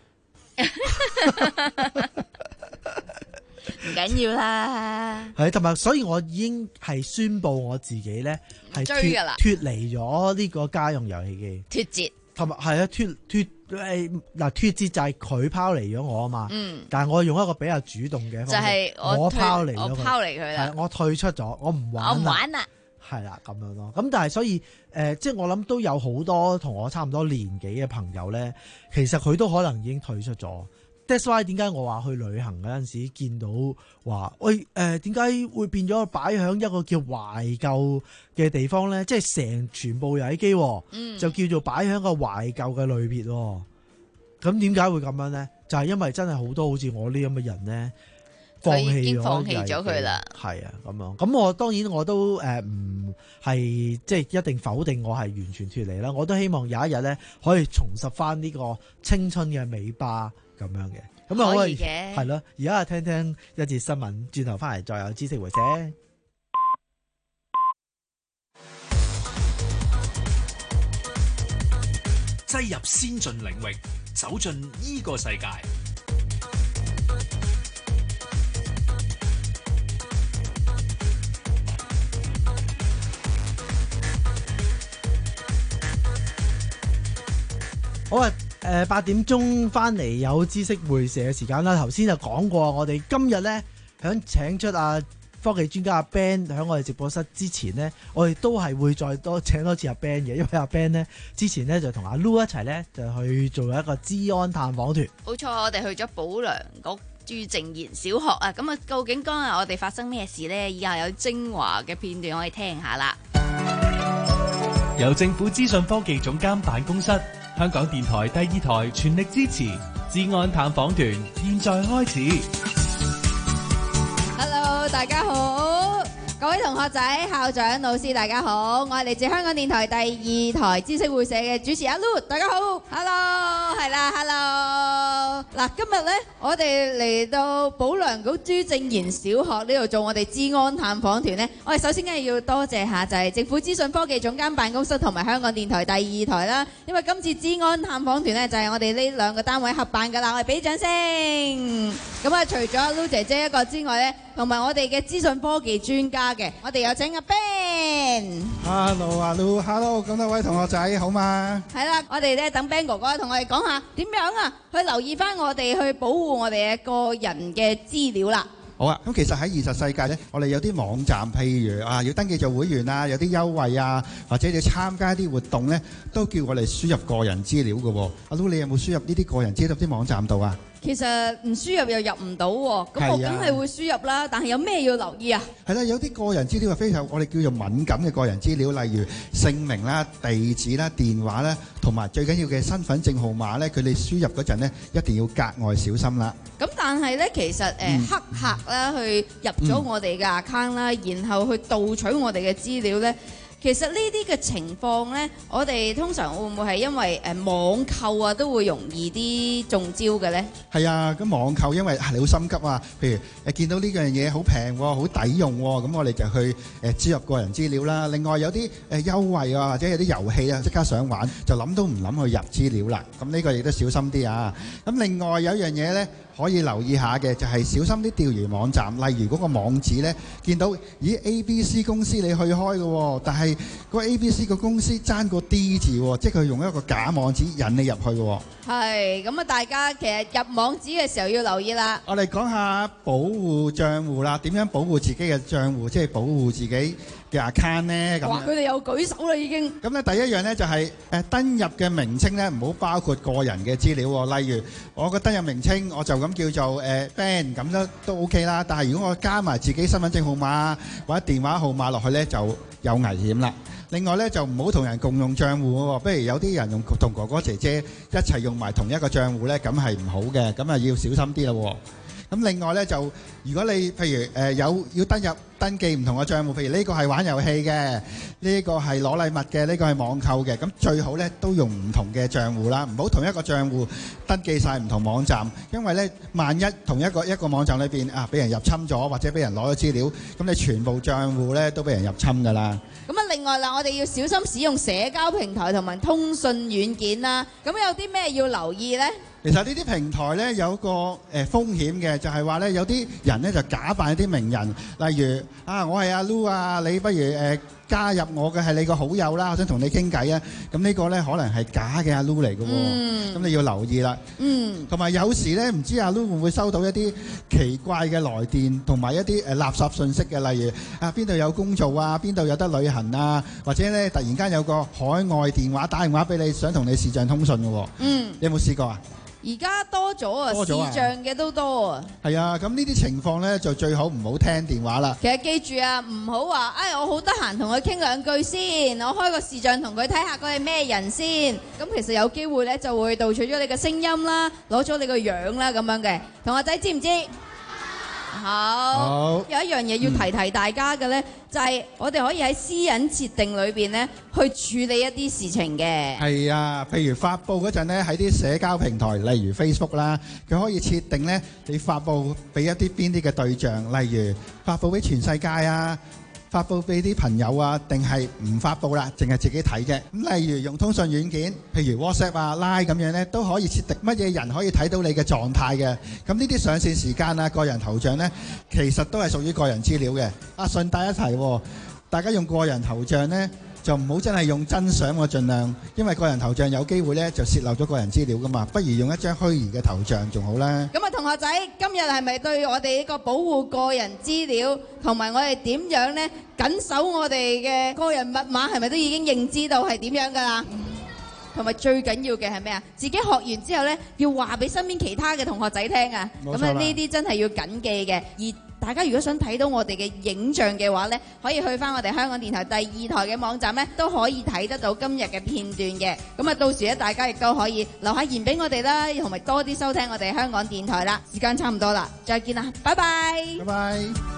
唔緊要啦， 係同埋，所以我已經係宣布我自己咧係脫脫離咗呢個家用遊戲機， 脫節， 同埋係啊脫脫誒嗱脫節就係佢拋離咗我啊嘛，嗯，但係我用一個比較主動嘅方式，就係我，我拋離咗佢，我拋離佢啦，我退出咗，我唔玩，我唔玩啦，係啦咁樣咯，咁但係所以誒、呃，即係我諗都有好多同我差唔多年紀嘅朋友咧，其實佢都可能已經退出咗。That's why 點解我話去旅行嗰陣時見到話，喂誒點解會變咗擺喺一個叫懷舊嘅地方咧？即係成全部遊戲機，嗯、就叫做擺喺個懷舊嘅類別。咁點解會咁樣咧？就係、是、因為真係好多好似我呢咁嘅人咧，放棄咗，已經放棄咗佢啦。係啊，咁樣。咁我當然我都誒唔係即係一定否定我係完全脫離啦。我都希望有一日咧可以重拾翻呢個青春嘅尾巴。咁樣嘅，咁啊可以嘅，係咯。而家聽聽一節新聞，轉頭翻嚟再有知識回寫。 擠入先進領域，走進呢個世界。 好啊。誒八點鐘翻嚟有知識會社嘅時間啦，頭先就講過，我哋今日咧響請出啊科技專家阿 Ben 喺我哋直播室之前呢，我哋都係會再多請多次阿 Ben 嘅，因為阿 Ben 呢之前呢就同阿 Lu 一齊咧就去做一個資安探訪團。 冇錯，我哋去咗保良局朱正賢小學啊，咁啊，究竟剛日我哋發生咩事呢？以下有精華嘅片段可以聽下啦。 由政府資訊科技總監辦公室、香港電台第二台全力支持，資安探訪團現在開始。 Hello， 大家好，各位同學仔、校長、老師，大家好，我係嚟自香港電台第二台知識會社嘅主持阿 Lu， 大家好 ，Hello， 係啦 ，Hello， 嗱，今日呢，我哋嚟到保良局朱正賢小學呢度做我哋資安探訪團呢，我哋首先梗係要多謝下就係政府資訊科技總監辦公室同埋香港電台第二台啦，因為今次資安探訪團呢，就係我哋呢兩個單位合辦噶啦，我哋俾掌聲。咁啊，除咗阿 Lu 姐姐一個之外呢，同埋我哋嘅資訊科技專家嘅，我哋有請阿 Ben。 Hello， 阿 Lu，Hello， 咁多位同學仔好嘛？ 係啦，我哋咧等 Ben 哥哥同我哋講下點樣啊，去留意翻我哋去保護我哋嘅個人嘅資料啦。 好啊，咁其實喺現實世界咧，我哋有啲網站，譬如啊要登記做會員啊，有啲優惠啊，或者要參加一啲活動咧，都叫我哋輸入個人資料嘅喎。阿 Lu，你有冇輸入呢啲個人資料啲網站度啊？ 其實唔輸入又入唔到喎，咁我梗係會輸入啦。但係有咩要留意啊？係啦，有啲個人資料係非常我哋叫做敏感嘅個人資料，例如姓名啦、地址啦、電話啦，同埋最緊要嘅身份證號碼咧，佢哋輸入嗰陣咧，一定要格外小心啦。 咁但係咧，其實誒、嗯、黑客啦去入咗我哋嘅 account 啦，然後去盜取我哋嘅資料咧。其實呢啲嘅情況呢，我哋通常會唔會係因為誒網購啊都會容易啲中招嘅呢？ 係啊，咁網購因為你好心急啊，譬如誒見到呢樣嘢好平喎，好抵用喎，咁我哋就去誒輸入個人資料啦。另外有啲誒優惠啊，或者有啲遊戲啊，即刻想玩，就諗都唔諗去入資料啦。咁呢個亦都小心啲啊。咁另外有一樣嘢呢，可以留意下嘅就係小心啲釣魚網站，例如嗰個網址呢，見到咦 A B C 公司你去開嘅喎，但係個 A B C 個公司爭個 D 字喎，即係佢用一個假網址引你入去嘅喎。 係，咁啊大家其實入網址嘅時候要留意啦。 我哋講下保護帳戶啦，點樣保護自己嘅帳戶，即係保護自己嘅 account 呢？咁哇！佢哋有舉手啦已經。 咁咧第一樣呢，就係誒登入嘅名稱呢，唔好包括個人嘅資料喎。例如我個登入名稱我就咁叫做誒 Ben 咁都都 OK 啦。但係如果我加埋自己身份證號碼或者電話號碼落去呢，就有危險啦。另外咧就唔好同人共用帳戶喎，不如有啲人用同哥哥姐姐一齊用埋同一個帳戶咧，咁係唔好嘅，咁啊要小心啲啦。咁另外咧就如果你譬如誒有要登入登記唔同嘅帳戶，譬如呢個係玩遊戲嘅，呢個係攞禮物嘅，呢個係網購嘅，咁最好咧都用唔同嘅帳戶啦，唔好同一個帳戶登記曬唔同網站，因為咧萬一同一個一個網站裏邊啊俾人入侵咗，或者俾人攞咗資料，咁你全部帳戶咧都俾人入侵㗎啦。 咁啊，另外啦，我哋要小心使用社交平台同埋通訊軟件啦。咁有啲咩要留意呢？ 其實呢啲平台咧有個誒風險嘅，就係話咧有啲人咧就假扮一啲名人，例如啊我係阿 Lu 啊，你不如誒加入我嘅係你個好友啦，我想同你傾偈啊。咁呢個咧可能係假嘅阿 Lu 嚟嘅喎，咁你要留意啦。嗯，同埋有時咧唔知阿 Lu 會唔會收到一啲奇怪嘅來電，同埋一啲誒垃圾信息嘅，例如啊邊度有工做啊，邊度有得旅行啊，或者咧突然間有個海外電話打電話俾你，想同你視像通訊嘅喎。嗯，你有冇試過啊？ 而家多咗啊，視像嘅都多啊。係啊，咁呢啲情況咧就最好唔好聽電話啦。 其實記住啊，唔好話，哎，我好得閒同佢傾兩句先，我開個視像同佢睇下佢係咩人先。咁其實有機會咧就會盜取咗你嘅聲音啦，攞咗你個樣啦咁樣嘅。同學仔知唔知？好，好有一樣嘢要提提大家嘅呢，嗯、就係我哋可以喺私隱設定裏邊呢去處理一啲事情嘅。係啊， 譬如發布嗰陣呢，喺啲社交平台，例如 Facebook 啦，佢可以設定呢，你發布俾一啲邊啲嘅對象，例如發布俾全世界啊。發布俾啲朋友啊，定係唔發布啦，淨係自己睇嘅。咁例如用通訊軟件，譬如 WhatsApp 啊、Line 咁樣呢，都可以設定乜嘢人可以睇到你嘅狀態嘅。咁呢啲上線時間啊、個人頭像呢，其實都係屬於個人資料嘅。啊，順帶一提，大家用個人頭像呢，就唔好真係用真相喎，盡量，因為個人頭像有機會咧就泄漏咗個人資料噶嘛，不如用一張虛擬嘅頭像仲好啦。 咁啊，同學仔，今日係咪對我哋呢個保護個人資料同埋我哋點樣咧，緊守我哋嘅個人密碼係咪都已經認知到係點樣噶啦？ 同埋最緊要嘅係咩啊？自己學完之後咧，要話俾身邊其他嘅同學仔聽啊！咁啊，呢啲真係要緊記嘅。而大家如果想睇到我哋嘅影像嘅話咧，可以去翻我哋香港電台第二台嘅網站咧，都可以睇得到今日嘅片段嘅。咁啊，到時咧大家亦都可以留下言俾我哋啦，同埋多啲收聽我哋香港電台啦。時間差唔多啦，再見啦，拜拜， 拜拜。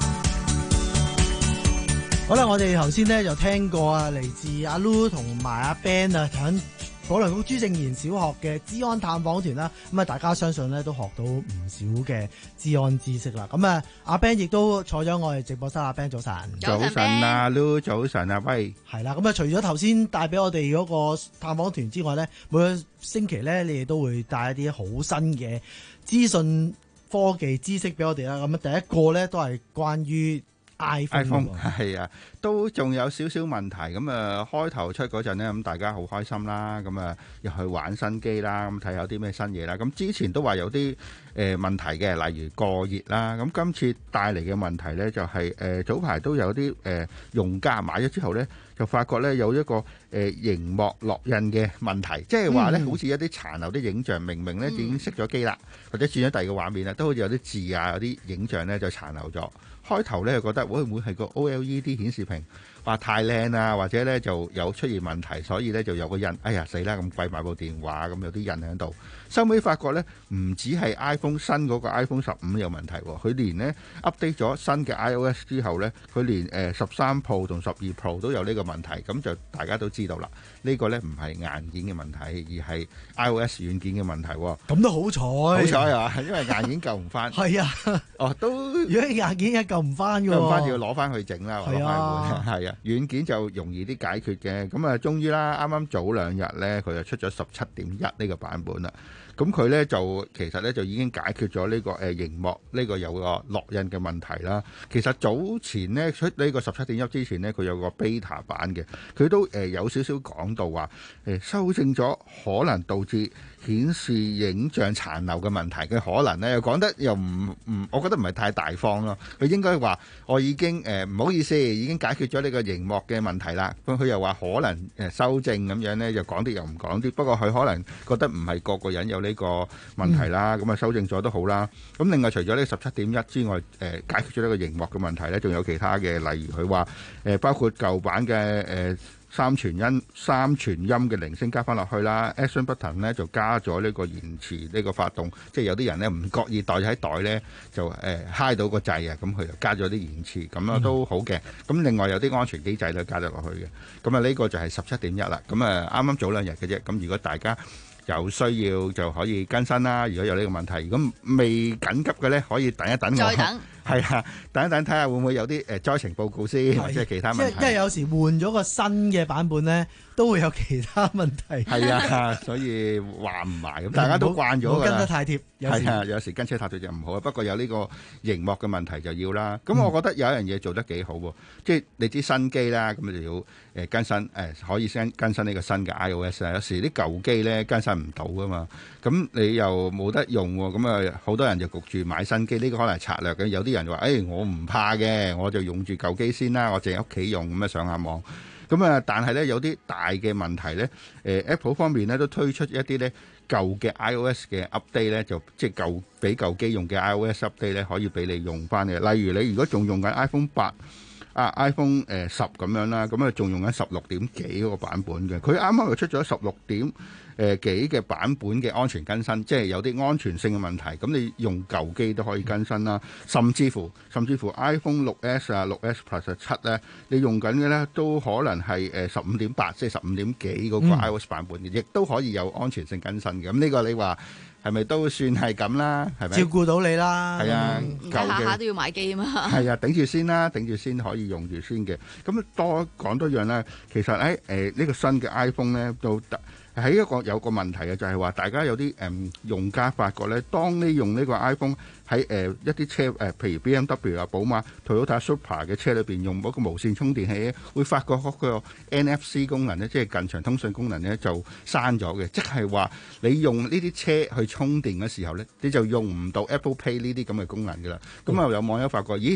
好啦，我哋頭先咧就聽過啊，嚟自阿 Lu 同埋阿 Ben 啊，響保良局朱正賢小學嘅資安探訪團啦。咁啊，大家相信咧都學到唔少嘅資安知識啦。咁啊，阿 Ben 亦都坐咗我哋直播室。阿 Ben 早晨， 早晨啊 Lu 早晨啊，喂， 係啦。咁啊，除咗頭先帶俾我哋嗰個探訪團之外咧，每個星期咧，你哋都會帶一啲好新嘅資訊科技知識俾我哋啦。咁啊，第一個咧都係關於iPhone 係啊，都仲有少少問題咁啊。開頭出嗰陣咧，咁大家好開心啦，咁啊又去玩新機啦，咁睇有啲咩新嘢啦。咁之前都話有啲誒問題嘅，例如過熱啦。咁今次帶嚟嘅問題咧就係誒早排都有啲誒用家買咗之後咧，就發覺咧有一個誒熒幕烙印嘅問題，即係話咧好似一啲殘留啲影像，明明咧已經熄咗機啦，或者轉咗第二個畫面啦，都好似有啲字啊，有啲影像咧就殘留咗。開頭咧就覺得會唔會係個 O L E D 顯示屏話太靚啊，或者咧就有出現問題，所以咧就有個印，哎呀死啦，咁貴買部電話，咁有啲印喺度。收尾發覺咧唔止係 iPhone 新嗰個 iPhone 十五有問題，佢連咧 update 咗新嘅 iOS 之後咧，佢連誒十三 Pro 同十二 Pro 都有呢個問題。咁就大家都知道啦，呢個咧唔係硬件嘅問題，而係 iOS 軟件嘅問題。 咁都好彩， 好彩啊，因為硬件救唔翻。 係啊， 哦都， 如果硬件一救唔翻嘅， 救唔翻就要攞翻去整啦，攞翻去換。 係啊，軟件就容易啲解決嘅。咁啊，終於啦，啱啱早兩日咧，佢就出咗十七點一呢個版本啦。咁佢咧就其實咧就已經解決咗呢個誒熒幕呢個有個烙印嘅問題啦。其實早前咧出呢個十七點一之前咧，佢有個 beta 版嘅，佢都誒有少少講到話誒修正咗可能導致顯示影像殘留嘅問題嘅可能咧，又講得又唔唔，我覺得唔係太大方咯。佢應該話我已經誒唔好意思，已經解決咗呢個熒幕嘅問題啦。咁佢又話可能誒修正咁樣咧，又講啲又唔講啲。不過佢可能覺得唔係個個人有呢個問題啦，咁啊、嗯、修正咗都好啦。咁另外除咗呢十七點一之外，誒、呃、解決咗呢個熒幕嘅問題咧，仲有其他嘅，例如佢話誒包括舊版嘅誒。呃三傳音三傳音嘅鈴聲加翻落去啦 ，Action Button 咧就加咗呢個延遲呢個發動，即係有啲人咧唔覺意袋喺袋咧就誒揩、呃、到個掣啊，咁佢就加咗啲延遲，咁啊都好嘅。咁另外有啲安全機制都加咗落去嘅，咁啊呢個就係十七點一啦。咁啊啱啱早兩日嘅啫。咁如果大家有需要就可以更新啦。如果有呢個問題，如果未緊急嘅咧，可以等一等我。 再等。 係啊，等一等睇下會唔會有啲誒災情報告先，或者係其他問題。 因為有時換咗個新嘅版本咧，都會有其他問題。 係啊，所以話唔埋咁，大家都慣咗㗎啦。唔好跟得太貼。 係啊，有時跟車太貼就唔好啊。不過有呢個熒幕嘅問題就要啦。咁我覺得有一樣嘢做得幾好喎，即係你知新機啦，咁你就要誒更新誒，可以先更新呢個新嘅 iOS 啊。有時啲舊機咧更新唔到㗎嘛，咁你又冇得用喎，咁啊好多人就焗住買新機。呢個可能係策略嘅，有啲人話：誒、哎，我唔怕嘅，我就用住舊機先啦，我淨係屋企用咁啊上下網。咁啊，但係咧有啲大嘅問題咧，誒、呃、Apple 方面咧都推出一啲咧舊嘅 iOS 嘅 update 咧，就即係舊俾舊機用嘅 iOS update 咧，可以俾你用翻嘅。例如你如果仲用緊 iPhone 八啊 iPhone 誒十咁樣啦，咁啊仲用緊十六點幾嗰個版本嘅，佢啱啱又出咗十六點誒幾嘅版本嘅安全更新，即係有啲安全性嘅問題，咁你用舊機都可以更新啦。甚至乎甚至乎 iPhone 六 S 啊、六 S Plus 七咧，你用緊嘅咧都可能係誒十五點八，即係十五點幾嗰個 iOS 版本嘅，亦都可以有安全性更新嘅。咁呢個你話係咪都算係咁啦？係咪照顧到你啦？ 係啊， 而家下下都要買機啊嘛。 係啊，頂住先啦，頂住先可以用住先嘅。咁多講多樣咧，其實喺誒呢個新嘅 iPhone 咧都得。喺一個有個問題嘅就係、是、話，大家有啲誒、嗯、用家發覺咧，當你用呢個 iPhone 喺誒、呃、一啲車誒、呃，譬如 B M W 啊、寶馬、Toyota Supra 嘅車裏邊用嗰個無線充電器，會發覺嗰個 N F C 功能咧，即係近場通訊功能咧就刪咗嘅，即係話你用呢啲車去充電嘅時候咧，你就用唔到 Apple Pay 呢啲咁嘅功能㗎啦。咁啊、嗯、有網友發覺，咦？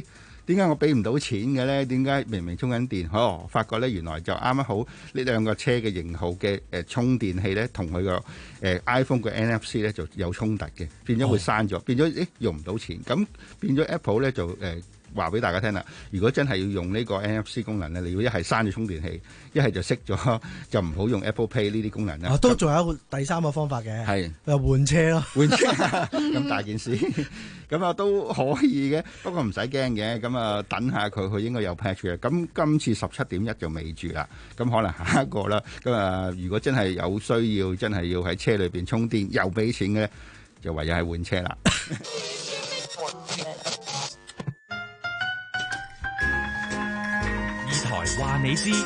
點解我俾唔到錢嘅咧？點解明明充緊電，哦，發覺咧原來就啱啱好呢兩個車嘅型號嘅誒充電器咧，同佢個誒 iPhone 嘅 N F C 咧就有衝突嘅，變咗會閂咗，哦、變咗誒用唔到錢，咁變咗 Apple 咧就誒。呃話俾大家聽啦，如果真係要用呢個 N F C 功能咧，你要一係閂咗充電器，一係就熄咗，就唔好用 Apple Pay 呢啲功能啦。 啊，都仲有一個第三個方法嘅，係誒換車咯， 換車咁大件事，咁啊都可以嘅，不過唔使驚嘅，咁啊等下佢，佢應該有 patch 嘅。咁今次十七點一就未住啦，咁可能下一個啦。咁啊，如果真係有需要，真係要喺車裏邊充電又俾錢嘅，就唯有係換車啦。 話你知，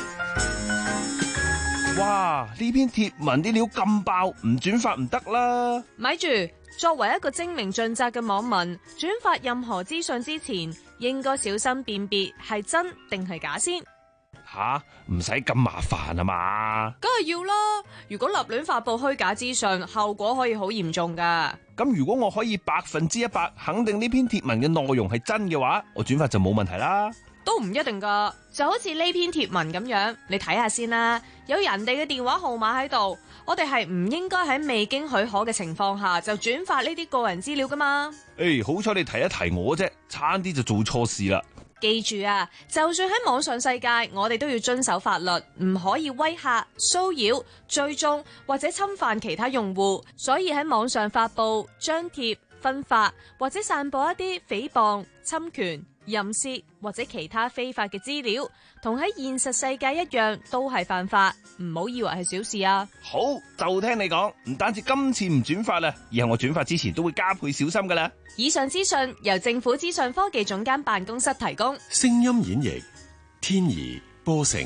哇！呢篇貼文啲料咁爆，唔轉發唔得啦。 咪住，作為一個精明盡責嘅網民，轉發任何資訊之前，應該小心辨別係真定係假先。 吓，唔使咁麻煩啊嘛。 梗係要啦，如果立亂發布虛假資訊，後果可以好嚴重噶。 咁如果我可以百分之一百肯定呢篇貼文嘅內容係真嘅話，我轉發就冇問題啦。 都唔一定噶，就好似呢篇貼文咁樣，你睇下先啦。有人哋嘅電話號碼喺度，我哋係唔應該喺未經許可嘅情況下就轉發呢啲個人資料噶嘛。 誒，好彩你提一提我啫，差啲就做錯事啦。 記住啊，就算喺網上世界，我哋都要遵守法律，唔可以威嚇、騷擾、追蹤或者侵犯其他用戶。所以喺網上發布、張貼、分發或者散播一啲誹謗、侵權、淫褻或者其他非法嘅資料，同喺現實世界一樣，都係犯法。唔好以為係小事啊！ 好，就聽你講，唔單止今次唔轉發啦，以後我轉發之前都會加倍小心噶啦。 以上資訊由政府資訊科技總監辦公室提供。 聲音演繹，天怡波成。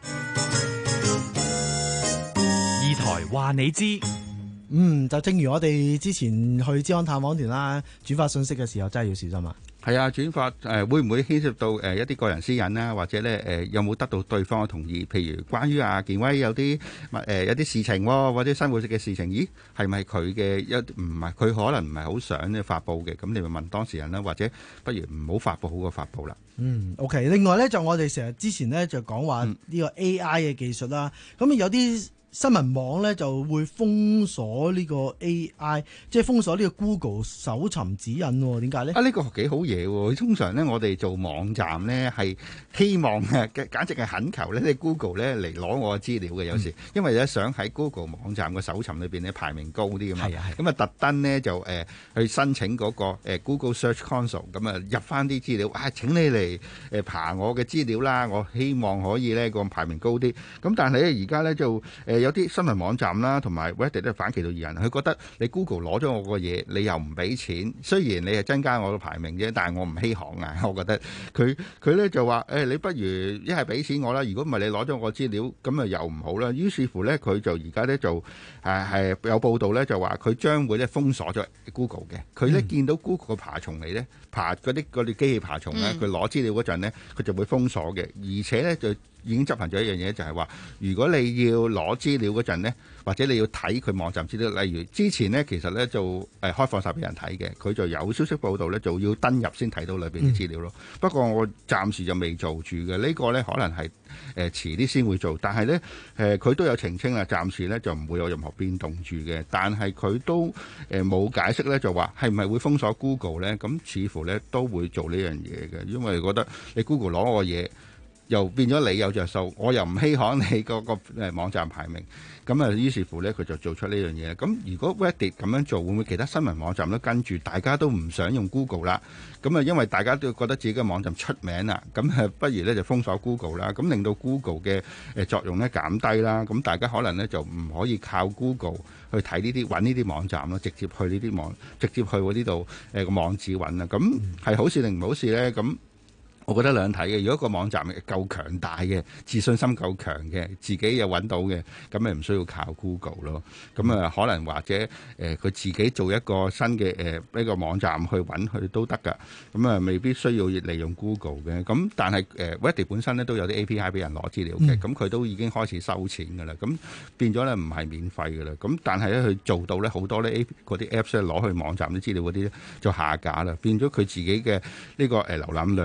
二台話你知。 嗯，就正如我哋之前去資安探訪團啦，轉發信息嘅時候真係要小心啊！ 係啊，轉發誒、呃、會唔會牽涉到誒、呃、一啲個人私隱啦，或者咧誒、呃、有冇得到對方嘅同意？譬如關於阿健威有啲誒、呃、有啲事情、哦，或者生活嘅事情，咦係咪佢嘅一唔係佢可能唔係好想咧發佈嘅？咁你咪問當事人啦，或者不如唔好發佈好過發佈啦。 嗯 OK。另外咧就我哋成日之前咧就講話呢個 A I 嘅技術啦，咁、嗯、有啲新聞網咧就會封鎖呢個 A I， 即係封鎖呢個 Google 搜尋指引喎。點解咧？啊，呢、呢個幾好嘢喎！通常咧，我哋做網站咧係希望嘅，簡直係懇求咧，你 Google 咧嚟攞我嘅資料嘅。有時、嗯、因為咧想喺 Google 網站嘅搜尋裏邊咧排名高啲㗎嘛。係啊係。咁啊特登咧就誒、呃、去申請嗰、嗰個、呃、Google Search Console，咁啊入翻啲資料啊，請你嚟誒爬我嘅資料啦，我希望可以咧個排名高啲。咁但係咧而家咧就誒。呃有啲新聞網站啦，同埋 Reddit 都反其道而行，佢覺得你 Google 攞咗我個嘢，你又唔俾錢，雖然你係增加我個排名啫，但係我唔稀罕啊！我覺得佢佢咧就話誒、欸，你不如一係俾錢我啦，如果唔係你攞咗我資料，咁啊又唔好啦。於是乎咧，佢就而家咧就誒係有報道咧，就話佢將會咧封鎖咗 Google 嘅。佢咧、嗯、見到 Google 嘅爬蟲嚟咧，爬嗰啲嗰啲機器爬蟲咧，佢攞資料嗰陣咧，佢就會封鎖嘅，而且咧就已經執行咗一樣嘢，就係話，如果你要攞資料嗰陣呢，或者你要睇佢網站資料，例如之前呢，其實呢就誒開放晒俾人睇嘅，佢就有消息報道呢，就要登入先睇到裏邊嘅資料咯。嗯、不過我暫時就未做住嘅，呢、呢個呢可能係誒遲啲先會做，但係呢，誒佢都有澄清啦，暫時呢就唔會有任何變動住嘅。但係佢都誒冇解釋呢，就話係唔係會封鎖 Google 呢？咁似乎呢都會做呢樣嘢嘅，因為覺得你 Google 攞我嘢。又變咗你有着數，我又唔稀罕你嗰個誒網站排名，咁啊於是乎咧佢就做出呢樣嘢。咁如果 Reddit 咁樣做，會唔會其他新聞網站都跟住？大家都唔想用 Google 啦，咁啊因為大家都覺得自己嘅網站出名啦，咁啊不如咧就封鎖 Google 啦，咁令到 Google 嘅誒作用咧減低啦，咁大家可能咧就唔可以靠 Google 去睇呢啲揾呢啲網站咯，直接去呢啲網，直接去嗰啲度誒個網址揾啦。咁係好事定唔好事咧？咁我覺得兩睇嘅，如果個網站夠強大嘅，自信心夠強嘅，自己又揾到嘅，咁咪唔需要靠 Google 咯。咁啊，可能或者誒佢、呃、自己做一個新嘅誒一個網站去揾佢都得㗎。咁啊，未必需要利用 Google 嘅。咁但係誒 Reddit 本身咧都有啲 A P I 俾人攞資料嘅，咁佢、嗯、都已經開始收錢㗎啦。咁變咗咧唔係免費㗎啦。咁但係咧佢做到咧好多咧 A 嗰啲 Apps 咧攞去網站啲資料嗰啲咧就下架啦，變咗佢自己嘅呢個誒瀏覽量咧其實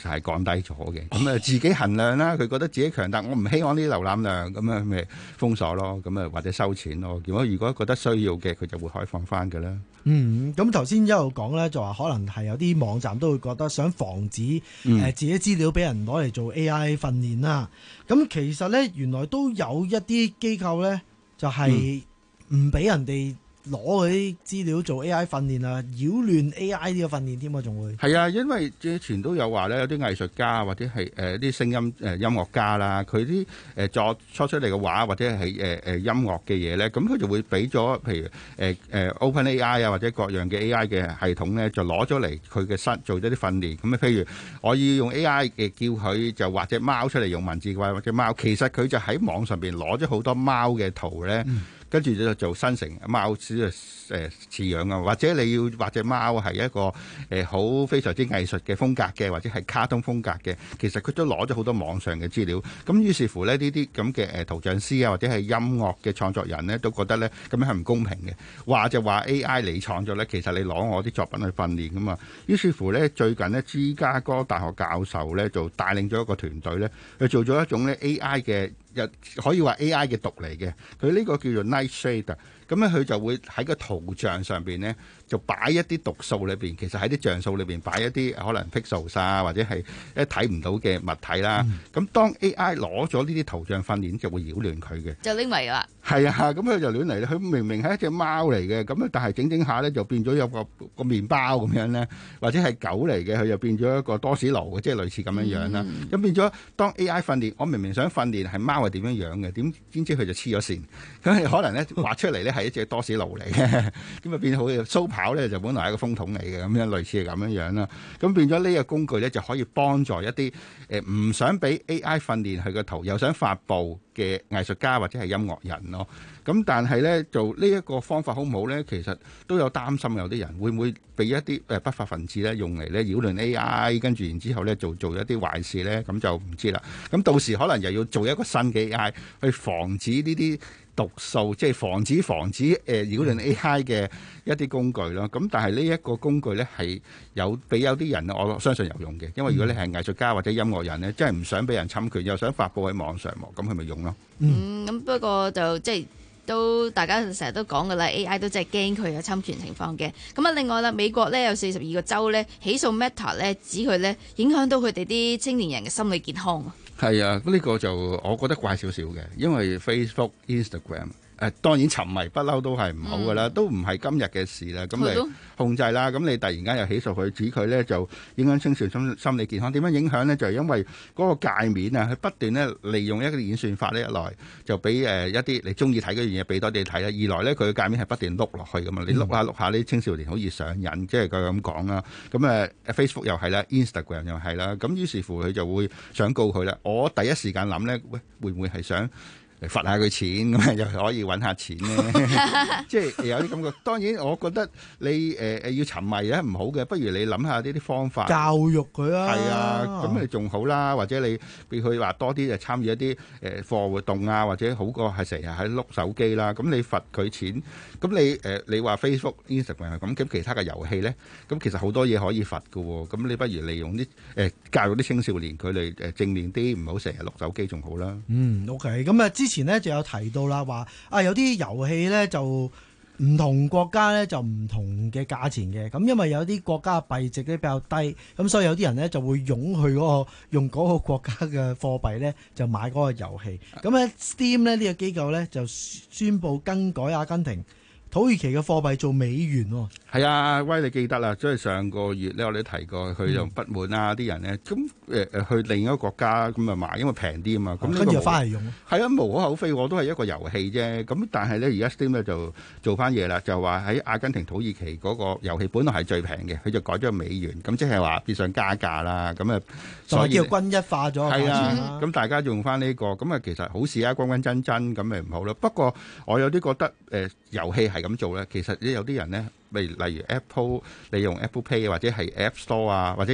實係降低咗嘅。咁啊自己衡量啦，佢覺得自己強大，我唔希望呢啲瀏覽量，咁啊咪封鎖咯，咁啊或者收錢咯。如果如果覺得需要嘅，佢就會開放翻㗎啦。 嗯，咁頭先一路講咧，就話可能係有啲網站都會覺得想防止誒、 嗯呃、自己資料俾人攞嚟做 A I 訓練啦。咁其實咧，原來都有一啲機構咧，就係唔俾人哋攞嗰啲資料做 A I 訓練啊，擾亂 A I 呢個訓練添啊，仲會係啊，因為之前都有話咧，有啲藝術家或者係誒啲聲音誒、呃、音樂家啦，佢啲誒作初出嚟嘅畫或者係誒誒音樂嘅嘢咧，咁佢就會俾咗譬如誒誒、呃呃、Open A I 啊或者各樣嘅 A I 嘅系統咧，就攞咗嚟佢嘅室做咗啲訓練。咁啊，譬如我要用 A I 嘅叫佢就畫隻貓出嚟用文字嘅話，或者貓，其實佢就喺網上邊攞咗好多貓嘅圖咧。嗯跟住就做生成貓似誒似樣啊，或者你要畫隻貓係一個誒好、呃、非常之藝術嘅風格嘅，或者係卡通風格嘅，其實佢都攞咗好多網上嘅資料。咁於是乎咧，呢啲咁嘅誒圖像師啊，或者係音樂嘅創作人呢，都覺得咧咁樣係唔公平嘅。話就話 A I 你創作咧，其實你攞我啲作品去訓練噶嘛。於是乎咧，最近呢，芝加哥大學教授咧就帶領咗一個團隊咧，去做咗一種咧 A I 嘅。可以話 A I 嘅讀嚟嘅，佢呢個叫做 Nightshade，咁咧佢就會喺個圖像上邊咧就擺一啲讀數裏邊，其實喺啲像素裏邊擺一啲可能 pixels 啊，或者係一睇唔到嘅物體啦。咁、嗯、當 A I 攞咗呢啲圖像訓練，就會擾亂佢嘅， 就拎嚟啦。 係啊，咁佢就亂嚟，佢明明係一隻貓嚟嘅，咁啊但係整整下咧就變咗有個個麵包咁樣咧，或者係狗嚟嘅，佢就變咗一個多士爐嘅，即係類似咁樣樣啦。咁、嗯、變咗當 A I 訓練，我明明想訓練係貓係點樣樣嘅，點點知佢就黐咗線，咁可能咧畫出嚟咧係一隻多士爐嚟嘅，咁啊變好似蘇跑咧就本來係一個風筒嚟嘅，咁樣類似係咁樣樣啦。咁變咗呢個工具咧就可以幫助一啲誒唔想俾 A I 訓練佢個圖，又想發布嘅藝術家或者係音樂人咯。咁但係咧做呢一個方法好唔好咧？其實都有擔心，有啲人會唔會俾一啲誒不法分子咧用嚟咧擾亂 A I， 跟住然之後咧做做一啲壞事咧，咁就唔知啦。咁到時可能又要做一個新嘅 A I 去防止呢啲毒素，即係防止防止誒擾亂 A I 嘅一啲工具咯。咁但係呢一個工具咧係有俾有啲人我相信有用嘅，因為如果你係藝術家或者音樂人咧，真係唔想俾人侵權，又想發布喺網上喎，咁佢咪用咯。 嗯，咁不過就即係。都大家成日都講噶啦 ，A I 都真係驚佢有侵權情況嘅。咁啊，另外啦，美國咧有四十二個州咧起訴 Meta 咧，指佢咧影響到佢哋啲青年人嘅心理健康啊。 係啊，呢、呢個就我覺得怪少少嘅，因為 Facebook、Instagram。誒、呃、當然沉迷不嬲都係唔好噶啦，嗯、都唔係今日嘅事啦。咁你控制啦，咁你突然間又起訴佢，指佢咧就影響青少年心心理健康。點樣影響呢？就係、是、因為嗰個界面啊，佢不斷咧利用一個演算法呢，一來就俾誒、呃、一啲你中意睇嗰樣嘢俾多啲你睇啦。二來咧佢嘅界面係不斷碌落去噶嘛，你碌下碌下呢青少年好易上癮，即係佢咁講啦。咁誒、呃、Facebook 又係啦 ，Instagram 又係啦。咁於是乎佢就會想告佢啦。我第一時間諗咧，喂會唔會係想？罰下佢錢咁又可以揾下錢咧，即係有啲感覺。當然，我覺得你誒誒、呃、要沉迷咧唔好嘅，不如你諗下呢啲方法， 教育佢啊。 係啊，咁你仲好啦，或者你俾佢話多啲就參與一啲誒課外活動啊，或者好過係成日喺碌手機啦。咁你罰佢錢，咁你誒、呃、你話 Facebook、Instagram 係咁，咁其他嘅遊戲咧，咁其實好多嘢可以罰㗎喎。咁你不如利用啲誒、呃、教育啲青少年佢哋誒正面啲，唔好成日碌手機仲好啦。 嗯 OK， 咁啊之前呢就有提到啦，話啊有啲遊戲呢就唔同國家呢就唔同嘅價錢嘅，咁因為有啲國家嘅幣值咧比較低，咁所以有啲人呢就會湧去嗰個用嗰個國家嘅貨幣呢就買嗰個遊戲。咁喺 Steam 呢呢個機構呢就宣布更改阿根廷、土耳其嘅貨幣做美元喎。 係啊，威你記得啦，即係上個月咧，我哋提過佢就不滿啊啲人咧，咁誒誒去另一個國家咁啊買，因為平啲啊嘛，咁跟住翻嚟用。 係啊，無可厚非，我都係一個遊戲啫。咁但係咧，而家 Steam 咧就做翻嘢啦，就話喺阿根廷、土耳其嗰個遊戲本來係最平嘅，佢就改咗美元，咁即係話變相加價啦。咁啊，所以叫均一化咗。 係啊，咁大家用翻呢個，咁啊其實好事啊，均均真真咁咪唔好咯。不過我有啲覺得誒遊戲係咁做咧，其實有啲人咧。例如例如 Apple 利用 Apple Pay 或者係 App Store 啊，或者有啲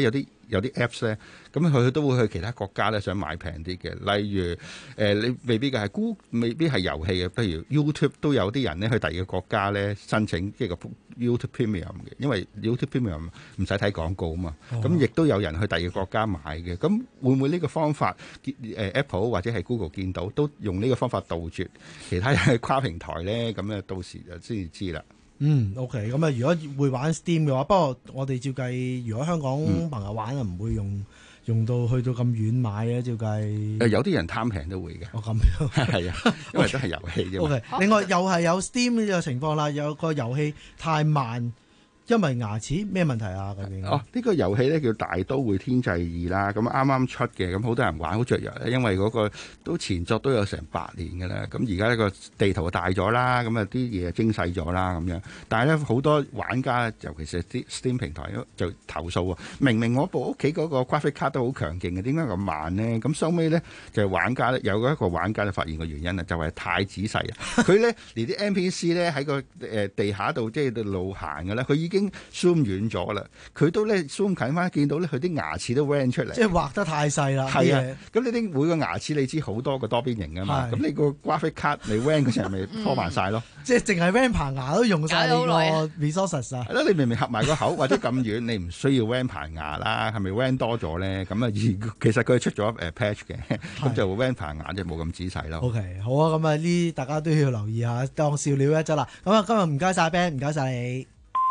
有啲 Apps 咧，咁佢都會去其他國家咧想買平啲嘅。例如誒、呃，你未必嘅係 Google，未必係遊戲嘅，譬如 YouTube 都有啲人咧去第二個國家咧申請即係個 YouTube Premium 嘅，因為 YouTube Premium 唔使睇廣告啊嘛。咁亦都有人去第二個國家買嘅。咁會唔會呢個方法誒、呃、Apple 或者係 Google 見到都用呢個方法杜絕其他嘅跨平台咧？咁咧到時就先至知啦。 嗯 ，OK， 咁啊，如果會玩 Steam 嘅話，不過我哋照計，如果香港朋友玩啊，唔會用用到去到咁遠買嘅，照計。 誒，有啲人貪平都會嘅。 哦，咁樣係啊，因為都係遊戲啫嘛。 OK，另外又係有 Steam 呢個情況啦，有個遊戲太慢。因為牙齒咩問題啊？究竟？ 哦，呢個遊戲咧叫《大都會天際二》啦，咁啱啱出嘅，咁好多人玩好雀躍咧，因為嗰個都前作都有成八年嘅啦，咁而家呢個地圖大咗啦，咁啊啲嘢精細咗啦咁樣，但係咧好多玩家，尤其是啲 Steam 平台就投訴啊，明明我部屋企嗰個 graphic 卡都好強勁嘅，點解咁慢呢？咁收尾咧就係玩家咧有一個玩家就發現個原因啊，就係太仔細啊，佢咧連啲 N P C 咧喺個誒地下度即係路行嘅咧，佢已經 zoom 遠咗啦，佢都咧 zoom 近翻，見到咧佢啲牙齒都 ran 出嚟， 即係畫得太細啦。 係啊，咁你啲每個牙齒你知好多個多邊形啊嘛，咁你個 graphic card 你 ran 嗰時係咪拖慢晒咯？ 即係淨係 ran 棚牙都用晒你個 resources 啊！ 係咯，你明明合埋個口或者咁遠，你唔需要 ran 棚牙啦，係咪 ran 多咗咧？咁啊，其實佢出咗誒 patch 嘅，咁就 ran 棚牙就冇咁仔細咯。 OK， 好啊，咁啊呢大家都要留意下，當笑料一則啦。咁啊，今日唔該晒 Ben， 唔該晒你。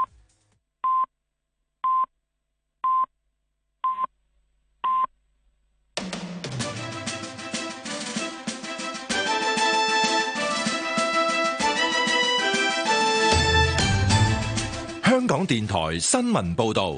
香港電台新聞報道，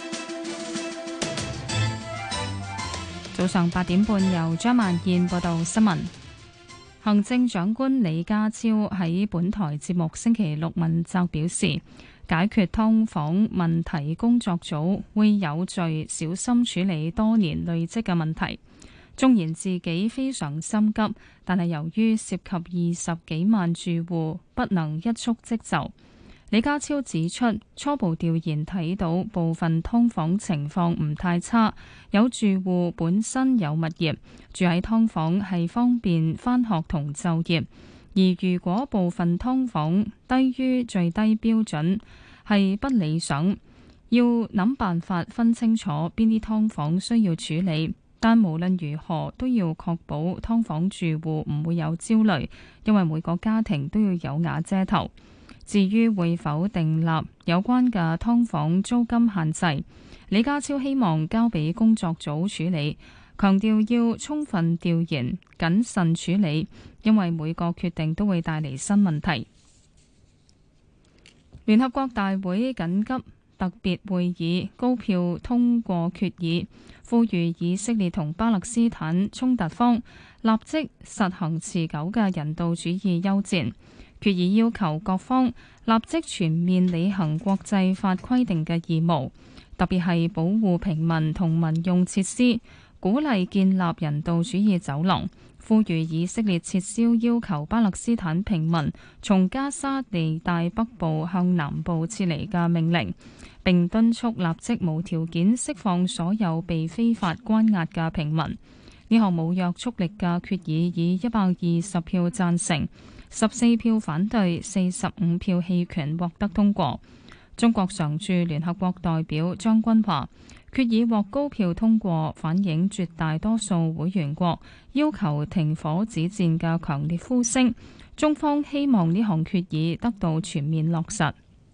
早上八點半由張萬燕報道新聞。行政長官李家超喺本台節目星期六問責表示，解決劏房問題工作組會有序小心處理多年累積嘅問題。縱然自己非常心急，但係由於涉及二十幾萬住戶，不能一觸即就。李家超指出，初步調研睇到部分劏房情況唔太差，有住戶本身有物業，住喺劏房係方便返學同就業。而如果部分劏房低於最低標準，係不理想，要諗辦法分清楚邊啲劏房需要處理。但無論如何都要確保劏房住戶唔會有焦慮，因為每個家庭都要有瓦遮頭。至於會否訂立有關嘅劏房租金限制，李家超希望交俾工作組處理，強調要充分調研、謹慎處理，因為每個決定都會帶嚟新問題。聯合國大會緊急特別會議高票通過決議，呼籲以色列同巴勒斯坦衝突方立即實行持久嘅人道主義休戰。決議要求各方立即全面履行國際法規定嘅義務，特別係保護平民同民用設施，鼓勵建立人道主義走廊，呼籲以色列撤銷要求巴勒斯坦平民從加沙地帶北部向南部撤離嘅命令，並敦促立即無條件釋放所有被非法關押嘅平民。呢項冇約束力嘅決議以一百二十票贊成、十四票反對、四十五票棄權獲得通過。中國常駐聯合國代表張軍話，決議獲高票通過，反映絕大多數會員國要求停火止戰嘅強烈呼聲。中方希望呢項決議得到全面落實。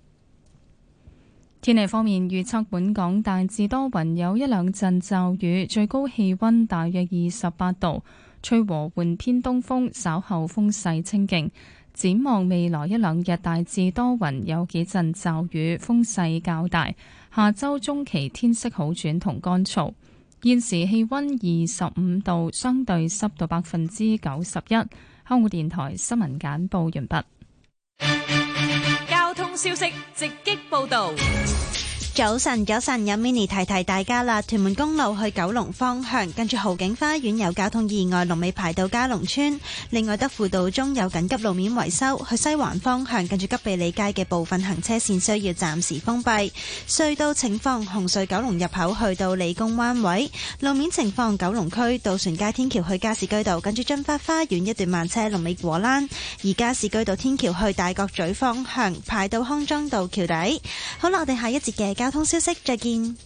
天氣方面預測，本港大致多雲，有一兩陣驟雨，最高氣溫大約二十八度。吹和緩偏東風，稍後風勢清勁。展望未來一兩日，大致多雲，有幾陣驟雨，風勢較大。下周中期天色好轉同乾燥。現時氣溫二十五度，相對濕度百分之九十一。香港電台新聞簡報完畢。 交通消息直擊報道。 早晨，早晨，有 mini 提提大家啦。屯門公路去九龍方向，跟住豪景花園有交通意外，龍尾排到嘉龍村。另外，德輔道中有緊急路面維修，去西環方向，跟住吉庇利街嘅部分行車線需要暫時封閉。隧道情況，紅隧九龍入口去到理工灣位。路面情況，九龍區渡船街天橋去加士居道，跟住駿發花園一段慢車，龍尾果欄。而加士居道天橋去大角咀方向，排到康莊道橋底。好啦，我哋下一節嘅交通消息再見。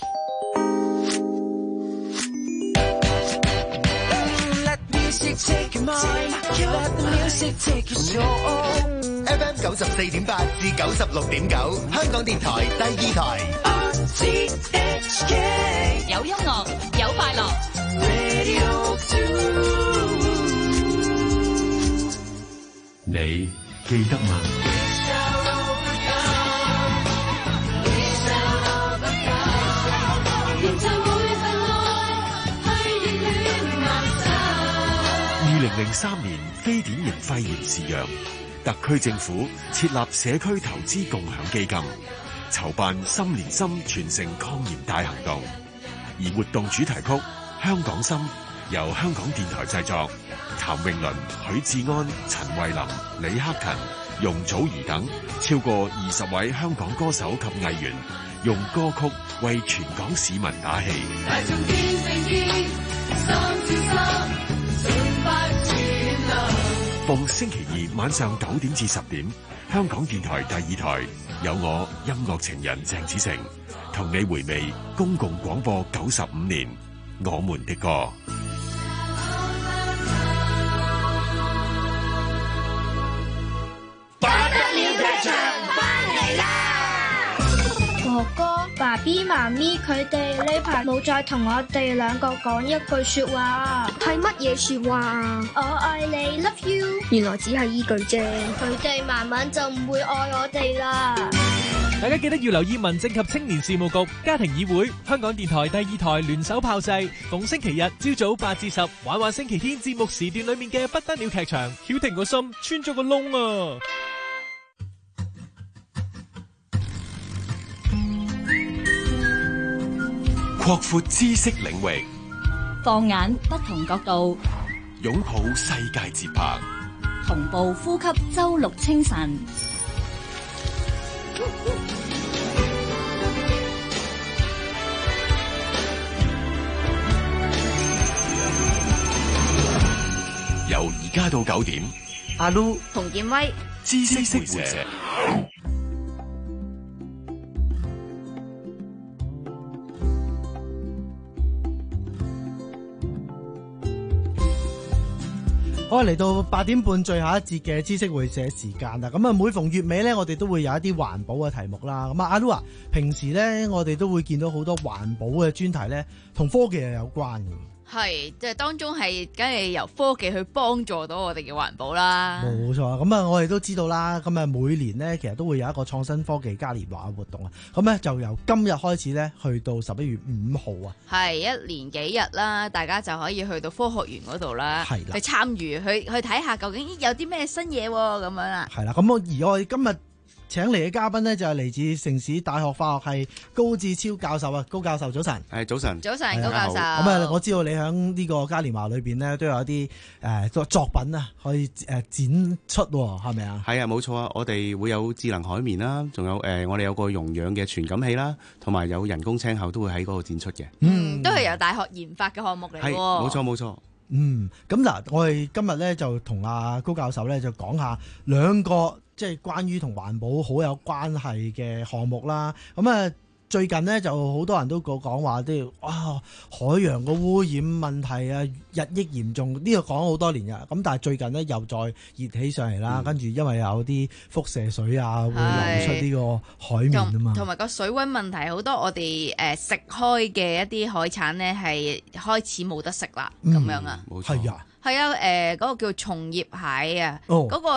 F M 九十四點八至九十六點九，香港電台第二台。 有音樂，有快樂。 你記得嗎？二零零三年非典型肺炎肆虐，特區政府設立社區投資共享基金，籌辦心連心全城抗炎大行動。而活動主題曲《香港心》由香港電台製作，譚詠麟、許志安、陳慧琳、李克勤、容祖兒等超過二十位香港歌手及藝員，用歌曲為全港市民打氣。逢星期二晚上九點至十點，香港電台第二台有我音樂情人鄭子誠同你回味公共廣播九十五年我們的歌。 不得了劇場翻嚟啦！哥哥、爸比、媽咪佢哋呢排冇再同我哋兩個講一句說話，係乜嘢說話啊？我愛你 ，love you。原來只係依句啫，佢哋慢慢就唔會愛我哋啦。 大家記得要留意民政及青年事務局家庭議會、香港電台第二台聯手炮製，逢星期日朝早八至十，玩玩星期天節目時段裏面嘅不得了劇場，曉婷個心穿咗個窿啊！ 擴闊知識領域， 放眼不同角度， 擁抱世界節拍， 同步呼吸周六清晨。 由而家到九點， 阿 Lu 同建威知識會社。 好，嚟到八點半最後一節嘅知識會社時間啦。咁啊，每逢月尾咧，我哋都會有一啲環保嘅題目啦。咁啊，阿 Lu 啊，平時咧我哋都會見到好多環保嘅專題咧，同科技係有關嘅。 係，即係當中係，梗係由科技去幫助到我哋嘅環保啦。 冇錯，咁啊，我哋都知道啦。咁啊，每年呢，其實都會有一個創新科技嘉年華嘅活動啊。咁咧就由今日開始咧，去到十一月五號啊。係一連幾日啦，大家就可以去到科學園嗰度啦，去參與，去去睇下究竟有啲咩新嘢咁樣啦。 係啦，咁我而我哋今日請嚟嘅嘉賓呢，就係嚟自城市大學化學系高志超教授啊，高教授早晨。 係早晨， 早晨高教授。咁啊，我知道你喺呢個嘉年華裏邊呢，都有一啲誒作作品啊，可以誒展出，係咪啊？ 係啊，冇錯啊，我哋會有智能海綿啦，仲有誒、呃，我哋有個溶氧嘅傳感器啦，同埋有人工青口都會喺嗰度展出嘅。 嗯，都係由大學研發嘅項目嚟。 係，冇錯冇錯。 嗯，咁嗱，我哋今日咧就同阿高教授咧就講下兩個即係關於同環保好有關係嘅項目啦。咁啊，最近呢，就好多人都講講話啲哇海洋個污染問題啊日益嚴重，呢個講好多年㗎。咁但係最近呢，又再熱起上嚟啦，跟住、嗯、因為有啲輻射水啊會流出呢個海面啊嘛， 同埋個水溫問題好多，我哋誒食開嘅一啲海產呢，係開始冇得食啦，咁、嗯、樣啊， 冇錯， 係啊， 係啊，誒、呃、嗰、那個叫松葉蟹啊，嗰、哦那個。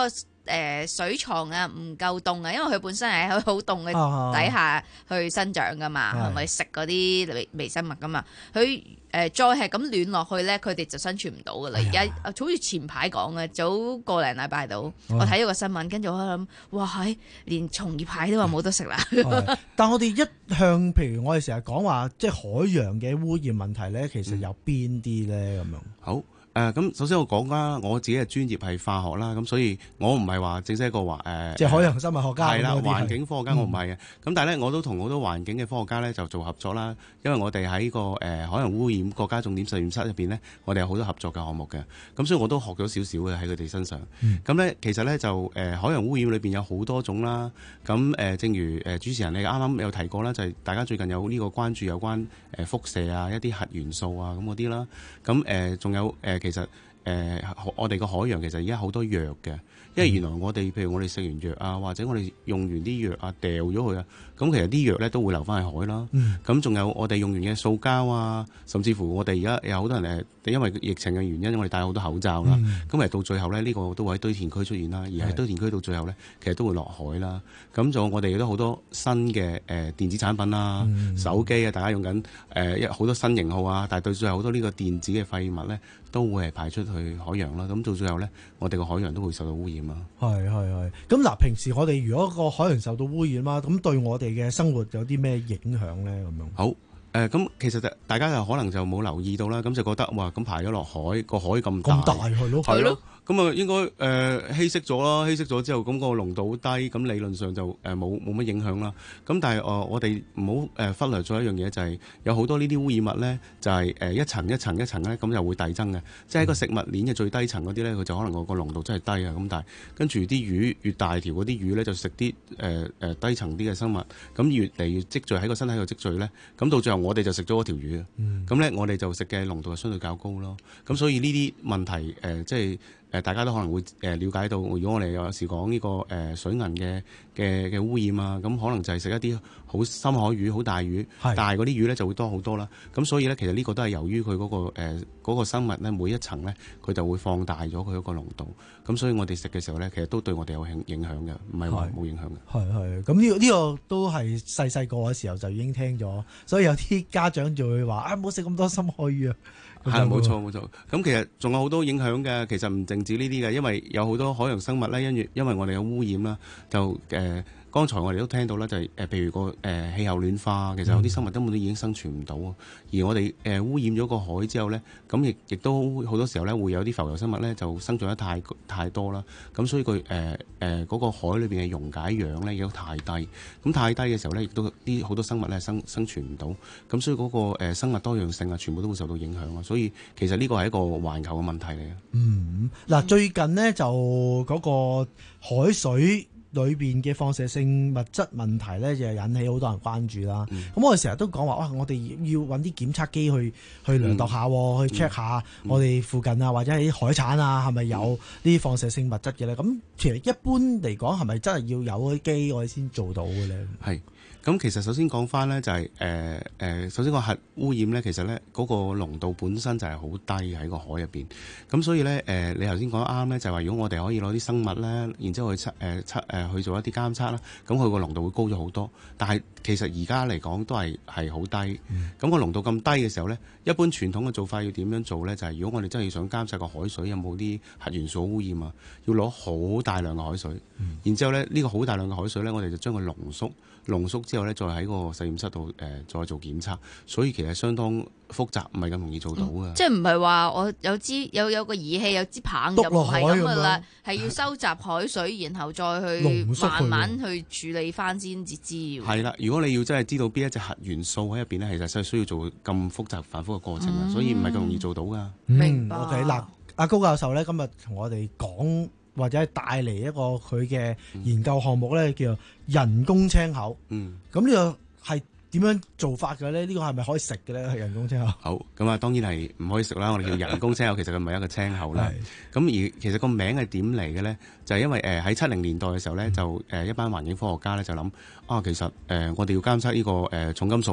誒水床啊唔夠凍啊，因為佢本身係喺好凍嘅底下去生長噶嘛，係咪食嗰啲微微生物噶嘛？佢誒、呃、再係咁暖落去咧，佢哋就生存唔到噶啦。而家好似前排講嘅，早個零禮拜到，我睇咗個新聞，跟住我諗，哇係連松葉蟹都話冇得食啦。 但我哋一向，譬如我哋成日講話，即係海洋嘅污染問題咧，其實有邊啲咧咁樣？ 好。誒咁、呃，首先我講啦，我自己嘅專業係化學啦，咁所以我唔係話正式一個話誒，呃、 即係海洋生物學家係啦， 嗰啲環境科學家我唔係嘅。咁、 嗯、 但係咧，我都同好多環境嘅科學家咧就做合作啦，因為我哋喺個誒、呃、海洋污染國家重點實驗室入邊咧，我哋有好多合作嘅項目嘅。咁所以我都學咗少少嘅喺佢哋身上。咁咧、嗯，其實咧就誒、呃、海洋污染裏邊有好多種啦。咁誒、呃，正如誒、呃、主持人你啱啱有提過啦，就係、是、大家最近有呢個關注有關誒輻射啊、一啲核元素啊咁嗰啲啦。咁誒仲有誒、呃、其實。誒、呃，我哋個海洋其實而家好多藥嘅，因為原來我哋譬如我哋食完藥啊，或者我哋用完啲藥啊掉咗佢啊，咁其實啲藥咧都會流翻去海啦。咁仲、嗯、有我哋用完嘅塑膠啊，甚至乎我哋而家有好多人誒，因為疫情嘅原因，我哋戴好多口罩啦。咁誒、嗯、到最後咧，呢、這個都會喺堆填區出現啦，而喺堆填區到最後咧，其實都會落海啦。咁仲有我哋亦都好多新嘅誒、呃、電子產品啊、嗯、手機啊，大家用緊誒一好多新型號啊，但係到最後好多呢個電子嘅廢物咧，都會係排出去海洋啦。咁到最後咧，我哋個海洋都會受到污染啦。 係係係。咁嗱，平時我哋如果個海洋受到污染啦，咁對我哋嘅生活有啲咩影響咧？咁樣好。誒咁、呃、其實就大家就可能就冇留意到啦，咁就覺得哇咁排咗落海，個海咁大， 咁大係咯， 係咯，咁啊應該誒、呃、稀釋咗啦，稀釋咗之後咁、個濃度好低，咁理論上就誒冇冇乜影響啦。咁但係誒、呃、我哋唔好誒忽略咗一樣嘢，就係、是、有好多呢啲污染物咧，就係、是、誒一層一層一層咧，咁就會遞增嘅。即係喺個食物鏈嘅最低層嗰啲咧，佢就可能個個濃度真係低啊。咁但係跟住啲魚越大條嗰啲魚咧，就食啲誒誒低層啲嘅生物，咁越嚟越積聚喺個身體度積聚咧，咁到最後我哋就食咗嗰條魚啊。咁咧、嗯、我哋就食嘅濃度係相對較高咯。咁所以呢啲問題誒、呃、即係。誒，大家都可能會誒了解到，如果我哋有時講呢個誒水銀嘅嘅嘅污染啊，咁可能就係食一啲好深海魚、好大魚，大嗰啲魚咧就會多好多啦。咁所以咧，其實呢個都係由於佢嗰個誒嗰個生物咧，每一層咧佢就會放大咗佢嗰個濃度。咁所以我哋食嘅時候咧，其實都對我哋有影影響嘅，唔係話冇影響嘅。係係。咁呢個呢個都係細細個嘅時候就已經聽咗，所以有啲家長就會話：啊，唔好食咁多深海魚啊！係冇錯冇錯，咁其實仲有好多影響嘅，其實唔淨止呢啲嘅，因為有好多海洋生物咧，因為因為我哋有污染啦，就誒、呃、剛才我哋都聽到啦，就係、是、誒、呃、譬如個誒、呃、氣候暖化，其實有啲生物根本都已經生存唔到啊。而我哋誒、呃、污染咗個海之後咧，咁亦亦都好多時候咧會有啲浮游生物咧就生長得太太多啦，咁所以佢誒誒嗰個海裏邊嘅溶解氧咧亦都太低，咁太低嘅時候咧，亦都啲好多生物咧生生存唔到，咁所以嗰、那個、呃、生物多樣性啊，全部都會受到影響啊。所以其實呢個係一個環球嘅問題嚟嘅。嗯，嗱，最近呢，就嗰個海水裏邊嘅放射性物質問題咧，就引起好多人關注啦。咁、嗯、我哋成日都講話，哇！我哋要揾啲檢測機去去量度下，嗯、去 check 下我哋附近啊，或者喺海產啊，係咪有呢啲放射性物質嘅咧？咁其實一般嚟講，係咪真係要有啲機我哋先做到嘅咧？係。咁其實首先講翻咧，就係誒誒，首先個核污染咧，其實咧嗰個濃度本身就係好低喺個海入邊。咁所以咧誒、呃，你頭先講得啱咧，就係話如果我哋可以攞啲生物咧，然之後去測誒測誒去做一啲監測啦，咁佢個濃度會高咗好多。但係其實而家嚟講都係係好低。咁、嗯、個濃度咁低嘅時候咧，一般傳統嘅做法要點樣做咧？就係、是、如果我哋真係想監測個海水有冇啲核元素污染啊，要攞好大量嘅海水，嗯、然之後咧呢、呢個好大量嘅海水咧，我哋就將佢濃縮。濃縮之後咧，再喺個實驗室度誒、呃、再做檢測，所以其實相當複雜，唔係咁容易做到嘅、嗯。即係唔係話我有支有有個儀器有支棒就唔係咁噶啦，係要收集海水，然後再去慢慢去處理翻先至知。係啦，如果你要真係知道邊一隻核元素喺入邊咧，其實真係需要做咁複雜反覆嘅過程啊，嗯、所以唔係咁容易做到噶。明白。嗯、OK 嗱，阿高教授咧今日同我哋講。或者係帶嚟一個佢嘅研究項目咧，叫做人工青口。嗯，咁呢個係點樣做法嘅咧？呢、呢個係咪可以食嘅咧？係人工青口。好，咁啊當然係唔可以食啦。我哋叫人工青口，其實佢唔係一個青口啦。咁而其實個名係點嚟嘅咧？就係、係、因為誒喺七零年代嘅時候咧，嗯、就誒一班環境科學家咧就諗啊，其實誒、呃、我哋要監測呢、呢個誒、呃、重金屬。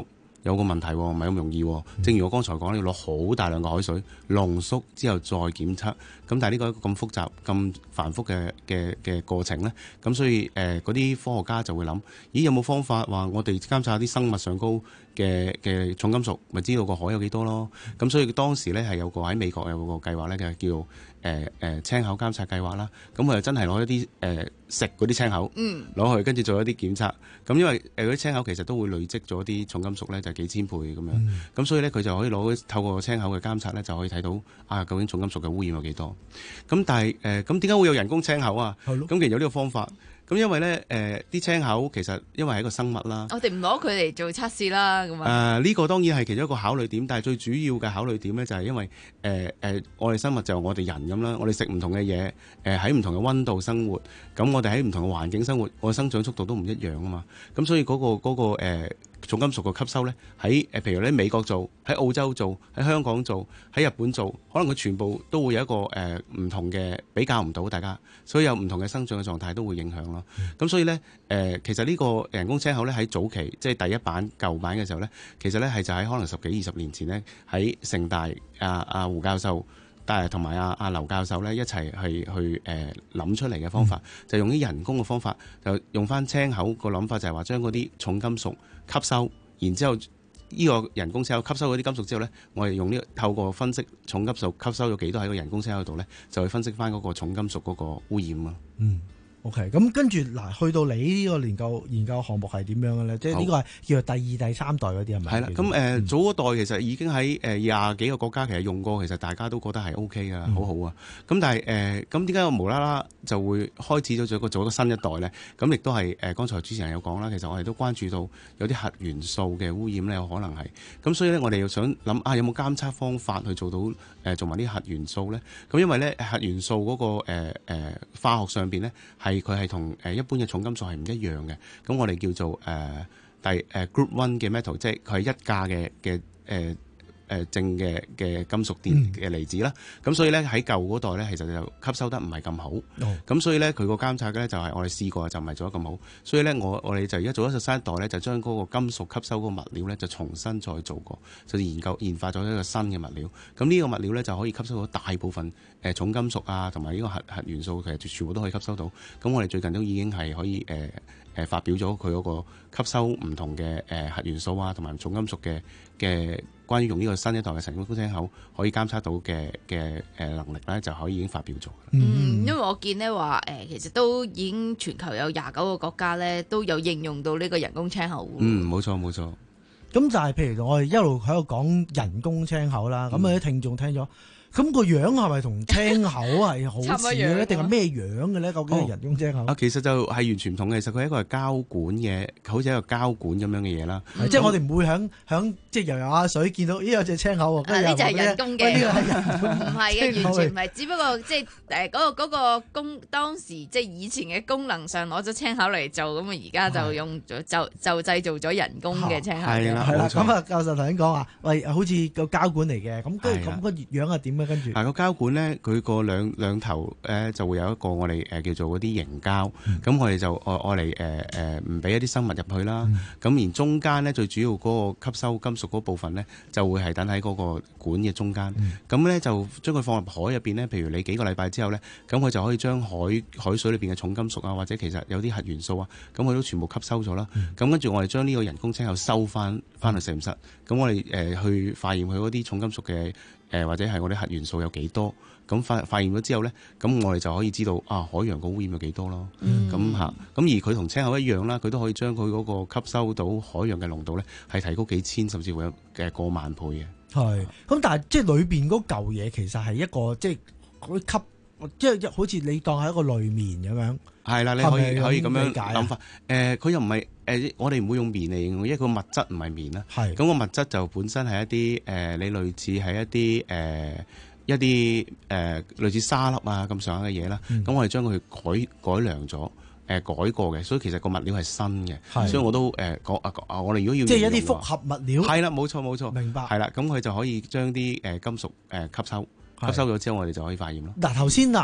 有個問題喎，唔係咁容易喎。正如我剛才講，你要攞好大量嘅海水濃縮之後再檢測，咁但係呢個一個咁複雜、咁繁複嘅嘅嘅過程咧，咁所以誒嗰啲科學家就會諗，咦有冇方法話我哋監察啲生物上高嘅嘅重金屬，咪知道個海有幾多咯？咁所以當時咧係有個喺美國有個計劃咧，就係叫誒誒、呃呃、青口監察計劃啦。咁佢就真係攞一啲誒、呃、食嗰啲青口，攞、嗯、去跟住做一啲檢測。咁因為誒嗰啲青口其實都會累積咗啲重金屬咧，就係、幾千倍咁樣。咁、嗯、所以咧佢就可以攞透過青口嘅監察咧，就可以睇到啊究竟重金屬嘅污染有幾多。咁但係誒咁點解會有人工青口啊？咁其實有呢個方法。咁因為咧，誒、呃、啲青口其實因為係一個生物啦， 我哋唔攞佢嚟做測試啦，咁啊。誒呢個當然係其中一個考慮點，但係最主要嘅考慮點咧就係因為誒誒、呃呃、我哋生物就我哋人咁啦，我哋食唔同嘅嘢，誒喺唔同嘅溫度生活，咁我哋喺唔同嘅環境生活，我嘅生長速度都唔一樣啊嘛。咁所以嗰、嗰個嗰、嗰個誒、呃、重金屬嘅吸收咧，喺誒譬如喺美國做，喺澳洲做，喺香港做，喺日本做，可能佢全部都會有一個誒唔、呃、同嘅比較唔到大家，所以有唔同嘅生長嘅狀態都會影響咯。咁、嗯、所以咧誒、呃，其實呢個人工青口咧喺早期即係第一版舊版嘅時候咧，其實咧係就喺可能十幾二十年前咧喺城大阿阿、啊、胡教授，但係同埋阿阿劉教授咧一齊去去誒諗、呃、出嚟嘅方法，嗯、就用啲人工嘅方法，就用翻青口個諗法，就係話將嗰啲重金屬吸收，然之後呢個人工青口吸收嗰啲金屬之後咧，我哋用呢、這個、透過分析重金屬吸收咗幾多喺個人工青口度咧，就去分析翻嗰個重金屬嗰個污染咯。嗯。 OK，咁跟住嗱，去到你呢個研究研究項目係點樣嘅咧？即係呢個係叫做第二、第三代嗰啲係咪？係啦，咁誒、呃嗯、早嗰代其實已經喺誒廿幾個國家其實用過，其實大家都覺得係 O K 噶，好、嗯、好啊。咁但係誒，咁點解我無啦啦就會開始咗做一個做一個新一代咧？咁亦都係誒，剛才主持人有講啦，其實我哋都關注到有啲核元素嘅污染咧，有可能係。咁所以咧，我哋又想諗啊，有冇監測方法去做到誒、呃、做埋啲核元素咧？咁因為咧核元素嗰、那個誒誒、呃呃、化學上邊咧係佢係同誒一般嘅重金屬係唔一樣嘅，咁我哋叫做誒、呃、第誒、呃、Group One 嘅 metal，即係佢係一價嘅嘅誒誒正嘅嘅金屬電嘅離子啦。咁、嗯、所以咧喺舊嗰代咧，其實就吸收得唔係咁好。咁、哦、所以咧佢個監測咧就係我哋試過就唔係做得咁好。所以咧我我哋就而家做咗新一代咧，就將嗰個金屬吸收嗰個物料咧就重新再做過，就研究研發咗一個新嘅物料。咁呢個物料咧就可以吸收到大部分誒重金屬啊，同埋呢個核核元素，其實全部都可以吸收到。咁我哋最近都已經係可以誒誒、呃、發表咗佢嗰個吸收唔同嘅誒、呃、核元素啊，同埋重金屬嘅嘅關於用呢個新一代嘅人工青口可以監測到嘅嘅誒能力咧，就可以已經發表咗。 嗯，因為我見咧話誒，其實都已經全球有廿九個國家咧都有應用到呢個人工青口。 嗯，冇錯冇錯。 咁就係譬如我哋一路喺度講人工青口啦，咁啊啲聽眾聽咗。咁個樣係咪同青口係好似嘅咧？定係咩樣嘅咧？究竟係人工青口？ 啊，其實就係完全唔同嘅。其實佢係一個係膠管嘅，好似一個膠管咁樣嘅嘢啦。 嗯、即係我哋唔會響響即係游游下水見到呢有隻青口喎。 呢就係人工嘅， 呢個係人工， 唔係嘅，完全唔係。只不過即係誒嗰個嗰、嗰個功當時即係以前嘅功能上攞咗青口嚟做，咁啊而家就用咗就就製造咗人工嘅青口。 係啦， 係啦。咁啊，教授頭先講話，喂，好似個膠管嚟嘅，咁跟住咁個樣係點？跟住， 嗱個膠管咧，佢個兩兩頭誒就會有一個我哋誒叫做嗰啲凝膠，咁、嗯、我哋就愛愛嚟誒誒唔俾一啲生物入去啦。咁、嗯、而中間咧最主要嗰個吸收金屬嗰部分咧，就會係等喺嗰個管嘅中間。咁、嗯、咧就將佢放入海入邊咧，譬如你幾個禮拜之後咧，咁佢就可以將海海水裏邊嘅重金屬啊，或者其實有啲核元素啊，咁佢都全部吸收咗啦。咁跟住我哋將呢個人工青口收翻翻去實驗室，咁我哋誒、呃、去化驗佢嗰啲重金屬嘅。誒或者係我啲核元素有幾多，咁發發現咗之後咧，咁我哋就可以知道啊海洋個污染有幾多咯。咁嚇，咁而佢同青口一樣啦，佢都可以將佢嗰個吸收到海洋嘅濃度咧，係提高幾千甚至會有嘅過萬倍嘅。係， 咁但係即係裏邊嗰嚿嘢其實係一個即係嗰吸，即係好似你當係一個濾棉咁樣。係啦，你可以可以咁樣諗法。誒，佢又唔係誒，我哋唔會用棉嚟形容，因為個物質唔係棉啦。係。咁個物質就本身係一啲誒、呃，你類似係一啲誒、呃、一啲誒、呃、類似沙粒啊咁上下嘅嘢啦。咁、嗯、我哋將佢改改良咗，誒、呃、改過嘅，所以其實個物料係新嘅。係。所以我都誒講啊，我哋如果要即係一啲複合物料。係啦，冇錯冇錯。明白。係啦，咁佢就可以將啲誒金屬誒吸收。吸收咗之後，我哋就可以化驗咯。嗱，頭先嗱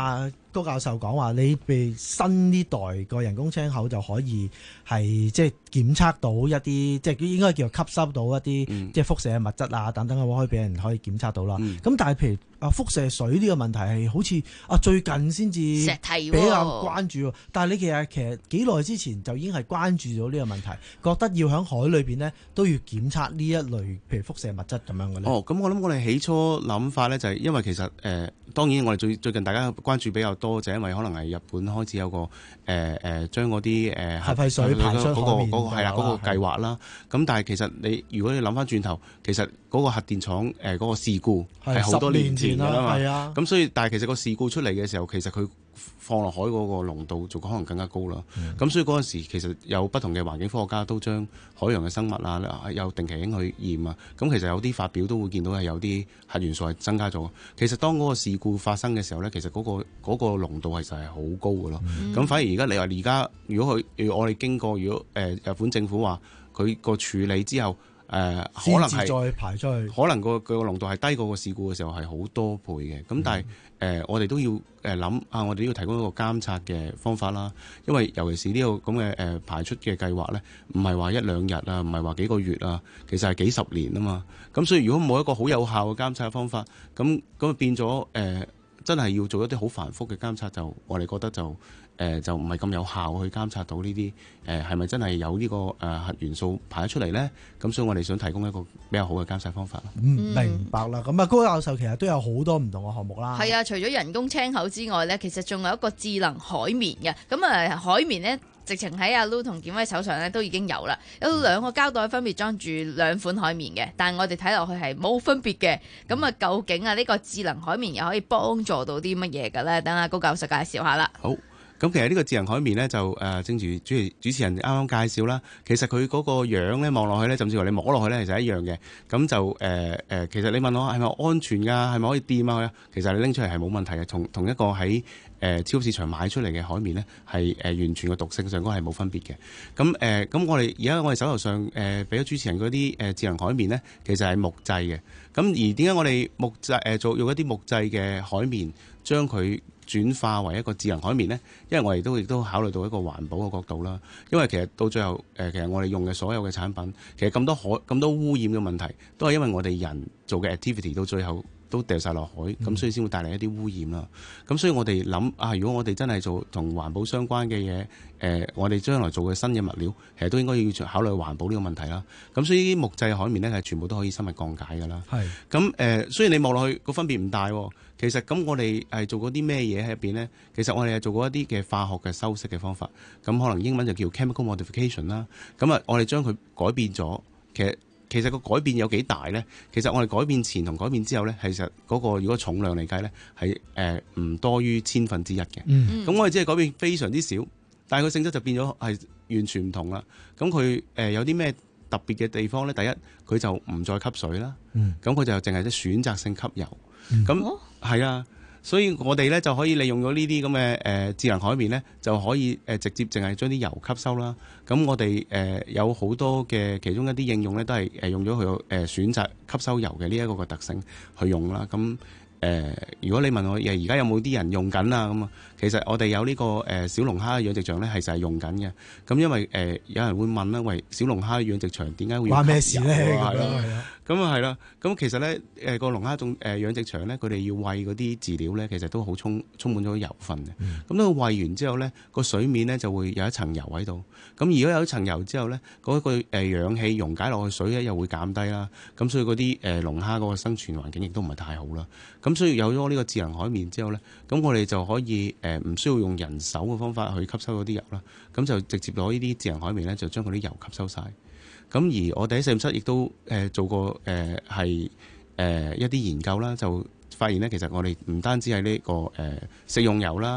高教授講話，你譬如新呢代個人工青口就可以係即係檢測到一啲，即係應該叫做吸收到一啲、嗯、即係輻射物質啊等等嘅話，可以俾人可以檢測到啦。咁、嗯、但係譬如啊輻射水呢個問題係好似啊最近先至比較關注，但係你其實其實幾耐之前就已經係關注咗呢個問題，覺得要喺海裏邊呢都要檢測呢一類譬如輻射物質咁樣嘅咧。 哦，咁我諗我哋起初諗法咧就係因為其實誒、呃、當然我哋最最近大家關注比較多，就係因為可能係日本開始有個誒誒將嗰啲誒核廢水排出海面嗰個係啦嗰個計劃啦。咁但係其實你如果你諗翻轉頭，其實嗰個核電廠誒嗰個事故係好多年前㗎啦嘛。咁所以但係其實個事故出嚟嘅時候，其實佢放落海嗰個濃度就可能更加高啦。咁、嗯、所以嗰陣時其實有不同嘅環境科學家都將海洋嘅生物啊有定期咁去驗啊。咁其實有啲發表都會見到係有啲核元素係增加咗。其實當嗰個事故發生嘅時候咧，其實嗰、嗰個嗰、嗰個濃度其實係好高嘅咯。咁、嗯、反而而家你話而家如果佢我哋經過如果誒、呃、日本政府話佢個處理之後。誒、呃、可能係再排出去，可能個佢個濃度係低過個事故嘅時候係好多倍嘅。咁、嗯、但係誒、呃、我哋都要誒諗啊，我哋都要提供一個監察嘅方法啦。因為尤其是呢個咁嘅誒排出嘅計劃咧，唔係話一兩日啊，唔係話幾個月啊，其實係幾十年啊嘛。咁所以如果冇一個好有效嘅監察方法，咁咁變咗誒、呃、真係要做一啲好繁複嘅監察，就我哋覺得就。誒、呃、就唔係咁有效去監察到呢啲誒係咪真係有呢、這個誒、呃、核元素排咗出嚟咧？咁所以我哋想提供一個比較好嘅監察方法。 嗯，明白啦。咁啊，高教授其實都有好多唔同嘅項目啦。 係啊，除咗人工青口之外咧，其實仲有一個智能海綿嘅。咁啊，海綿咧直情喺阿 Lu 同建威手上咧都已經有啦。有兩個膠袋分別裝住兩款海綿嘅，但係我哋睇落去係冇分別嘅。咁啊，究竟啊呢個智能海綿又可以幫助到啲乜嘢嘅咧？等阿高教授介紹下啦。 好。咁其實呢個智能海綿咧就誒、呃，正如主持主持人啱啱介紹啦，其實佢嗰個樣咧望落去咧，甚至乎你摸落去咧，其實一樣嘅。咁就誒誒、呃呃，其實你問我係咪安全㗎？係咪可以掂啊？其實你拎出嚟係冇問題嘅，同同一個喺誒、呃、超級市場買出嚟嘅海綿咧，係誒、呃、完全個毒性上嗰係冇分別嘅。咁誒咁我哋而家我哋手頭上誒俾咗主持人嗰啲誒智能海綿咧，其實係木製嘅。咁而點解我哋木製誒做用一啲木製嘅海綿將佢轉化為一個智能海綿呢？因為我哋都亦都考慮到一個環保嘅角度啦。因為其實到最後，誒、呃、其實我哋用嘅所有嘅產品，其實咁多海咁多污染嘅問題，都係因為我哋人做嘅 activity 到最後都掉晒落海，咁、嗯、所以先會帶嚟一啲污染啦。咁所以我哋諗啊，如果我哋真係做同環保相關嘅嘢，誒、呃、我哋將來做嘅新嘅物料，其實都應該要考慮環保呢個問題啦。咁所以呢啲木製海綿呢，係全部都可以生物降解㗎啦。係。咁誒，雖然你望落去個分別唔大，其實咁我哋係做過啲咩嘢喺入邊呢？其實我哋係做過一啲嘅化學嘅修飾嘅方法，咁可能英文就叫 chemical modification 啦。咁啊，我哋將佢改變咗。其實其實個改變有幾大呢？其實我哋改變前同改變之後呢，其實嗰個如果重量嚟計呢，係誒唔多於千分之一嘅。咁、嗯、我哋只係改變非常之少，但係佢性質就變咗係完全唔同啦。咁佢誒有啲咩特別嘅地方呢？第一，佢就唔再吸水啦。咁、嗯、佢就淨係啲選擇性吸油。咁係啊，所以我哋咧就可以利用咗呢啲咁嘅誒智能海綿咧，就可以誒、呃、直接淨係將啲油吸收啦。咁我哋誒、呃、有好多嘅其中一啲應用咧，都係誒用咗佢誒選擇吸收油嘅呢一個嘅特性去用啦。咁誒、呃，如果你問我誒而家有冇啲人用緊啊咁啊，其實我哋有呢、這個誒、呃、小龍蝦養殖場咧係就係用緊嘅。咁因為誒、呃、有人會問啦，喂，小龍蝦養殖場點解會關咩事咧？係咯。咁啊係啦，咁其實咧誒個龍蝦種誒養殖場咧，佢哋要餵嗰啲飼料咧，其實都好充充滿咗油分嘅。咁當佢餵完之後咧，個水面咧就會有一層油喺度。咁如果有一層油之後咧，嗰、那個誒氧氣溶解落去水咧又會減低啦。咁所以嗰啲誒龍蝦嗰個生存環境亦都唔係太好啦。咁所以有咗呢個智能海綿之後咧，咁我哋就可以誒唔需要用人手嘅方法去吸收嗰啲油啦。咁就直接攞呢啲智能海綿咧，就將佢啲油吸收晒。咁而我哋喺實驗室亦都誒做過誒係誒一啲研究啦，就發現咧其實我哋唔單止係呢個誒食用油啦、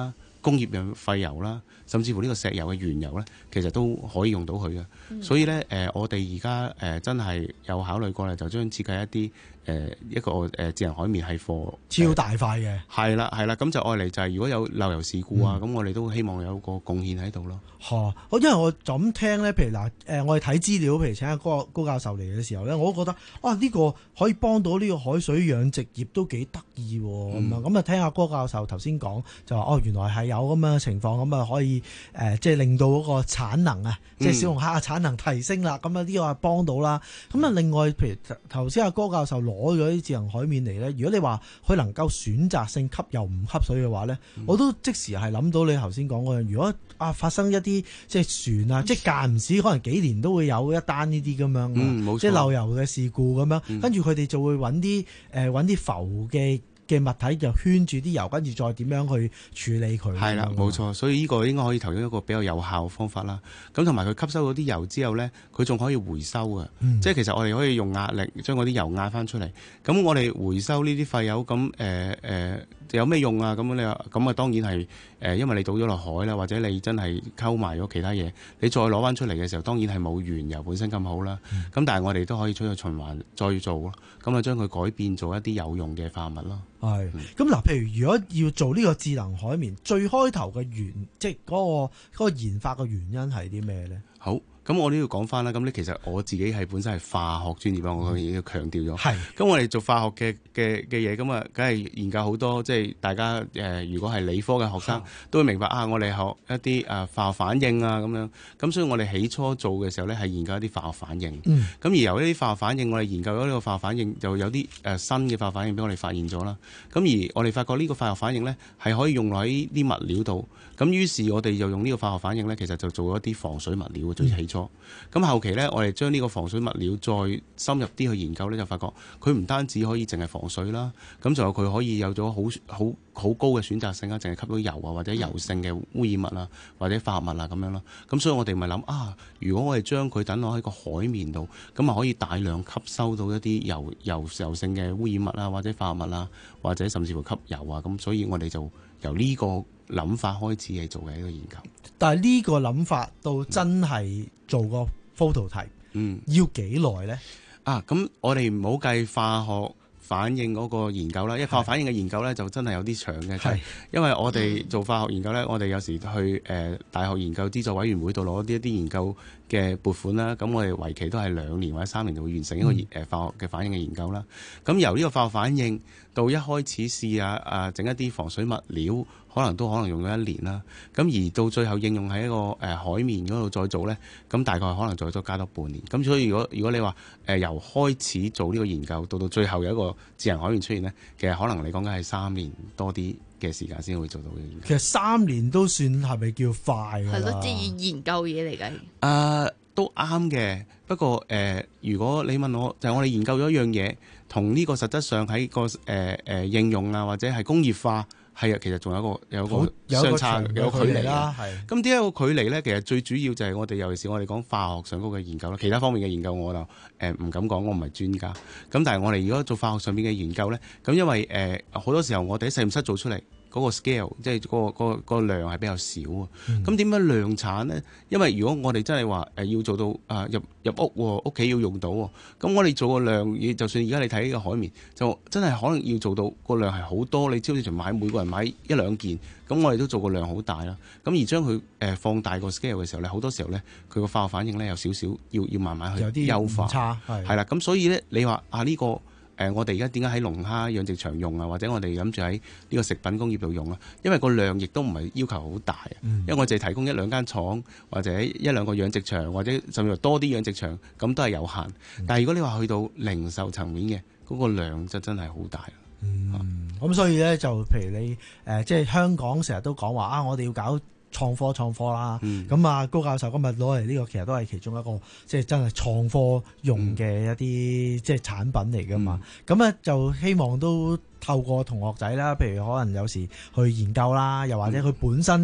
工業用廢油啦，甚至乎呢個石油嘅原油咧，其實都可以用到佢嘅。 嗯、 所以咧，誒、呃、我哋而家誒真係有考慮過咧，就將設計一啲誒、呃、一個誒、呃、智能海綿係貨超大塊嘅。係啦係啦，咁就愛嚟就係如果有漏油事故啊，咁、嗯、我哋都希望有個貢獻喺度咯。 嚇、哦！因為我就咁聽咧，譬如嗱誒、呃，我哋睇資料，譬如請阿高高教授嚟嘅時候咧，我都覺得啊，呢、呢個可以幫到呢個海水養殖業都幾得意喎。咁啊咁啊，聽阿高教授頭先講就話哦，原來係有咁樣嘅情況，咁啊可以誒、呃，即係令到嗰個產能啊，即係小龍蝦嘅產能提升啦。咁啊呢個係幫到啦。咁啊另外，譬如頭先阿高教授攞咗啲智能海綿嚟咧，如果你話佢能夠選擇性吸油唔吸水嘅話咧，嗯、我都即時係諗到你頭先講嗰樣。如果啊發生一啲即係船啊，即係間唔時可能幾年都會有一單呢啲咁樣，嗯、即係漏油嘅事故咁樣，嗯、跟住佢哋就會揾啲誒揾啲浮嘅嘅物體就圈住啲油，跟住再點樣去處理佢。係啦，冇錯，所以呢個應該可以提供一個比較有效嘅方法啦。咁同埋佢吸收嗰啲油之後咧，佢仲可以回收嘅，嗯、即係其實我哋可以用壓力將嗰啲油壓翻出嚟。咁我哋回收呢啲廢油，咁誒誒有咩用啊？咁你話咁啊，當然係誒、呃，因為你倒咗落海啦，或者你真係溝埋咗其他嘢，你再攞翻出嚟嘅時候，當然係冇原油本身咁好啦。咁、嗯、但係我哋都可以出去循環再做咯。咁啊，將佢改變做一啲有用嘅化物咯。係，咁嗱，譬如如果要做呢個智能海綿，最開頭嘅原，即係嗰個嗰個研發嘅原因係啲咩咧？好。咁我都要講翻啦，咁咧其實我自己係本身係化學專業啦，我已經強調咗。係、嗯。咁我哋做化學嘅嘅嘅嘢，咁啊，梗係研究好多，即係大家誒、呃，如果係理科嘅學生都會明白啊，我哋學一啲誒化學反應啊咁樣。咁所以我哋起初做嘅時候咧，係研究一啲化學反應。嗯。咁而由呢啲化學反應，我哋研究咗呢個化學反應，就有啲誒新嘅化學反應俾我哋發現咗啦。咁而我哋發覺呢個化學反應咧，係可以用落喺啲物料度。咁於是我哋就用呢個化學反應咧，其實就做咗一啲防水物料最起初。咁、嗯、後期咧，我哋將呢個防水物料再深入啲去研究咧，就發覺佢唔單止可以淨係防水啦，咁仲有佢可以有咗好好好高嘅選擇性啊，淨係吸到油啊，或者油性嘅污染物啊，或者化合物啊咁樣咯。咁所以我哋咪諗啊，如果我哋將佢等落喺個海綿度，咁啊可以大量吸收到一啲油油油性嘅污染物啊，或者化合物啊，或者甚至乎吸油啊。咁所以我哋就由呢個諗法開始係做嘅一個研究。但係呢個諗法到真係做個 prototype，嗯，要幾耐咧？啊，咁我哋唔好計化學反應嗰個研究啦，因為化學反應嘅研究咧就真係有啲長嘅，係因為我哋做化學研究咧，我哋有時去誒、呃、大學研究資助委員會度攞啲一啲研究嘅撥款啦，咁我哋為期都係兩年或者三年就會完成一個誒化學嘅反應嘅研究啦。咁、嗯、由呢個化學反應到一開始試下啊整一啲防水物料，可能都可能用咗一年啦。咁而到最後應用喺一個誒、呃、海綿嗰度再做咧，咁大概可能再多加多半年。咁所以如果如果你話誒、呃、由開始做呢個研究到到最後有一個智能海綿出現咧，其實可能你講緊係三年多啲嘅時間先會做到嘅研究。其實三年都算係咪叫快㗎？係咯，即係要研究嘢嚟㗎。啊，都啱嘅。不過誒、呃，如果你問我，就係、是、我哋研究咗一樣嘢，同呢個實質上喺個誒誒、呃呃、應用啊，或者係工業化。係啊，其實仲有一個有一個相差有個距離啦。係咁點解個距離咧？其實最主要就係我哋尤其是我哋講化學上高嘅研究啦，其他方面嘅研究我就誒唔、呃、敢講，我唔係專家。咁但係我哋如果做化學上邊嘅研究咧，咁因為誒好、呃、多時候我哋喺實驗室做出嚟。嗰個 scale 即係嗰、嗰個嗰、嗰個量係比較少啊。咁點解量產咧？因為如果我哋真係話誒要做到啊入入屋屋企要用到，咁我哋做個量，就算而家你睇呢個海綿，就真係可能要做到個量係好多。你超市場買每個人買一兩件，咁我哋都做個量好大啦。咁而將佢誒放大個 scale 嘅時候咧，好多時候咧佢個化學反應咧有少少要要慢慢去優化，係啦。咁所以咧你話啊呢、呢個。誒、呃，我哋而家點解喺龍蝦養殖場用啊？或者我哋諗住喺呢個食品工業度用啊？因為個量亦都唔係要求好大啊。嗯、因為我淨係提供一兩間廠，或者一兩個養殖場，或者甚至乎多啲養殖場，咁都係有限。嗯、但係如果你話去到零售層面嘅嗰、嗰個量就真係好大。嗯，咁、啊、所以咧就譬如你誒、呃，即係香港成日都講話啊，我哋要搞創科創科啦，咁啊、嗯、高教授今日攞嚟呢個其實都係其中一個即係真係創科用嘅一啲、嗯、即係產品嚟噶嘛，咁咧、嗯、就希望都透過同學仔啦，譬如可能有時去研究啦，又或者佢本身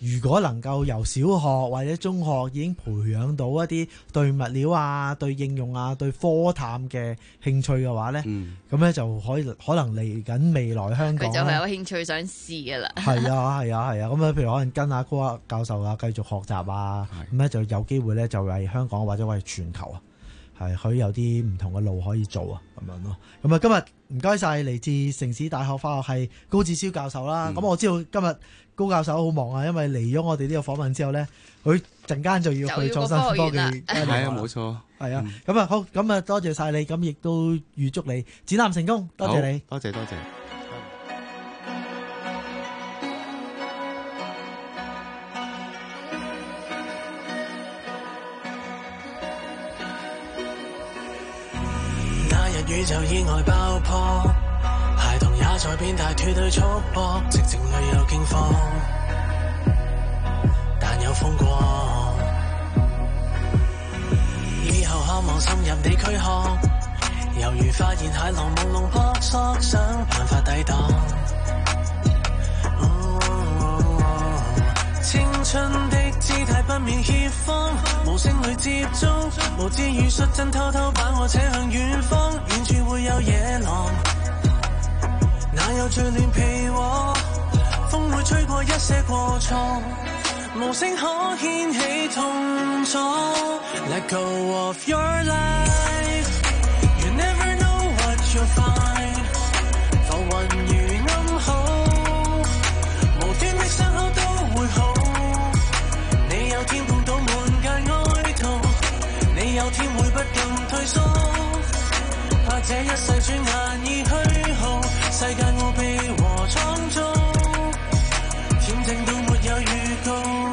如果能夠由小學或者中學已經培養到一啲對物料啊、對應用啊、對科探嘅興趣嘅話呢，咁呢、嗯、就可以可能嚟緊未來香港佢就係有興趣想試㗎啦。 係啊係啊係啊，咁啊譬如可能跟阿高教授啊繼續學習啊，咁呢就有機會呢，就為香港或者為全球啊係可以有啲唔同嘅路可以做啊咁樣咯。咁啊今日唔該晒嚟自城市大學化學系高志超教授啦。咁、嗯、我知道今日高教授好忙啊，因為嚟咗我哋呢個訪問之後呢，佢陣間就要去創新科技。 係啊，冇錯。係啊，咁啊、嗯、好，咁啊多謝晒你，咁亦都預祝你展覽成功，多謝你， 多謝多謝。 那日宇宙意外爆破，孩童也在變大，脫隊束縛，直情裏有驚慌，但有風光。以後渴望滲入你軀殼，猶如發現海浪朦朧撲朔，想辦法抵擋。青春的姿態不免怯慌，無聲裏接觸，無知與率真偷偷把我扯向遠方，遠處會有野狼，哪有最亂皮禍？風會吹過一些過錯，無聲可掀起痛楚。Let go of your life, you never know what you'll find。浮雲如暗號，無端的傷口都會好。你有天碰到滿街哀痛，你有天會不禁退縮，怕這一世轉眼已虛耗，世界奧秘和創造，恬靜到沒有預告。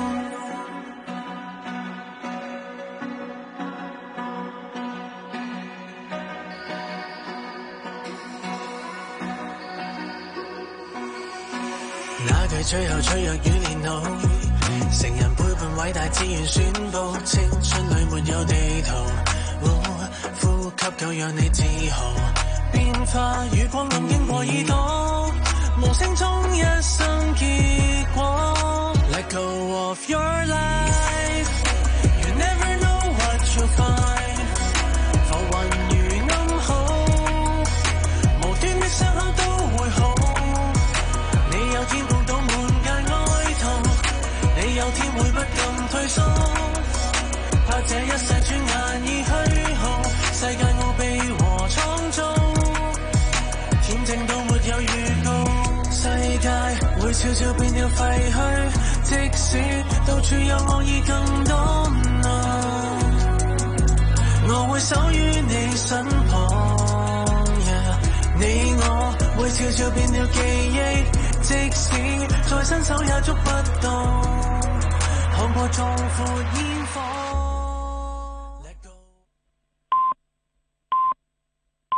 那句最後脆弱與年老，成人背叛偉大自然宣佈，青春裏沒有地圖、哦、呼吸夠讓你自豪，變化與光暗經過耳朵，無聲中一生結果。Let go of your life, you never know what you'll find。 浮雲如暗號，無端的傷口都會好。你有天碰到滿街哀痛，你有天會不禁退縮，怕這一世轉眼已虛耗，世界奧秘和創造，恬靜到沒有預告。世界會悄悄變了廢墟，即使到處有惡意更多難，我會守於你身旁、yeah。 你我會悄悄變了記憶，即使再伸手也捉不到，看過壯闊煙火。